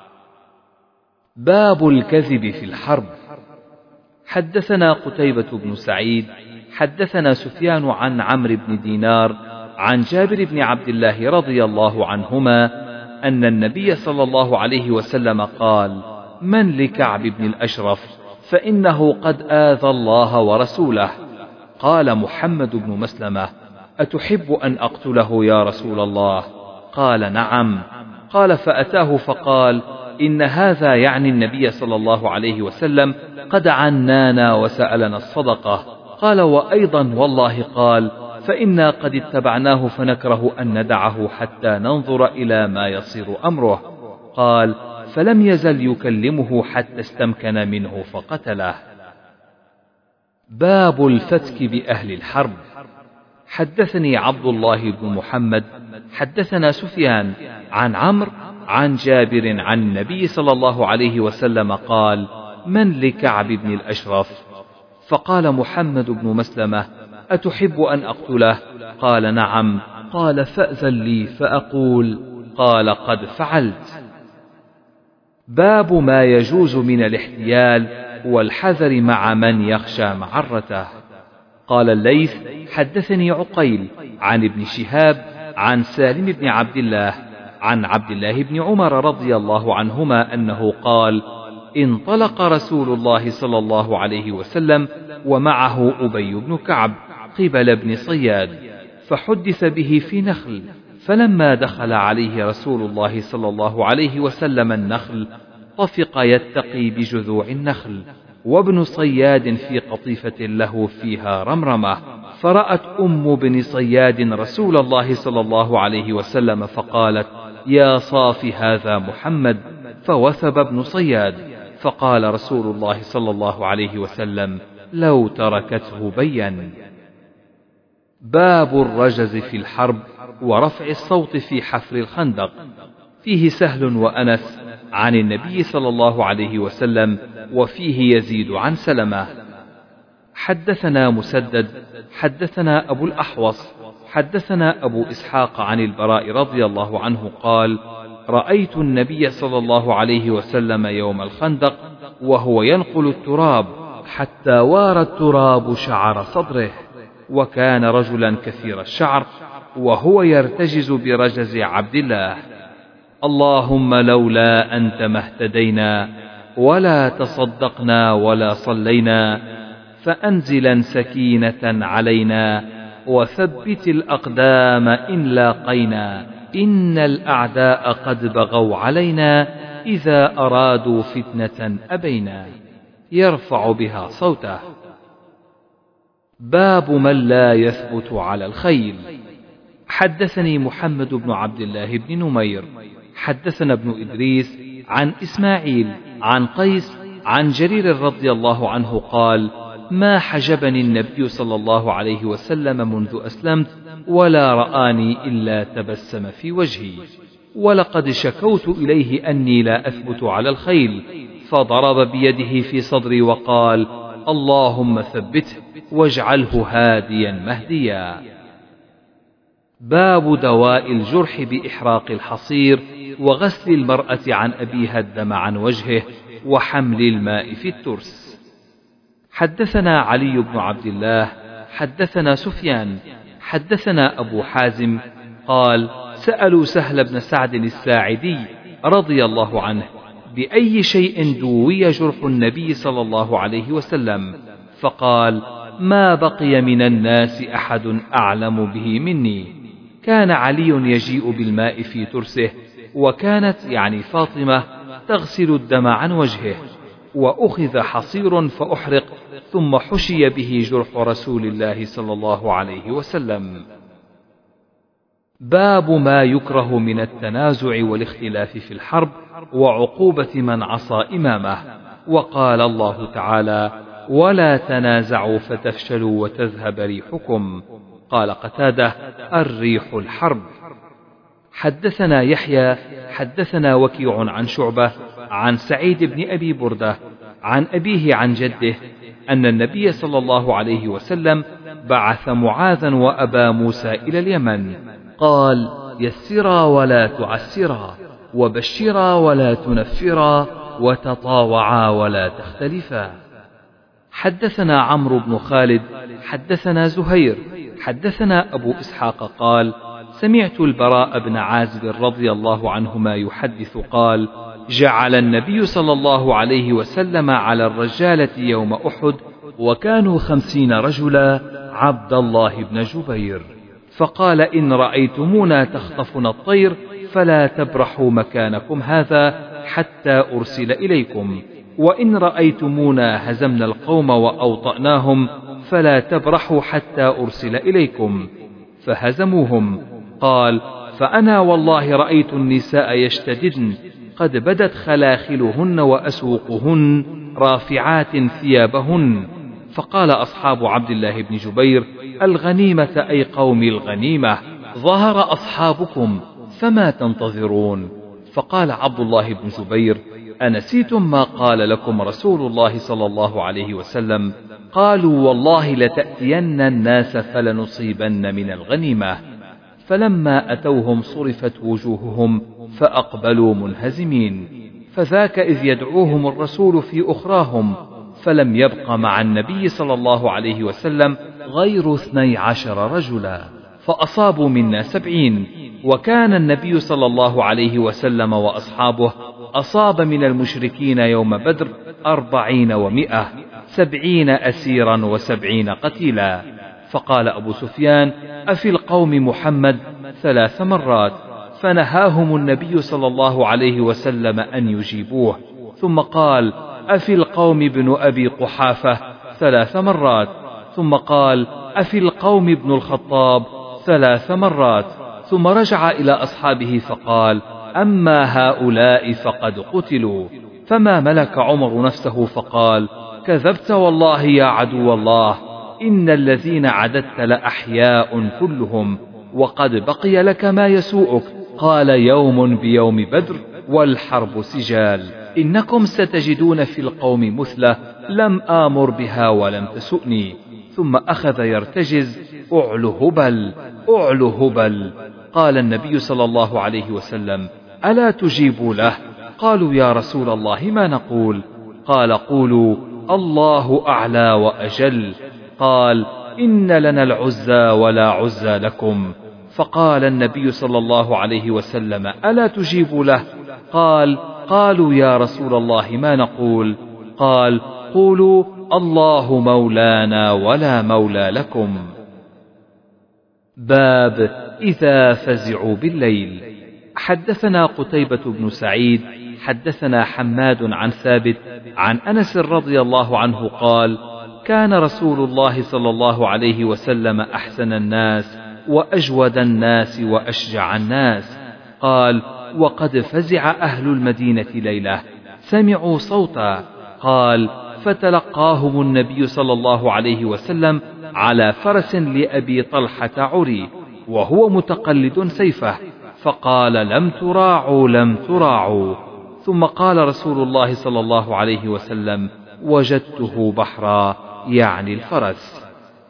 باب الكذب في الحرب. حدثنا قتيبة بن سعيد حدثنا سفيان عن عمرو بن دينار عن جابر بن عبد الله رضي الله عنهما أن النبي صلى الله عليه وسلم قال: من لكعب بن الأشرف فإنه قد آذى الله ورسوله. قال محمد بن مسلمة: أتحب أن أقتله يا رسول الله؟ قال: نعم. قال: فأتاه فقال: إن هذا يعني النبي صلى الله عليه وسلم قد عنانا وسألنا الصدقة. قال وأيضا والله قال فإنا قد اتبعناه فنكره أن ندعه حتى ننظر إلى ما يصير أمره. قال فلم يزل يكلمه حتى استمكن منه فقتله. باب الفتك بأهل الحرب. حدثني عبد الله بن محمد حدثنا سفيان عن عمرو عن جابر عن النبي صلى الله عليه وسلم قال من لكعب بن الأشرف؟ فقال محمد بن مسلمة أتحب أن أقتله؟ قال نعم. قال فأذن لي فأقول. قال قد فعلت. باب ما يجوز من الاحتيال والحذر مع من يخشى معرته. قال الليث حدثني عقيل عن ابن شهاب عن سالم بن عبد الله عن عبد الله بن عمر رضي الله عنهما أنه قال انطلق رسول الله صلى الله عليه وسلم ومعه أبي بن كعب قبل ابن صياد، فحدث به في نخل، فلما دخل عليه رسول الله صلى الله عليه وسلم النخل طفق يتقي بجذوع النخل، وابن صياد في قطيفة له فيها رمرمة، فرأت أم بن صياد رسول الله صلى الله عليه وسلم فقالت يا صاف هذا محمد، فوثب ابن صياد، فقال رسول الله صلى الله عليه وسلم لو تركته بين. باب الرجز في الحرب ورفع الصوت في حفر الخندق. فيه سهل وأنس عن النبي صلى الله عليه وسلم، وفيه يزيد عن سلمة. حدثنا مسدد حدثنا أبو الأحوص حدثنا أبو إسحاق عن البراء رضي الله عنه قال رأيت النبي صلى الله عليه وسلم يوم الخندق وهو ينقل التراب حتى وار التراب شعر صدره، وكان رجلا كثير الشعر، وهو يرتجز برجز عبد الله. اللهم لولا أنت ما اهتدينا ولا تصدقنا ولا صلينا، فأنزلا سكينة علينا وثبت الأقدام إن لاقينا، إن الأعداء قد بغوا علينا إذا أرادوا فتنة أبينا. يرفع بها صوته. باب من لا يثبت على الخيل. حدثني محمد بن عبد الله بن نمير حدثنا ابن إدريس عن إسماعيل عن قيس عن جرير رضي الله عنه قال ما حجبني النبي صلى الله عليه وسلم منذ أسلمت ولا رآني إلا تبسم في وجهي، ولقد شكوت إليه أني لا أثبت على الخيل، فضرب بيده في صدري وقال اللهم ثبته واجعله هاديا مهديا. باب دواء الجرح بإحراق الحصير وغسل المرأة عن أبيها الدم عن وجهه وحمل الماء في الترس. حدثنا علي بن عبد الله حدثنا سفيان حدثنا أبو حازم قال سألوا سهل بن سعد الساعدي رضي الله عنه بأي شيء دوي جرح النبي صلى الله عليه وسلم، فقال ما بقي من الناس أحد أعلم به مني. كان علي يجيء بالماء في ترسه، وكانت يعني فاطمة تغسل الدم عن وجهه، وأخذ حصير فأحرق ثم حشي به جرح رسول الله صلى الله عليه وسلم. باب ما يكره من التنازع والاختلاف في الحرب وعقوبة من عصى إمامه. وقال الله تعالى ولا تنازعوا فتفشلوا وتذهب ريحكم. قال قتادة الريح الحرب. حدثنا يحيى حدثنا وكيع عن شعبة عن سعيد بن أبي بردة عن أبيه عن جده أن النبي صلى الله عليه وسلم بعث معاذا وأبا موسى إلى اليمن، قال يسرا ولا تعسرا، وبشرا ولا تنفرا، وتطاوعا ولا تختلفا. حدثنا عمرو بن خالد حدثنا زهير حدثنا أبو إسحاق قال سمعت البراء بن عازب رضي الله عنهما يحدث قال جعل النبي صلى الله عليه وسلم على الرجالة يوم أحد وكانوا خمسين رجلا عبد الله بن جبير، فقال إن رأيتمونا تخطفنا الطير فلا تبرحوا مكانكم هذا حتى أرسل إليكم، وإن رأيتمونا هزمنا القوم وأوطأناهم فلا تبرحوا حتى أرسل إليكم. فهزموهم. قال: فأنا والله رأيت النساء يشتددن قد بدت خلاخلهن وأسوقهن رافعات ثيابهن. فقال أصحاب عبد الله بن جبير: الغنيمة أي قوم الغنيمة، ظهر أصحابكم فما تنتظرون؟ فقال عبد الله بن جبير: أنسيتم ما قال لكم رسول الله صلى الله عليه وسلم؟ قالوا: والله لتأتين الناس فلنصيبن من الغنيمة. فلما أتوهم صرفت وجوههم فأقبلوا منهزمين. فذاك إذ يدعوهم الرسول في أخراهم، فلم يبق مع النبي صلى الله عليه وسلم غير اثني عشر رجلا، فأصابوا منا سبعين. وكان النبي صلى الله عليه وسلم وأصحابه أصاب من المشركين يوم بدر أربعين ومئة، سبعين أسيرا وسبعين قتيلا. فقال أبو سفيان: أفي القوم محمد؟ ثلاث مرات، فنهاهم النبي صلى الله عليه وسلم أن يجيبوه. ثم قال: أفي القوم ابن أبي قحافة؟ ثلاث مرات. ثم قال: أفي القوم ابن الخطاب؟ ثلاث مرات. ثم رجع إلى أصحابه فقال: أما هؤلاء فقد قتلوا. فما ملك عمر نفسه فقال: كذبت والله يا عدو الله، إن الذين عددت لأحياء كلهم، وقد بقي لك ما يسوءك. قال: يوم بيوم بدر والحرب سجال، إنكم ستجدون في القوم مثلة لم آمر بها ولم تسؤني. ثم أخذ يرتجز: أعل هبل أعل هبل. قال النبي صلى الله عليه وسلم: ألا تجيبوا له؟ قالوا: يا رسول الله ما نقول؟ قال: قولوا: الله أعلى وأجل. قال: إن لنا العزى ولا عزى لكم. فقال النبي صلى الله عليه وسلم: ألا تجيبوا له؟ قال: قالوا: يا رسول الله ما نقول؟ قال: قولوا: الله مولانا ولا مولى لكم. باب إذا فزعوا بالليل. حدثنا قتيبة بن سعيد حدثنا حماد عن ثابت عن أنس رضي الله عنه قال: كان رسول الله صلى الله عليه وسلم أحسن الناس وأجود الناس وأشجع الناس. قال: وقد فزع أهل المدينة ليلة، سمعوا صوتا. قال: فتلقاهم النبي صلى الله عليه وسلم على فرس لأبي طلحة عري، وهو متقلد سيفه، فقال: لم تراعوا لم تراعوا. ثم قال رسول الله صلى الله عليه وسلم: وجدته بحرا، يعني الفرس.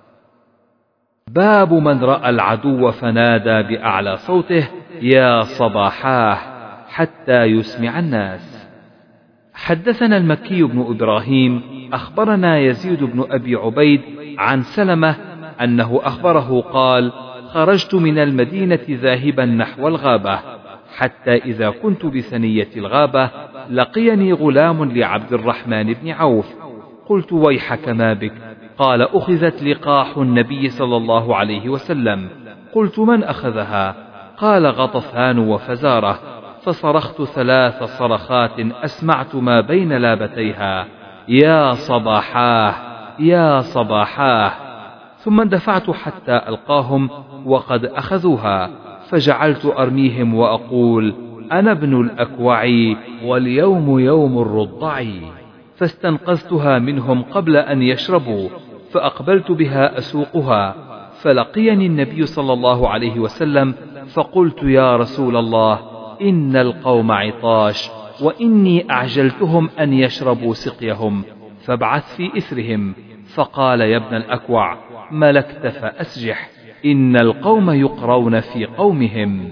باب من رأى العدو فنادى بأعلى صوته: يا صباحاه، حتى يسمع الناس. حدثنا المكي بن إبراهيم أخبرنا يزيد بن أبي عبيد عن سلمة أنه أخبره قال: خرجت من المدينة ذاهبا نحو الغابة، حتى إذا كنت بثنية الغابة لقيني غلام لعبد الرحمن بن عوف. قلت: ويحك ما بك؟ قال: أخذت لقاح النبي صلى الله عليه وسلم. قلت: من أخذها؟ قال: غطفان وفزارة. فصرخت ثلاث صرخات أسمعت ما بين لابتيها: يا صباحاه يا صباحاه. ثم اندفعت حتى ألقاهم وقد أخذوها، فجعلت أرميهم وأقول: أنا ابن الأكوع واليوم يوم الرضع. فاستنقذتها منهم قبل أن يشربوا، فأقبلت بها أسوقها، فلقيني النبي صلى الله عليه وسلم، فقلت: يا رسول الله، إن القوم عطاش، وإني أعجلتهم أن يشربوا سقيهم، فابعث في إثرهم. فقال: يا ابن الأكوع، ملكت فأسجح، إن القوم يقرون في قومهم.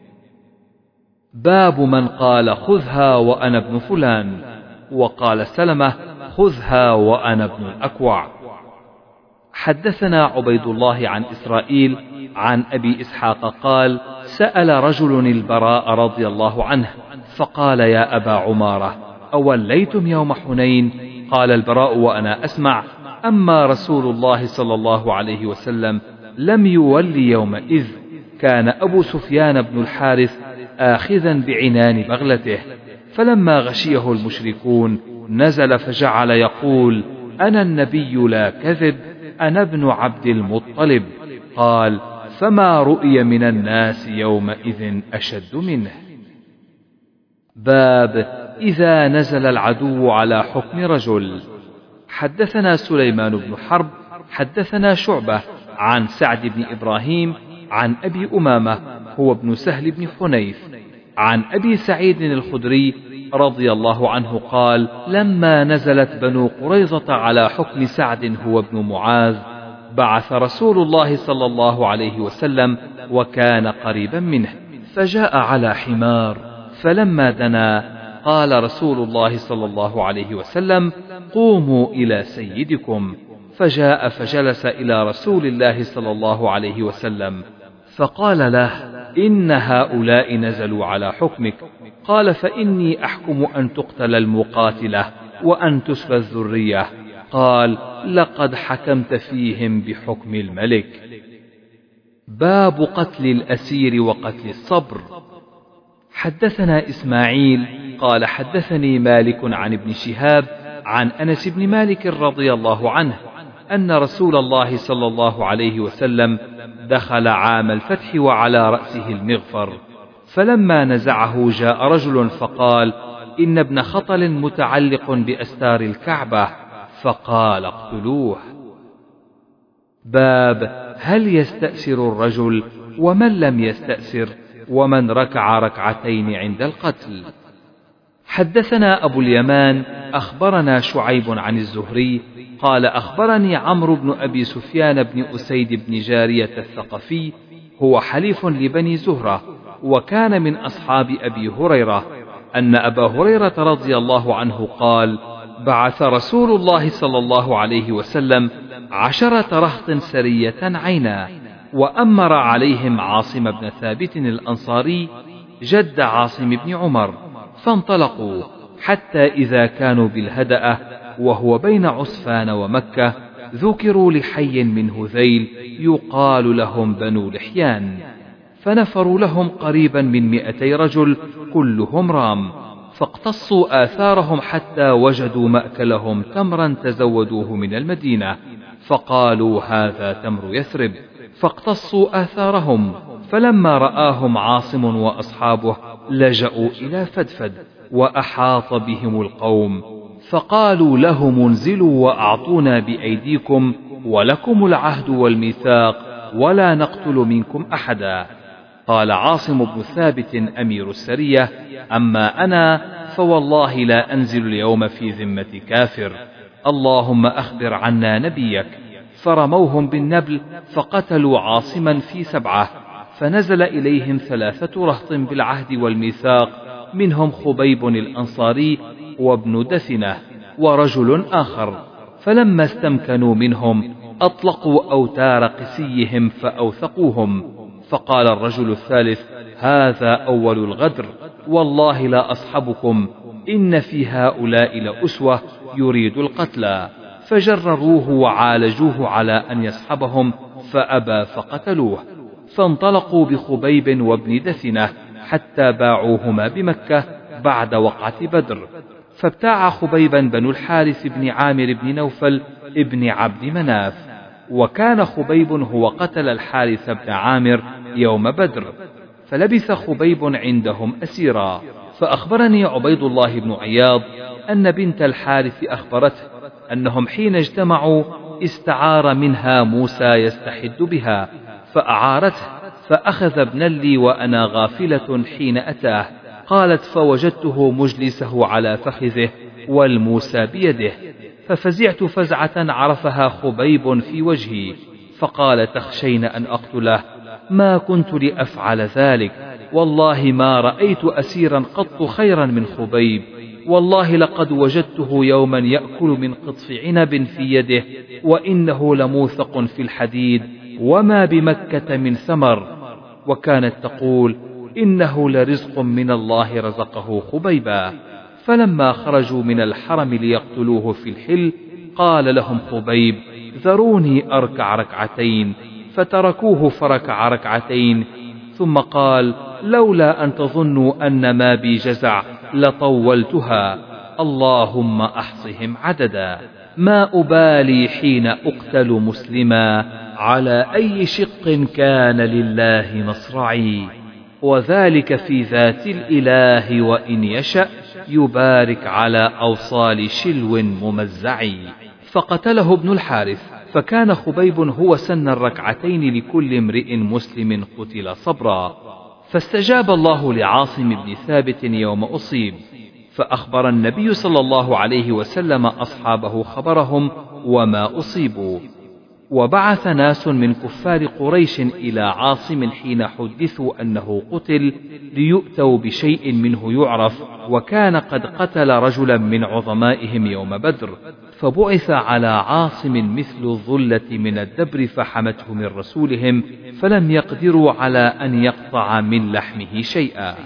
باب من قال: خذها وأنا ابن فلان. وقال سلمة: خذها وأنا ابن الأكوع. حدثنا عبيد الله عن إسرائيل عن أبي إسحاق قال: سأل رجل البراء رضي الله عنه فقال: يا أبا عمارة، أوليتم يوم حنين؟ قال البراء وأنا أسمع: أما رسول الله صلى الله عليه وسلم لم يولي يومئذ، كان أبو سفيان بن الحارث آخذا بعنان بغلته، فلما غشيه المشركون نزل فجعل يقول: أنا النبي لا كذب، أنا ابن عبد المطلب. قال: فما رؤي من الناس يومئذ أشد منه. باب إذا نزل العدو على حكم رجل. حدثنا سليمان بن حرب حدثنا شعبة عن سعد بن إبراهيم عن أبي أمامة هو ابن سهل بن حنيف عن أبي سعيد الخدري رضي الله عنه قال: لما نزلت بنو قريظة على حكم سعد هو ابن معاذ بعث رسول الله صلى الله عليه وسلم وكان قريبا منه، فجاء على حمار، فلما دنا قال رسول الله صلى الله عليه وسلم: قوموا إلى سيدكم. فجاء فجلس إلى رسول الله صلى الله عليه وسلم فقال له: إن هؤلاء نزلوا على حكمك. قال: فإني أحكم أن تقتل المقاتلة وأن تسفى الذرية. قال: لقد حكمت فيهم بحكم الملك. باب قتل الأسير وقتل الصبر. حدثنا إسماعيل قال حدثني مالك عن ابن شهاب عن أنس بن مالك رضي الله عنه أن رسول الله صلى الله عليه وسلم دخل عام الفتح وعلى رأسه المغفر، فلما نزعه جاء رجل فقال: إن ابن خطل متعلق بأستار الكعبة، فقال: اقتلوه. باب هل يستأسر الرجل ومن لم يستأسر ومن ركع ركعتين عند القتل. حدثنا أبو اليمان أخبرنا شعيب عن الزهري قال: أخبرني عمرو بن أبي سفيان بن أسيد بن جارية الثقفي هو حليف لبني زهرة وكان من أصحاب أبي هريرة أن أبا هريرة رضي الله عنه قال: بعث رسول الله صلى الله عليه وسلم عشرة رهط سرية عينا، وأمر عليهم عاصم بن ثابت الأنصاري جد عاصم بن عمر، فانطلقوا حتى إذا كانوا بالهدأة وهو بين عسفان ومكة ذكروا لحي من هذيل يقال لهم بنو لحيان، فنفروا لهم قريبا من مئتي رجل كلهم رام، فاقتصوا آثارهم حتى وجدوا مأكلهم تمرا تزودوه من المدينة، فقالوا: هذا تمر يثرب، فاقتصوا آثارهم. فلما رآهم عاصم وأصحابه لجأوا إلى فدفد وأحاط بهم القوم، فقالوا لهم: انزلوا وأعطونا بأيديكم ولكم العهد والميثاق ولا نقتل منكم أحدا. قال عاصم بن ثابت أمير السرية: أما أنا فوالله لا أنزل اليوم في ذمة كافر، اللهم أخبر عنا نبيك. فرموهم بالنبل فقتلوا عاصما في سبعة، فنزل إليهم ثلاثة رهط بالعهد والميثاق، منهم خبيب الأنصاري وابن دثنة ورجل آخر، فلما استمكنوا منهم أطلقوا أوتار قسيهم فأوثقوهم. فقال الرجل الثالث: هذا أول الغدر، والله لا أصحبكم، إن في هؤلاء لأسوة يريد القتلى. فجرروه وعالجوه على أن يصحبهم فأبى فقتلوه، فانطلقوا بخبيب وابن دثنة حتى باعوهما بمكة بعد وقعة بدر، فابتاع خبيبا بنو الحارث بن عامر بن نوفل ابن عبد مناف، وكان خبيب هو قتل الحارث بن عامر يوم بدر، فلبث خبيب عندهم أسيرا. فأخبرني عبيد الله بن عياض أن بنت الحارث أخبرته أنهم حين اجتمعوا استعار منها موسى يستحد بها، فأعارته، فأخذ ابنا لي وأنا غافلة حين أتاه. قالت: فوجدته مجلسه على فخذه والموسى بيده، ففزعت فزعة عرفها خبيب في وجهي، فقال: تخشين أن أقتله؟ ما كنت لأفعل ذلك، والله ما رأيت أسيرا قط خيرا من خبيب، والله لقد وجدته يوما يأكل من قطف عنب في يده، وإنه لموثق في الحديد، وما بمكة من ثمر. وكانت تقول: إنه لرزق من الله رزقه خبيبا. فلما خرجوا من الحرم ليقتلوه في الحل قال لهم خبيب: ذروني أركع ركعتين، فتركوه فركع ركعتين، ثم قال: لولا أن تظنوا أن ما بي جزع لطولتها، اللهم أحصهم عددا، ما أبالي حين أقتل مسلما، على أي شق كان لله مصرعي، وذلك في ذات الإله، وإن يشأ يبارك على أوصال شلو ممزعي. فقتله ابن الحارث، فكان خبيب هو سن الركعتين لكل امرئ مسلم قتل صبرا. فاستجاب الله لعاصم بن ثابت يوم أصيب، فأخبر النبي صلى الله عليه وسلم أصحابه خبرهم وما أصيبوا، وبعث ناس من كفار قريش إلى عاصم حين حدثوا أنه قتل ليؤتوا بشيء منه يعرف، وكان قد قتل رجلا من عظمائهم يوم بدر، فبعث على عاصم مثل الظلة من الدبر فحمته من رسولهم، فلم يقدروا على أن يقطع من لحمه شيئا.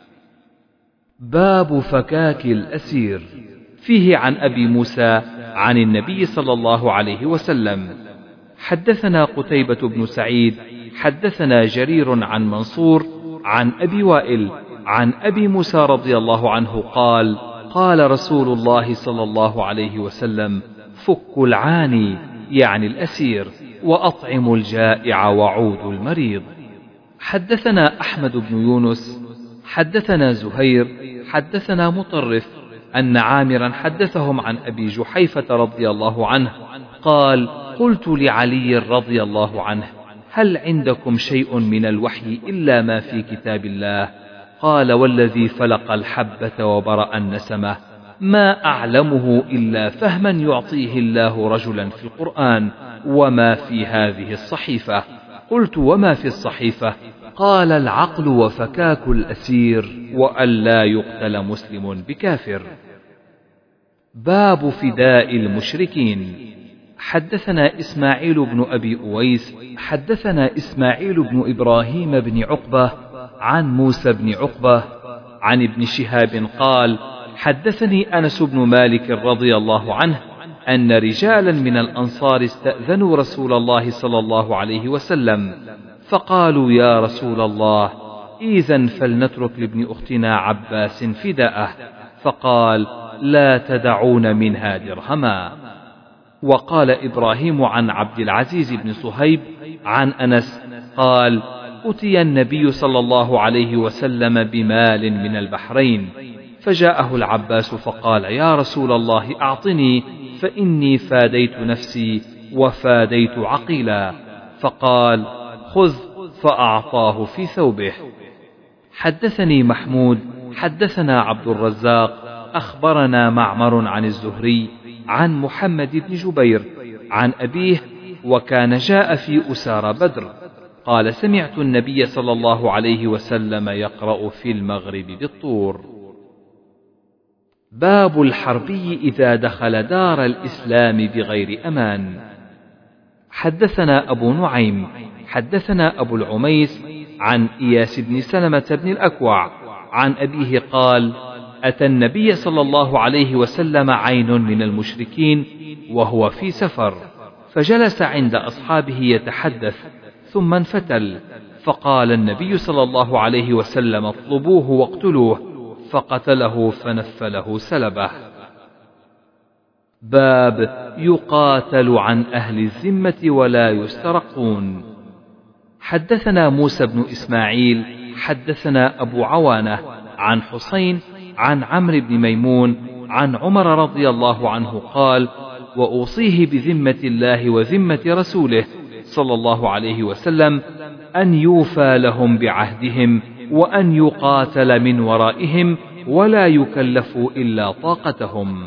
باب فكاك الأسير. فيه عن أبي موسى عن النبي صلى الله عليه وسلم. حدثنا قتيبة بن سعيد حدثنا جرير عن منصور عن أبي وائل عن أبي موسى رضي الله عنه قال: قال رسول الله صلى الله عليه وسلم: فكوا العاني، يعني الأسير، وأطعموا الجائع وعودوا المريض. حدثنا أحمد بن يونس حدثنا زهير حدثنا مطرف أن عامرا حدثهم عن أبي جحيفة رضي الله عنه قال: قلت لعلي رضي الله عنه: هل عندكم شيء من الوحي إلا ما في كتاب الله؟ قال: والذي فلق الحبة وبرأ النسمة ما أعلمه إلا فهما يعطيه الله رجلا في القرآن، وما في هذه الصحيفة. قلت: وما في الصحيفة؟ قال: العقل وفكاك الأسير، وألا يقتل مسلم بكافر. باب فداء المشركين. حدثنا إسماعيل بن أبي أويس حدثنا إسماعيل بن إبراهيم بن عقبة عن موسى بن عقبة عن ابن شهاب قال: حدثني أنس بن مالك رضي الله عنه أن رجالا من الأنصار استأذنوا رسول الله صلى الله عليه وسلم، فقالوا: يا رسول الله، إذن فلنترك لابن أختنا عباس فداءه. فقال: لا تدعون منها درهما. وقال إبراهيم عن عبد العزيز بن صهيب عن أنس قال: أتي النبي صلى الله عليه وسلم بمال من البحرين، فجاءه العباس فقال: يا رسول الله، أعطني، فإني فاديت نفسي وفاديت عقيلا. فقال: خذ، فأعطاه في ثوبه. حدثني محمود حدثنا عبد الرزاق أخبرنا معمر عن الزهري عن محمد بن جبير عن أبيه، وكان جاء في أسار بدر، قال: سمعت النبي صلى الله عليه وسلم يقرأ في المغرب بالطور. باب الحربي إذا دخل دار الإسلام بغير أمان. حدثنا أبو نعيم حدثنا أبو العميس عن إياس بن سلمة بن الأكوع عن أبيه قال: أتى النبي صلى الله عليه وسلم عين من المشركين وهو في سفر، فجلس عند أصحابه يتحدث، ثم انفتل، فقال النبي صلى الله عليه وسلم: اطلبوه واقتلوه، فقتله فنفله سلبه. باب يقاتل عن أهل الذمة ولا يسترقون. حدثنا موسى بن إسماعيل حدثنا أبو عوانة عن حسين عن عمرو بن ميمون عن عمر رضي الله عنه قال: وأوصيه بذمة الله وذمة رسوله صلى الله عليه وسلم أن يوفى لهم بعهدهم، وأن يقاتل من ورائهم، ولا يكلفوا إلا طاقتهم.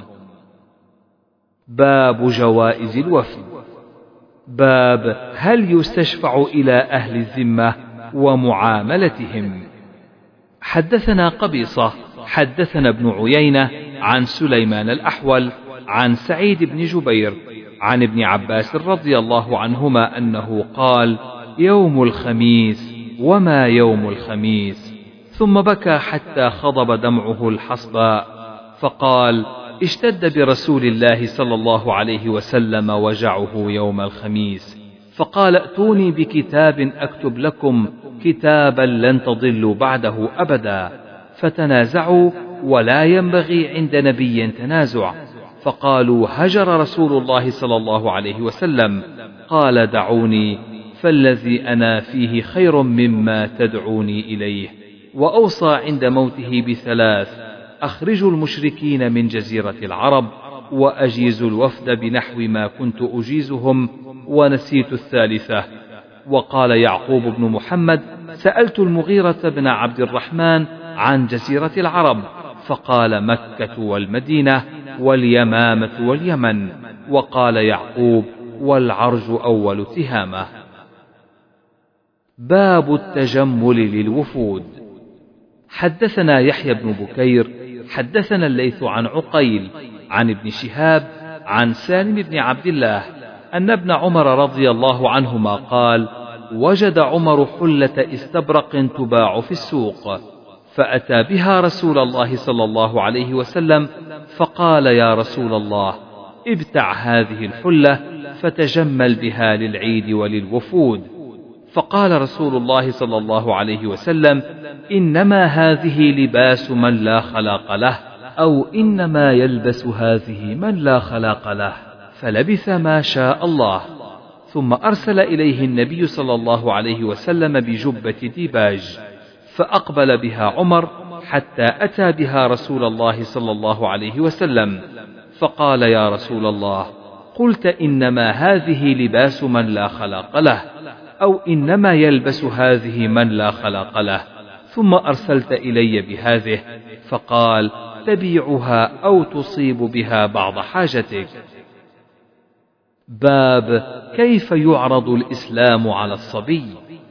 باب جوائز الوفد. باب هل يستشفع إلى أهل الذمة ومعاملتهم. حدثنا قبيصة حدثنا ابن عيينة عن سليمان الأحول عن سعيد بن جبير عن ابن عباس رضي الله عنهما أنه قال: يوم الخميس، وما يوم الخميس؟ ثم بكى حتى خضب دمعه الحصباء، فقال: اشتد برسول الله صلى الله عليه وسلم وجعه يوم الخميس، فقال: ائتوني بكتاب أكتب لكم كتابا لن تضلوا بعده أبدا. فتنازعوا ولا ينبغي عند نبي تنازع. فقالوا هجر رسول الله صلى الله عليه وسلم. قال دعوني فالذي أنا فيه خير مما تدعوني إليه. وأوصى عند موته بثلاث: أخرجوا المشركين من جزيرة العرب، وأجيزوا الوفد بنحو ما كنت أجيزهم، ونسيت الثالثة. وقال يعقوب بن محمد: سألت المغيرة بن عبد الرحمن عن جزيرة العرب، فقال مكة والمدينة واليمامة واليمن. وقال يعقوب: والعرج أول تهامة. باب التجمل للوفود. حدثنا يحيى بن بكير حدثنا الليث عن عقيل عن ابن شهاب عن سالم بن عبد الله أن ابن عمر رضي الله عنهما قال: وجد عمر حلة استبرق تباع في السوق، فأتى بها رسول الله صلى الله عليه وسلم، فقال: يا رسول الله، ابتع هذه الحلة فتجمل بها للعيد وللوفود. فقال رسول الله صلى الله عليه وسلم: إنما هذه لباس من لا خلاق له، أو إنما يلبس هذه من لا خلاق له. فلبث ما شاء الله، ثم أرسل إليه النبي صلى الله عليه وسلم بجبة ديباج، فأقبل بها عمر حتى أتى بها رسول الله صلى الله عليه وسلم، فقال: يا رسول الله، قلت إنما هذه لباس من لا خلاق له، أو إنما يلبس هذه من لا خلاق له، ثم أرسلت إلي بهذه، فقال: تبيعها أو تصيب بها بعض حاجتك. باب كيف يعرض الإسلام على الصبي.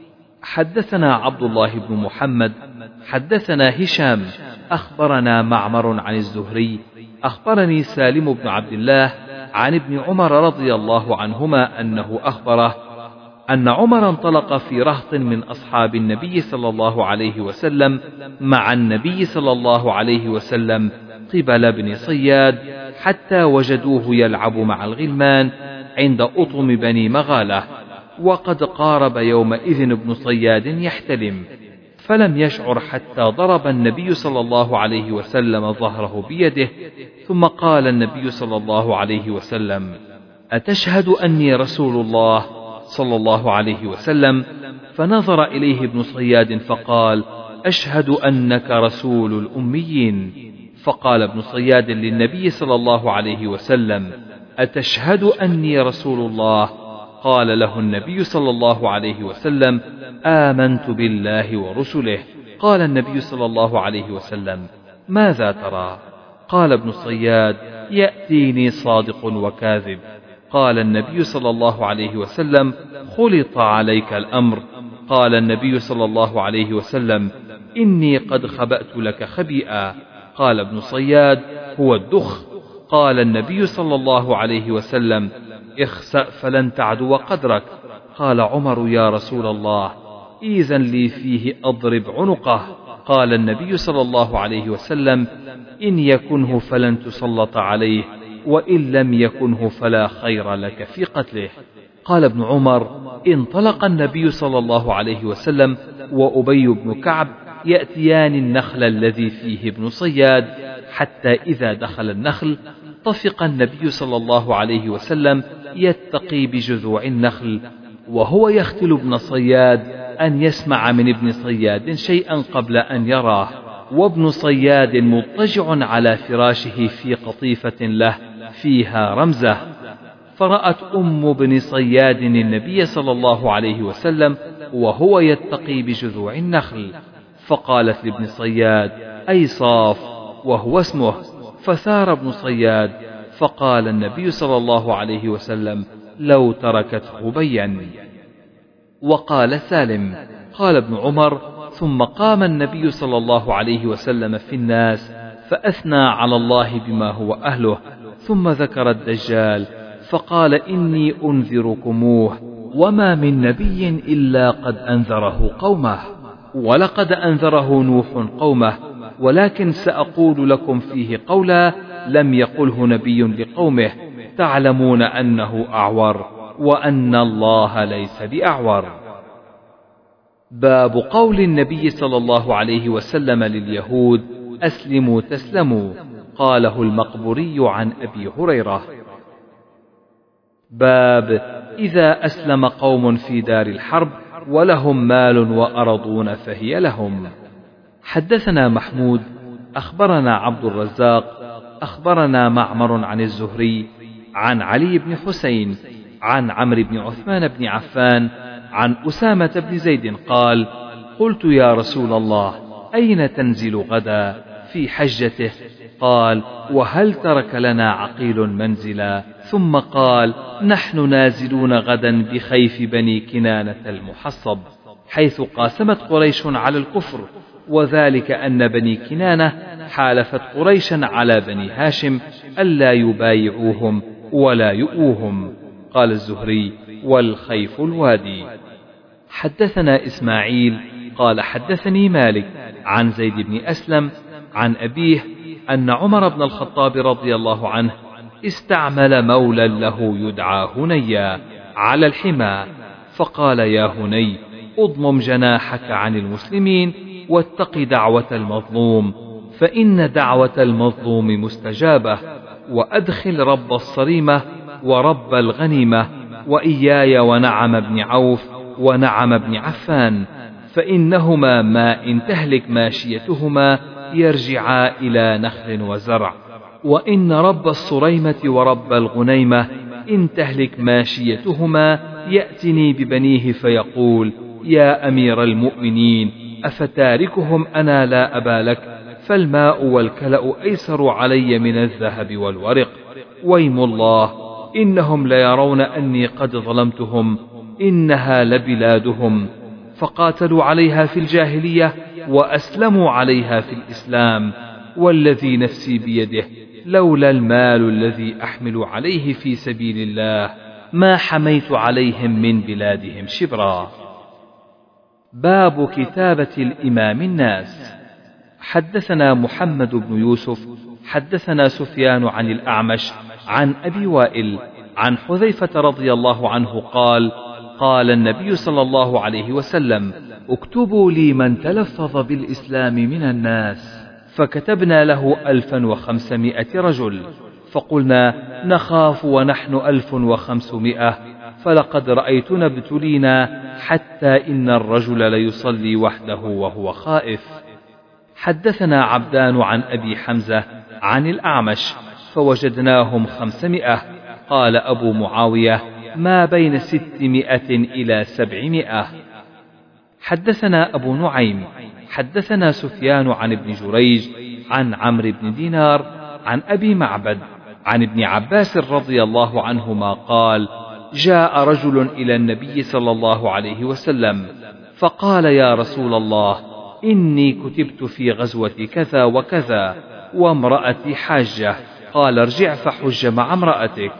حدثنا عبد الله بن محمد حدثنا هشام أخبرنا معمر عن الزهري أخبرني سالم بن عبد الله عن ابن عمر رضي الله عنهما أنه أخبره أن عمر انطلق في رهط من أصحاب النبي صلى الله عليه وسلم مع النبي صلى الله عليه وسلم قبل ابن صياد، حتى وجدوه يلعب مع الغلمان عند أطم بني مغالة، وقد قارب يومئذ ابن صياد يحتلم، فلم يشعر حتى ضرب النبي صلى الله عليه وسلم ظهره بيده، ثم قال النبي صلى الله عليه وسلم: أتشهد أني رسول الله صلى الله عليه وسلم؟ فنظر إليه ابن صياد فقال: أشهد أنك رسول الأميين. فقال ابن صياد للنبي صلى الله عليه وسلم: أتشهد أني رسول الله؟ قال له النبي صلى الله عليه وسلم: آمنت بالله ورسله. قال النبي صلى الله عليه وسلم: ماذا ترى؟ قال ابن صياد: يأتيني صادق وكاذب. قال النبي صلى الله عليه وسلم: خلط عليك الأمر. قال النبي صلى الله عليه وسلم: إني قد خبأت لك خبيئا. قال ابن صياد: هو الدخ. قال النبي صلى الله عليه وسلم: اخسأ فلن تعدو قدرك. قال عمر: يا رسول الله، إذن لي فيه أضرب عنقه. قال النبي صلى الله عليه وسلم: إن يكنه فلن تسلط عليه، وإن لم يكنه فلا خير لك في قتله. قال ابن عمر: انطلق النبي صلى الله عليه وسلم وأبي بن كعب يأتيان النخل الذي فيه ابن صياد، حتى إذا دخل النخل طفق النبي صلى الله عليه وسلم يتقي بجذوع النخل، وهو يختل ابن صياد أن يسمع من ابن صياد شيئا قبل أن يراه، وابن صياد مضطجع على فراشه في قطيفة له فيها رمزة. فرأت أم ابن صياد النبي صلى الله عليه وسلم وهو يتقي بجذوع النخل، فقالت لابن صياد: أي صاف، وهو اسمه. فثار ابن صياد، فقال النبي صلى الله عليه وسلم: لو تركته بين. وقال سالم: قال ابن عمر: ثم قام النبي صلى الله عليه وسلم في الناس فأثنى على الله بما هو أهله، ثم ذكر الدجال فقال: إني أنذركموه، وما من نبي إلا قد أنذره قومه، ولقد أنذره نوح قومه، ولكن سأقول لكم فيه قولا لم يقله نبي لقومه، تعلمون أنه أعور، وأن الله ليس بأعور. باب قول النبي صلى الله عليه وسلم لليهود: أسلموا تسلموا. قاله المقبوري عن أبي هريرة. باب إذا أسلم قوم في دار الحرب ولهم مال وأرضون فهي لهم. حدثنا محمود أخبرنا عبد الرزاق أخبرنا معمر عن الزهري عن علي بن حسين عن عمرو بن عثمان بن عفان عن أسامة بن زيد قال: قلت يا رسول الله أين تنزل غدا في حجته؟ قال: وهل ترك لنا عقيل منزلا؟ ثم قال: نحن نازلون غدا بخيف بني كنانة المحصب، حيث قاسمت قريش على الكفر، وذلك أن بني كنانة حالفت قريشا على بني هاشم ألا يبايعوهم ولا يؤوهم. قال الزهري: والخيف الوادي. حدثنا إسماعيل قال حدثني مالك عن زيد بن أسلم عن أبيه أن عمر بن الخطاب رضي الله عنه استعمل مولا له يدعى هنيا على الحمى، فقال: يا هني، اضمم جناحك عن المسلمين واتق دعوة المظلوم، فإن دعوة المظلوم مستجابة، وأدخل رب الصريمة ورب الغنيمة وإياي ونعم بن عوف ونعم بن عفان، فإنهما ما إن تهلك ماشيتهما يرجعا إلى نخل وزرع، وإن رب الصريمة ورب الغنيمة إن تهلك ماشيتهما يأتني ببنيه فيقول: يا أمير المؤمنين، أفتاركهم أنا لا أبا لك؟ فالماء والكلأ أيسر علي من الذهب والورق، ويم الله إنهم ليرون أني قد ظلمتهم، إنها لبلادهم، فقاتلوا عليها في الجاهلية وأسلموا عليها في الإسلام، والذي نفسي بيده لولا المال الذي أحمل عليه في سبيل الله ما حميت عليهم من بلادهم شبرا. باب كتابة الإمام الناس. حدثنا محمد بن يوسف حدثنا سفيان عن الأعمش عن أبي وائل عن حذيفة رضي الله عنه قال: قال النبي صلى الله عليه وسلم: اكتبوا لي من تلفظ بالإسلام من الناس، فكتبنا له ألفا وخمسمائة رجل، فقلنا: نخاف ونحن ألف وخمسمائة، فلقد رأيتنا ابتلينا حتى إن الرجل ليصلي وحده وهو خائف. حدثنا عبدان عن أبي حمزة عن الأعمش فوجدناهم خمسمائة. قال أبو معاوية: ما بين ستمائة إلى سبعمائة. حدثنا أبو نعيم حدثنا سفيان عن ابن جريج عن عمرو بن دينار عن أبي معبد عن ابن عباس رضي الله عنهما قال: جاء رجل إلى النبي صلى الله عليه وسلم فقال: يا رسول الله، إني كتبت في غزوة كذا وكذا وامرأتي حاجة. قال: ارجع فحج مع امرأتك.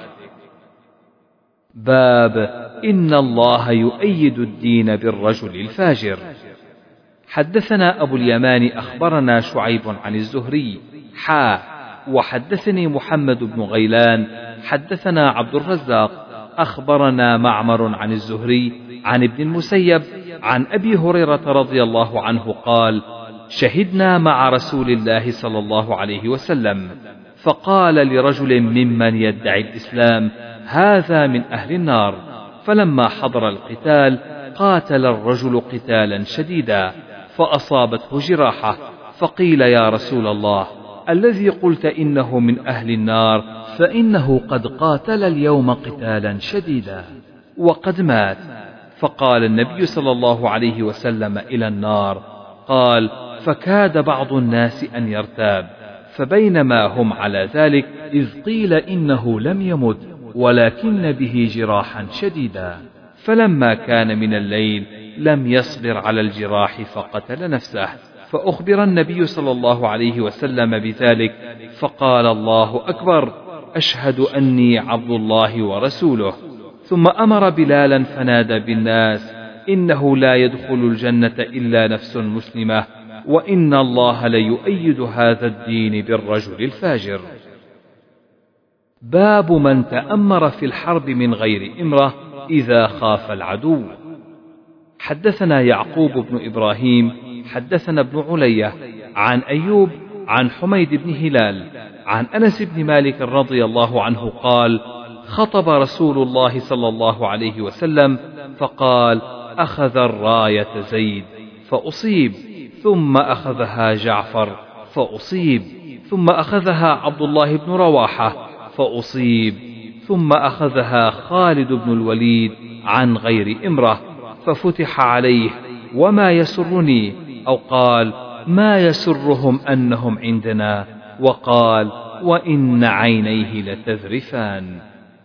باب إن الله يؤيد الدين بالرجل الفاجر. حدثنا أبو اليمان أخبرنا شعيب عن الزهري حا وحدثني محمد بن غيلان حدثنا عبد الرزاق أخبرنا معمر عن الزهري عن ابن المسيب عن أبي هريرة رضي الله عنه قال: شهدنا مع رسول الله صلى الله عليه وسلم، فقال لرجل ممن يدعي الإسلام: هذا من أهل النار. فلما حضر القتال قاتل الرجل قتالا شديدا فأصابته جراحة، فقيل: يا رسول الله، الذي قلت إنه من أهل النار فإنه قد قاتل اليوم قتالا شديدا وقد مات. فقال النبي صلى الله عليه وسلم: إلى النار. قال: فكاد بعض الناس أن يرتاب، فبينما هم على ذلك إذ قيل إنه لم يمت ولكن به جراحا شديدا، فلما كان من الليل لم يصبر على الجراح فقتل نفسه، فأخبر النبي صلى الله عليه وسلم بذلك، فقال: الله أكبر، أشهد أني عبد الله ورسوله. ثم أمر بلالا فنادى بالناس: إنه لا يدخل الجنة إلا نفس مسلمة، وإن الله ليؤيد هذا الدين بالرجل الفاجر. باب من تأمر في الحرب من غير إمرة إذا خاف العدو. حدثنا يعقوب بن إبراهيم حدثنا ابن علية عن أيوب عن حميد بن هلال عن أنس بن مالك رضي الله عنه قال خطب رسول الله صلى الله عليه وسلم فقال أخذ الراية زيد فأصيب ثم أخذها جعفر فأصيب ثم أخذها عبد الله بن رواحة فأصيب ثم أخذها خالد بن الوليد عن غير إمرة ففتح عليه وما يسرني أو قال ما يسرهم أنهم عندنا وقال وإن عينيه لتذرفان.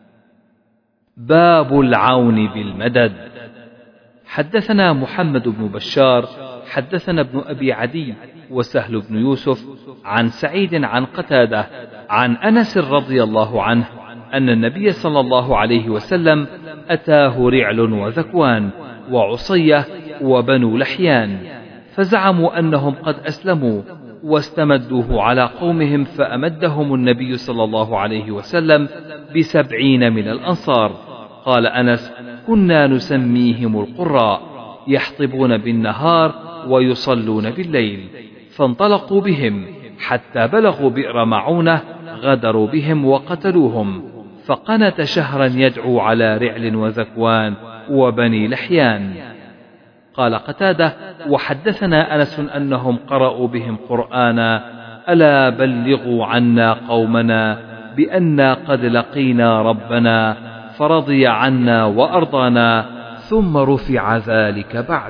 باب العون بالمدد. حدثنا محمد بن بشار حدثنا ابن أبي عدي وسهل بن يوسف عن سعيد عن قتادة عن أنس رضي الله عنه أن النبي صلى الله عليه وسلم أتاه رعل وذكوان وعصية وبنو لحيان فزعموا أنهم قد أسلموا واستمدوه على قومهم فأمدهم النبي صلى الله عليه وسلم بسبعين من الأنصار. قال أنس كنا نسميهم القراء يحطبون بالنهار ويصلون بالليل فانطلقوا بهم حتى بلغوا بئر معونة غدروا بهم وقتلوهم فقنت شهرا يدعو على رعل وذكوان وبني لحيان. قال قتادة وحدثنا أنس أنهم قرأوا بهم قرآنا ألا بلغوا عنا قومنا بأننا قد لقينا ربنا فرضي عنا وأرضانا ثم رفع ذلك بعد.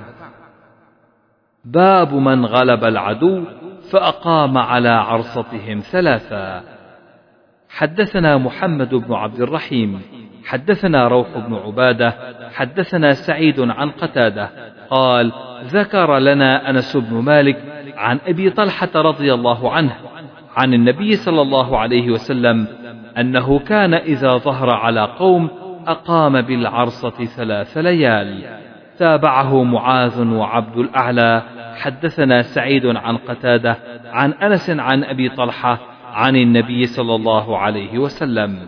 باب من غلب العدو فأقام على عرصتهم ثلاثا. حدثنا محمد بن عبد الرحيم حدثنا روح بن عبادة حدثنا سعيد عن قتادة قال ذكر لنا أنس بن مالك عن أبي طلحة رضي الله عنه عن النبي صلى الله عليه وسلم أنه كان إذا ظهر على قوم أقام بالعرصة ثلاث ليال. تابعه معاذ وعبد الأعلى. حدثنا سعيد عن قتادة عن أنس عن أبي طلحة عن النبي صلى الله عليه وسلم.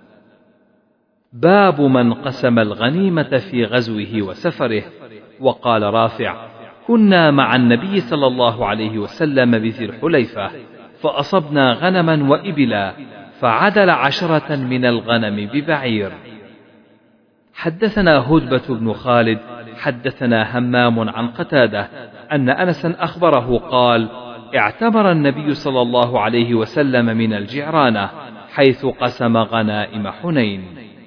باب من قسم الغنيمة في غزوه وسفره. وقال رافع كنا مع النبي صلى الله عليه وسلم بذي الحليفة فأصبنا غنما وإبلا فعدل عشرة من الغنم ببعير. حدثنا هدبة بن خالد حدثنا همام عن قتادة أن أنسا أخبره قال اعتبر النبي صلى الله عليه وسلم من الجعرانة حيث قسم غنائم حنين.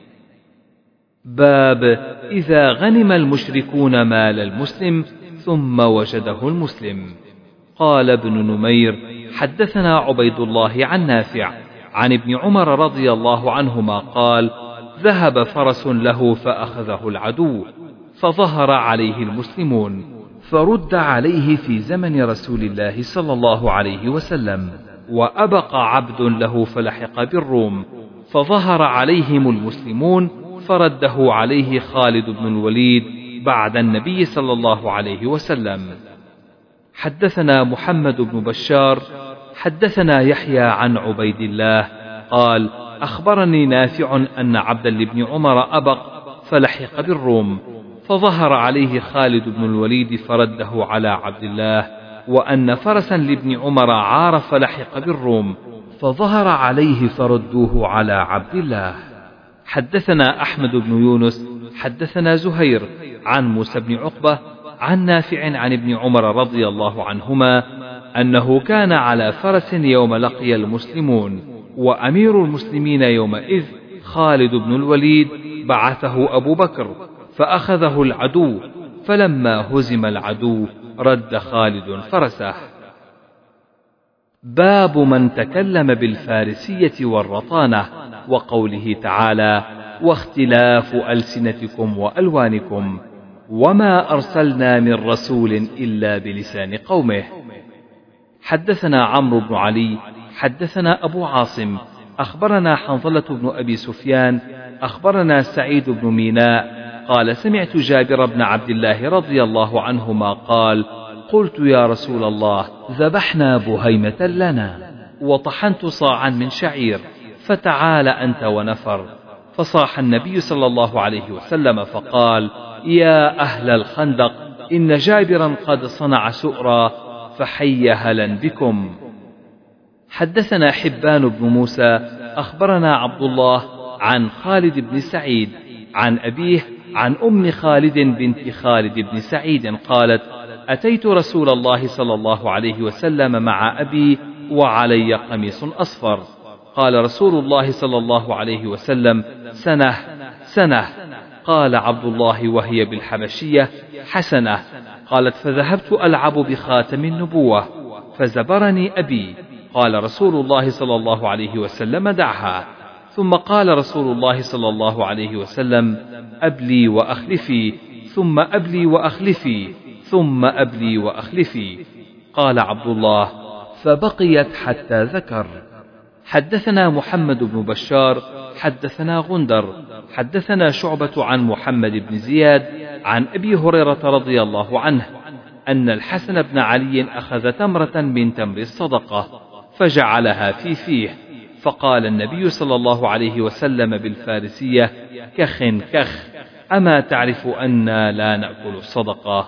باب إذا غنم المشركون مال المسلم ثم وجده المسلم. قال ابن نمير حدثنا عبيد الله عن نافع عن ابن عمر رضي الله عنهما قال ذهب فرس له فأخذه العدو فظهر عليه المسلمون فرد عليه في زمن رسول الله صلى الله عليه وسلم وأبقى عبد له فلحق بالروم فظهر عليهم المسلمون فرده عليه خالد بن الوليد بعد النبي صلى الله عليه وسلم. حدثنا محمد بن بشار حدثنا يحيى عن عبيد الله قال أخبرني نافع أن عبدا لابن عمر أبق فلحق بالروم فظهر عليه خالد بن الوليد فرده على عبد الله وأن فرسا لابن عمر عار فلحق بالروم فظهر عليه فردوه على عبد الله. حدثنا أحمد بن يونس حدثنا زهير عن موسى بن عقبة عن نافع عن ابن عمر رضي الله عنهما أنه كان على فرس يوم لقي المسلمون وأمير المسلمين يومئذ خالد بن الوليد بعثه أبو بكر فأخذه العدو فلما هزم العدو رد خالد فرسه. باب من تكلم بالفارسية والرطانة وقوله تعالى واختلاف ألسنتكم وألوانكم وما أرسلنا من رسول إلا بلسان قومه. حدثنا عمرو بن علي حدثنا أبو عاصم أخبرنا حنظلة بن أبي سفيان أخبرنا سعيد بن ميناء قال سمعت جابر بن عبد الله رضي الله عنهما قال قلت يا رسول الله ذبحنا بهيمة لنا وطحنت صاعا من شعير فتعال أنت ونفر فصاح النبي صلى الله عليه وسلم فقال يا أهل الخندق إن جابرا قد صنع سؤرا فحي هلا بكم. حدثنا حبان بن موسى أخبرنا عبد الله عن خالد بن سعيد عن أبيه عن أم خالد بنت خالد بن سعيد قالت: أتيت رسول الله صلى الله عليه وسلم مع أبي وعلي قميص أصفر. قال رسول الله صلى الله عليه وسلم: سنة سنة. قال عبد الله وهي بالحبشية: حسنة. قالت: فذهبت ألعب بخاتم النبوة فزبرني أبي. قال رسول الله صلى الله عليه وسلم: دعها. ثم قال رسول الله صلى الله عليه وسلم: أبلي وأخلفي، ثم أبلي وأخلفي، ثم أبلي وأخلفي. قال عبد الله: فبقيت حتى ذكر. حدثنا محمد بن بشار حدثنا غندر حدثنا شعبة عن محمد بن زياد عن أبي هريرة رضي الله عنه أن الحسن بن علي أخذ تمرة من تمر الصدقة فجعلها في فيه، فقال النبي صلى الله عليه وسلم بالفارسية: كخ كخ، أما تعرف أنا لا نأكل الصدقة.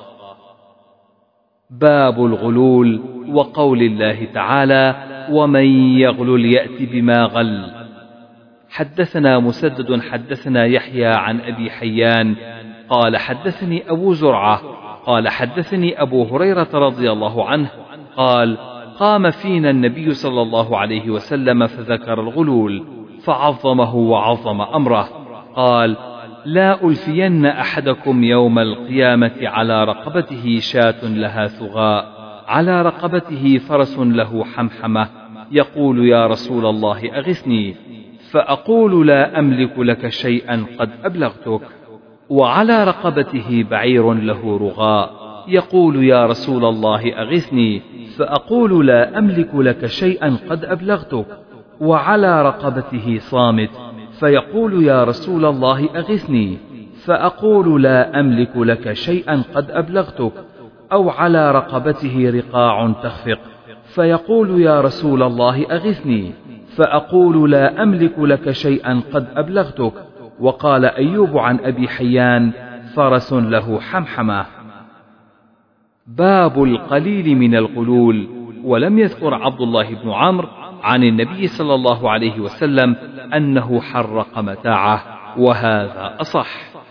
باب الغلول وقول الله تعالى: ومن يغلل يأت بما غل. حدثنا مسدد حدثنا يحيى عن أبي حيان قال حدثني أبو زرعة قال حدثني أبو هريرة رضي الله عنه قال: قام فينا النبي صلى الله عليه وسلم فذكر الغلول فعظمه وعظم أمره. قال: لا ألفين أحدكم يوم القيامة على رقبته شاة لها ثغاء، على رقبته فرس له حمحمة، يقول: يا رسول الله أغثني، فأقول: لا أملك لك شيئا قد أبلغتك. وعلى رقبته بعير له رغاء، يقول: يا رسول الله أغثني، فأقول: لا أملك لك شيئا قد أبلغتك. وعلى رقبته صامت، فيقول: يا رسول الله أغثني، فأقول: لا أملك لك شيئا قد أبلغتك. أو على رقبته رقاع تخفق، فيقول: يا رسول الله أغثني، فأقول: لا أملك لك شيئا قد أبلغتك. وقال أيوب عن أبي حيان: فرس له حمحمة. باب القليل من الغلول. ولم يذكر عبد الله بن عمرو عن النبي صلى الله عليه وسلم أنه حرق متاعه، وهذا أصح.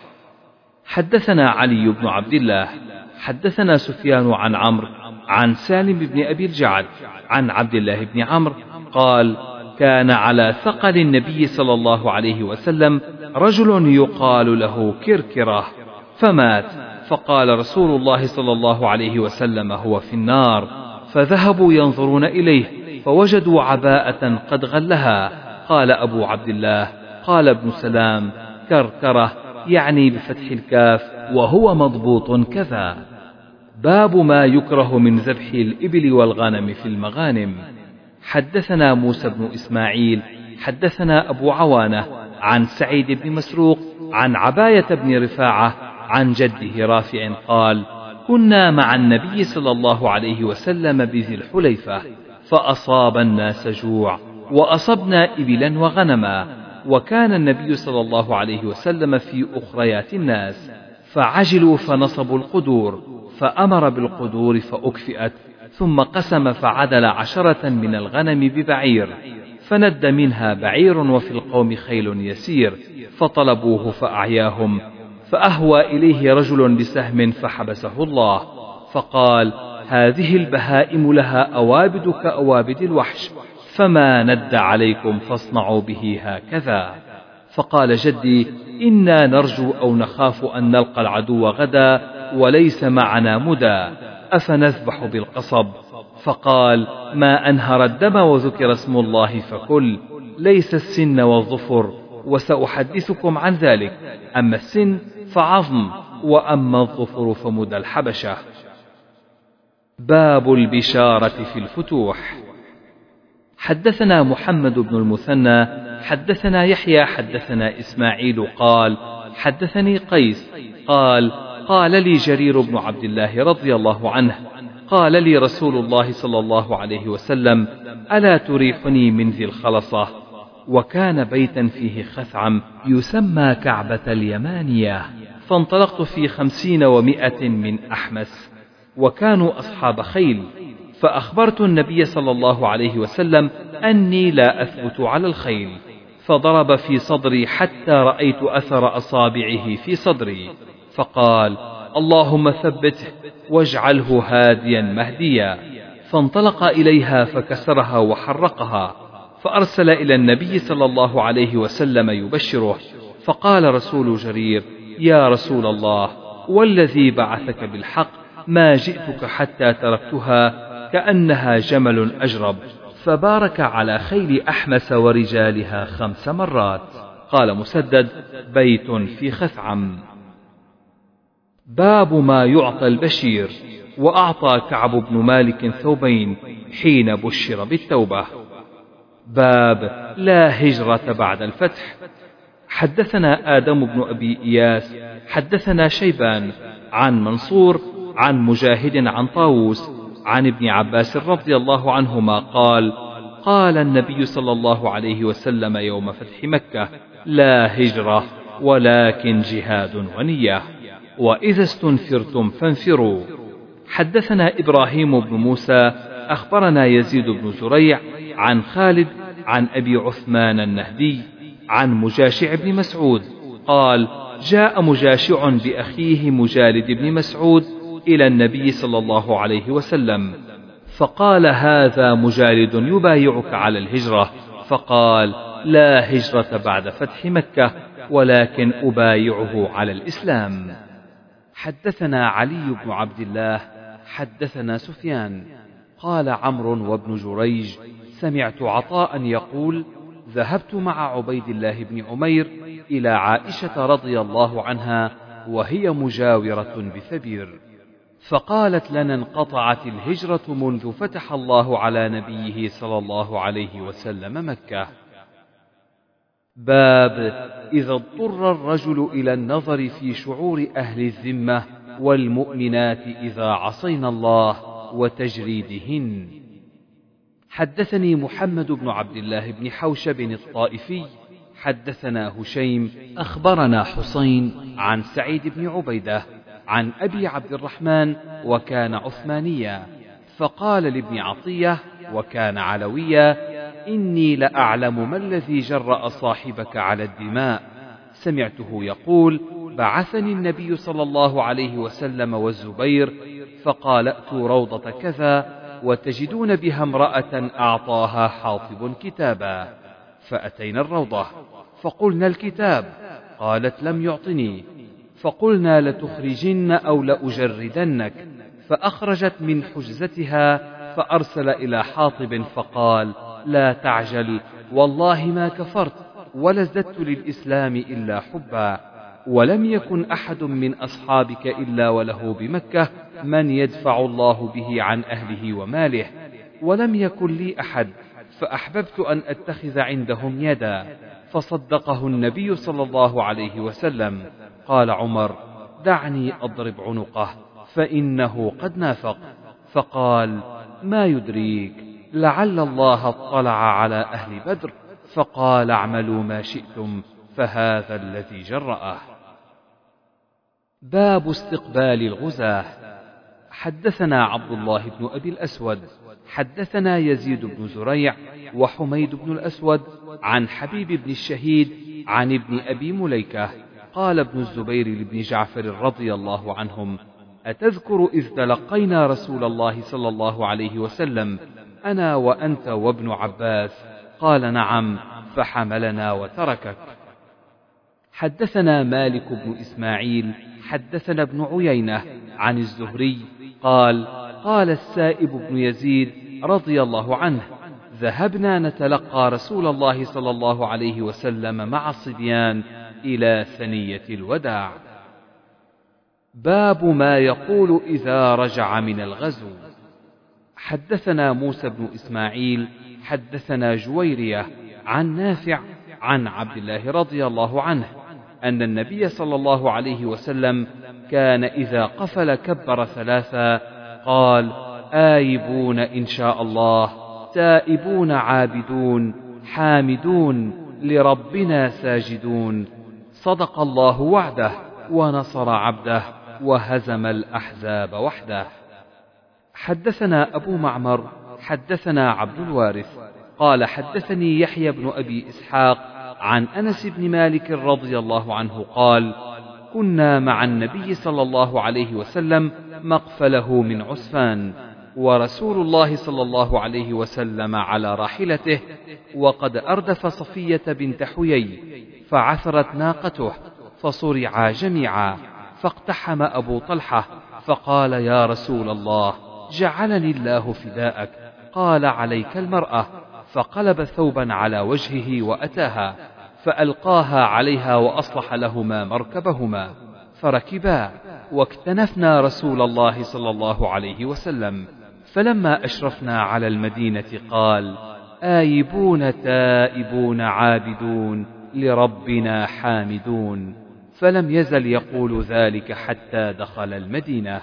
حدثنا علي بن عبد الله حدثنا سفيان عن عمرو عن سالم بن أبي الجعد عن عبد الله بن عمرو قال: كان على ثقل النبي صلى الله عليه وسلم رجل يقال له كركرة فمات، فقال رسول الله صلى الله عليه وسلم: هو في النار. فذهبوا ينظرون إليه فوجدوا عباءة قد غلها. قال أبو عبد الله: قال ابن سلام: كركرة يعني بفتح الكاف، وهو مضبوط كذا. باب ما يكره من ذبح الإبل والغنم في المغانم. حدثنا موسى بن إسماعيل حدثنا أبو عوانة عن سعيد بن مسروق عن عباية بن رفاعة عن جده رافع قال: كنا مع النبي صلى الله عليه وسلم بذي الحليفة، فأصاب الناس جوع، وأصبنا إبلا وغنما، وكان النبي صلى الله عليه وسلم في أخريات الناس، فعجلوا فنصبوا القدور، فأمر بالقدور فأكفئت، ثم قسم فعدل عشرة من الغنم ببعير، فند منها بعير وفي القوم خيل يسير، فطلبوه فأعياهم، فأهوى إليه رجل بسهم فحبسه الله، فقال: هذه البهائم لها أوابد كأوابد الوحش، فما ند عليكم فاصنعوا به هكذا. فقال جدي: إنا نرجو أو نخاف أن نلقى العدو غدا وليس معنا مدى، أفنذبح بالقصب؟ فقال: ما أنهر الدم وذكر اسم الله فكل، ليس السن والظفر، وسأحدثكم عن ذلك، أما السن فعظم، وأما الظفر فمدى الحبشة. باب البشارة في الفتوح. حدثنا محمد بن المثنى حدثنا يحيى حدثنا إسماعيل قال: حدثني قيس قال: قال لي جرير بن عبد الله رضي الله عنه: قال لي رسول الله صلى الله عليه وسلم: ألا تريحني من ذي الخلصة؟ وكان بيتا فيه خثعم يسمى كعبة اليمانية، فانطلقت في خمسين ومائة من أحمس، وكانوا أصحاب خيل، فأخبرت النبي صلى الله عليه وسلم أني لا أثبت على الخيل، فضرب في صدري حتى رأيت أثر أصابعه في صدري، فقال: اللهم ثبته واجعله هاديا مهديا. فانطلق إليها فكسرها وحرقها، فأرسل إلى النبي صلى الله عليه وسلم يبشره، فقال رسول جرير: يا رسول الله، والذي بعثك بالحق ما جئتك حتى تركتها كأنها جمل أجرب، فبارك على خيل أحمس ورجالها خمس مرات. قال مسدد: بيت في خثعم. باب ما يعطى البشير. وأعطى كعب بن مالك ثوبين حين بشر بالتوبة. باب لا هجرة بعد الفتح. حدثنا آدم بن أبي إياس حدثنا شيبان عن منصور عن مجاهد عن طاووس عن ابن عباس رضي الله عنهما قال: قال النبي صلى الله عليه وسلم يوم فتح مكة: لا هجرة ولكن جهاد ونية، وإذا استنفرتم فانفروا. حدثنا إبراهيم بن موسى أخبرنا يزيد بن زريع عن خالد عن أبي عثمان النهدي عن مجاشع بن مسعود قال: جاء مجاشع بأخيه مجالد بن مسعود إلى النبي صلى الله عليه وسلم، فقال: هذا مجالد يبايعك على الهجرة. فقال: لا هجرة بعد فتح مكة، ولكن أبايعه على الإسلام. حدثنا علي بن عبد الله حدثنا سفيان قال: عمرو وابن جريج سمعت عطاء يقول: ذهبت مع عبيد الله بن عمير إلى عائشة رضي الله عنها وهي مجاورة بثبير، فقالت لنا: انقطعت الهجرة منذ فتح الله على نبيه صلى الله عليه وسلم مكة. باب إذا اضطر الرجل إلى النظر في شعور أهل الذمة والمؤمنات إذا عصينا الله وتجريدهن. حدثني محمد بن عبد الله بن حوشب الطائفي حدثنا هشيم أخبرنا حسين عن سعيد بن عبيدة عن أبي عبد الرحمن وكان عثمانيا، فقال لابن عطية وكان علويا: إني لأعلم ما الذي جرأ صاحبك على الدماء. سمعته يقول: بعثني النبي صلى الله عليه وسلم والزبير، فقال: ائتوا روضة كذا وتجدون بها امرأة أعطاها حاطب كتابا. فأتينا الروضة فقلنا: الكتاب. قالت: لم يعطني. فقلنا: لتخرجن أو لأجردنك. فأخرجت من حجزتها فأرسل إلى حاطب فقال: لا تعجل، والله ما كفرت ولا ازددت للإسلام إلا حبا، ولم يكن أحد من أصحابك إلا وله بمكة من يدفع الله به عن أهله وماله، ولم يكن لي أحد، فأحببت أن أتخذ عندهم يدا، فصدقه النبي صلى الله عليه وسلم. قال عمر: دعني أضرب عنقه فإنه قد نافق. فقال: ما يدريك، لعل الله اطلع على أهل بدر فقال: اعملوا ما شئتم، فهذا الذي جرأه. باب استقبال الغزاة. حدثنا عبد الله بن أبي الأسود حدثنا يزيد بن زريع وحميد بن الأسود عن حبيب بن الشهيد عن ابن أبي مليكة قال ابن الزبير لابن جعفر رضي الله عنهم: أتذكر إذ تلقينا رسول الله صلى الله عليه وسلم أنا وأنت وابن عباس؟ قال: نعم، فحملنا وتركك. حدثنا مالك بن إسماعيل حدثنا ابن عيينة عن الزهري قال: قال السائب بن يزيد رضي الله عنه: ذهبنا نتلقى رسول الله صلى الله عليه وسلم مع الصبيان إلى ثنية الوداع. باب ما يقول إذا رجع من الغزو. حدثنا موسى بن إسماعيل حدثنا جويرية عن نافع عن عبد الله رضي الله عنه أن النبي صلى الله عليه وسلم كان إذا قفل كبر ثلاثا قال: آيبون إن شاء الله، تائبون عابدون، حامدون، لربنا ساجدون، صدق الله وعده ونصر عبده وهزم الأحزاب وحده. حدثنا أبو معمر حدثنا عبد الوارث قال حدثني يحيى بن أبي إسحاق عن أنس بن مالك رضي الله عنه قال كنا مع النبي صلى الله عليه وسلم مقفله من عسفان، ورسول الله صلى الله عليه وسلم على راحلته، وقد أردف صفية بنت حيي، فعثرت ناقته فصرعا جميعا، فاقتحم أبو طلحة فقال يا رسول الله جعلني الله فداءك، قال عليك المرأة، فقلب ثوبا على وجهه وأتاها فألقاها عليها وأصلح لهما مركبهما، فركبا واكتنفنا رسول الله صلى الله عليه وسلم، فلما أشرفنا على المدينة قال آيبون تائبون عابدون لربنا حامدون، فلم يزل يقول ذلك حتى دخل المدينة.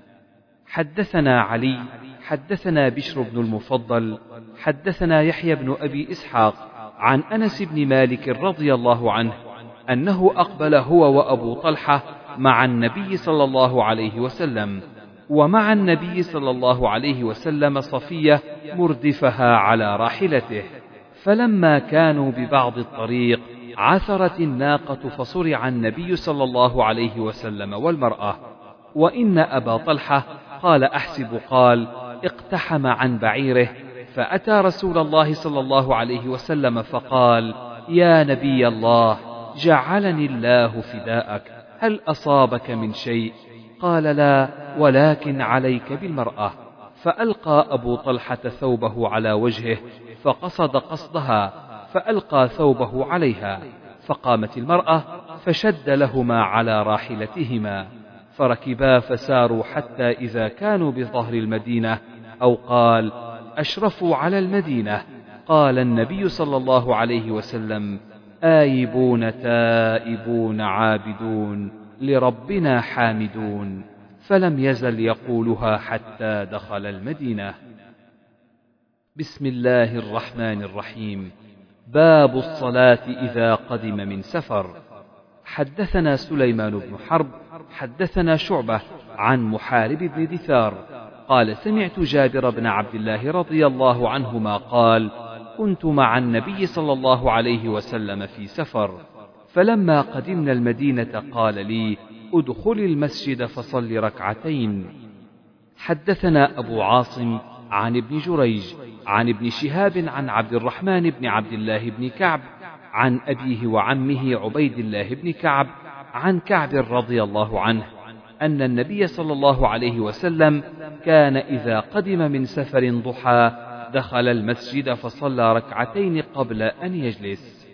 حدثنا علي حدثنا بشر بن المفضل حدثنا يحيى بن أبي إسحاق عن أنس بن مالك رضي الله عنه أنه أقبل هو وأبو طلحة مع النبي صلى الله عليه وسلم، ومع النبي صلى الله عليه وسلم صفية مردفها على راحلته، فلما كانوا ببعض الطريق عثرت الناقة فصرع النبي صلى الله عليه وسلم والمرأة، وإن أبا طلحة قال أحسب قال اقتحم عن بعيره، فأتى رسول الله صلى الله عليه وسلم فقال يا نبي الله جعلني الله فداءك، هل أصابك من شيء؟ قال لا، ولكن عليك بالمرأة. فألقى أبو طلحة ثوبه على وجهه فقصد قصدها، فألقى ثوبه عليها، فقامت المرأة فشد لهما على راحلتهما، فركبا فساروا حتى إذا كانوا بظهر المدينة أو قال أشرفوا على المدينة، قال النبي صلى الله عليه وسلم آيبون تائبون عابدون لربنا حامدون، فلم يزل يقولها حتى دخل المدينة. بسم الله الرحمن الرحيم. باب الصلاة إذا قدم من سفر. حدثنا سليمان بن حرب حدثنا شعبة عن محارب بن دثار قال سمعت جابر بن عبد الله رضي الله عنهما قال كنت مع النبي صلى الله عليه وسلم في سفر، فلما قدمنا المدينة قال لي ادخل المسجد فصل ركعتين. حدثنا أبو عاصم عن ابن جريج عن ابن شهاب عن عبد الرحمن بن عبد الله بن كعب عن أبيه وعمه عبيد الله بن كعب عن كعب رضي الله عنه أن النبي صلى الله عليه وسلم كان إذا قدم من سفر ضحى دخل المسجد فصلى ركعتين قبل أن يجلس.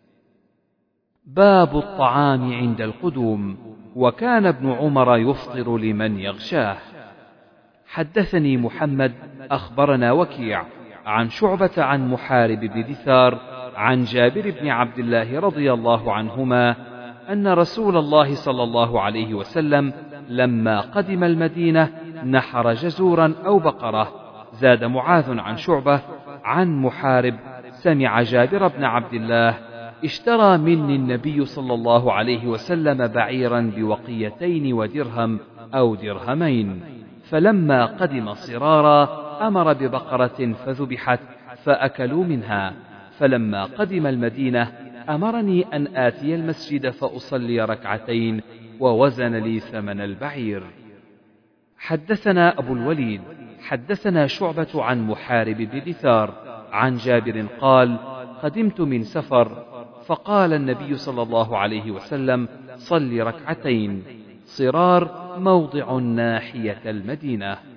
باب الطعام عند القدوم. وكان ابن عمر يفطر لمن يغشاه. حدثني محمد أخبرنا وكيع عن شعبة عن محارب بن دثار عن جابر بن عبد الله رضي الله عنهما أن رسول الله صلى الله عليه وسلم لما قدم المدينة نحر جزورا أو بقرة. زاد معاذ عن شعبة عن محارب سمع جابر بن عبد الله اشترى مني النبي صلى الله عليه وسلم بعيرا بوقيتين ودرهم أو درهمين، فلما قدم صرارا أمر ببقرة فذبحت فأكلوا منها، فلما قدم المدينة أمرني أن آتي المسجد فأصلي ركعتين ووزن لي ثمن البعير. حدثنا أبو الوليد حدثنا شعبة عن محارب بن دثار عن جابر قال قدمت من سفر فقال النبي صلى الله عليه وسلم صل ركعتين. صرار موضع ناحية المدينة.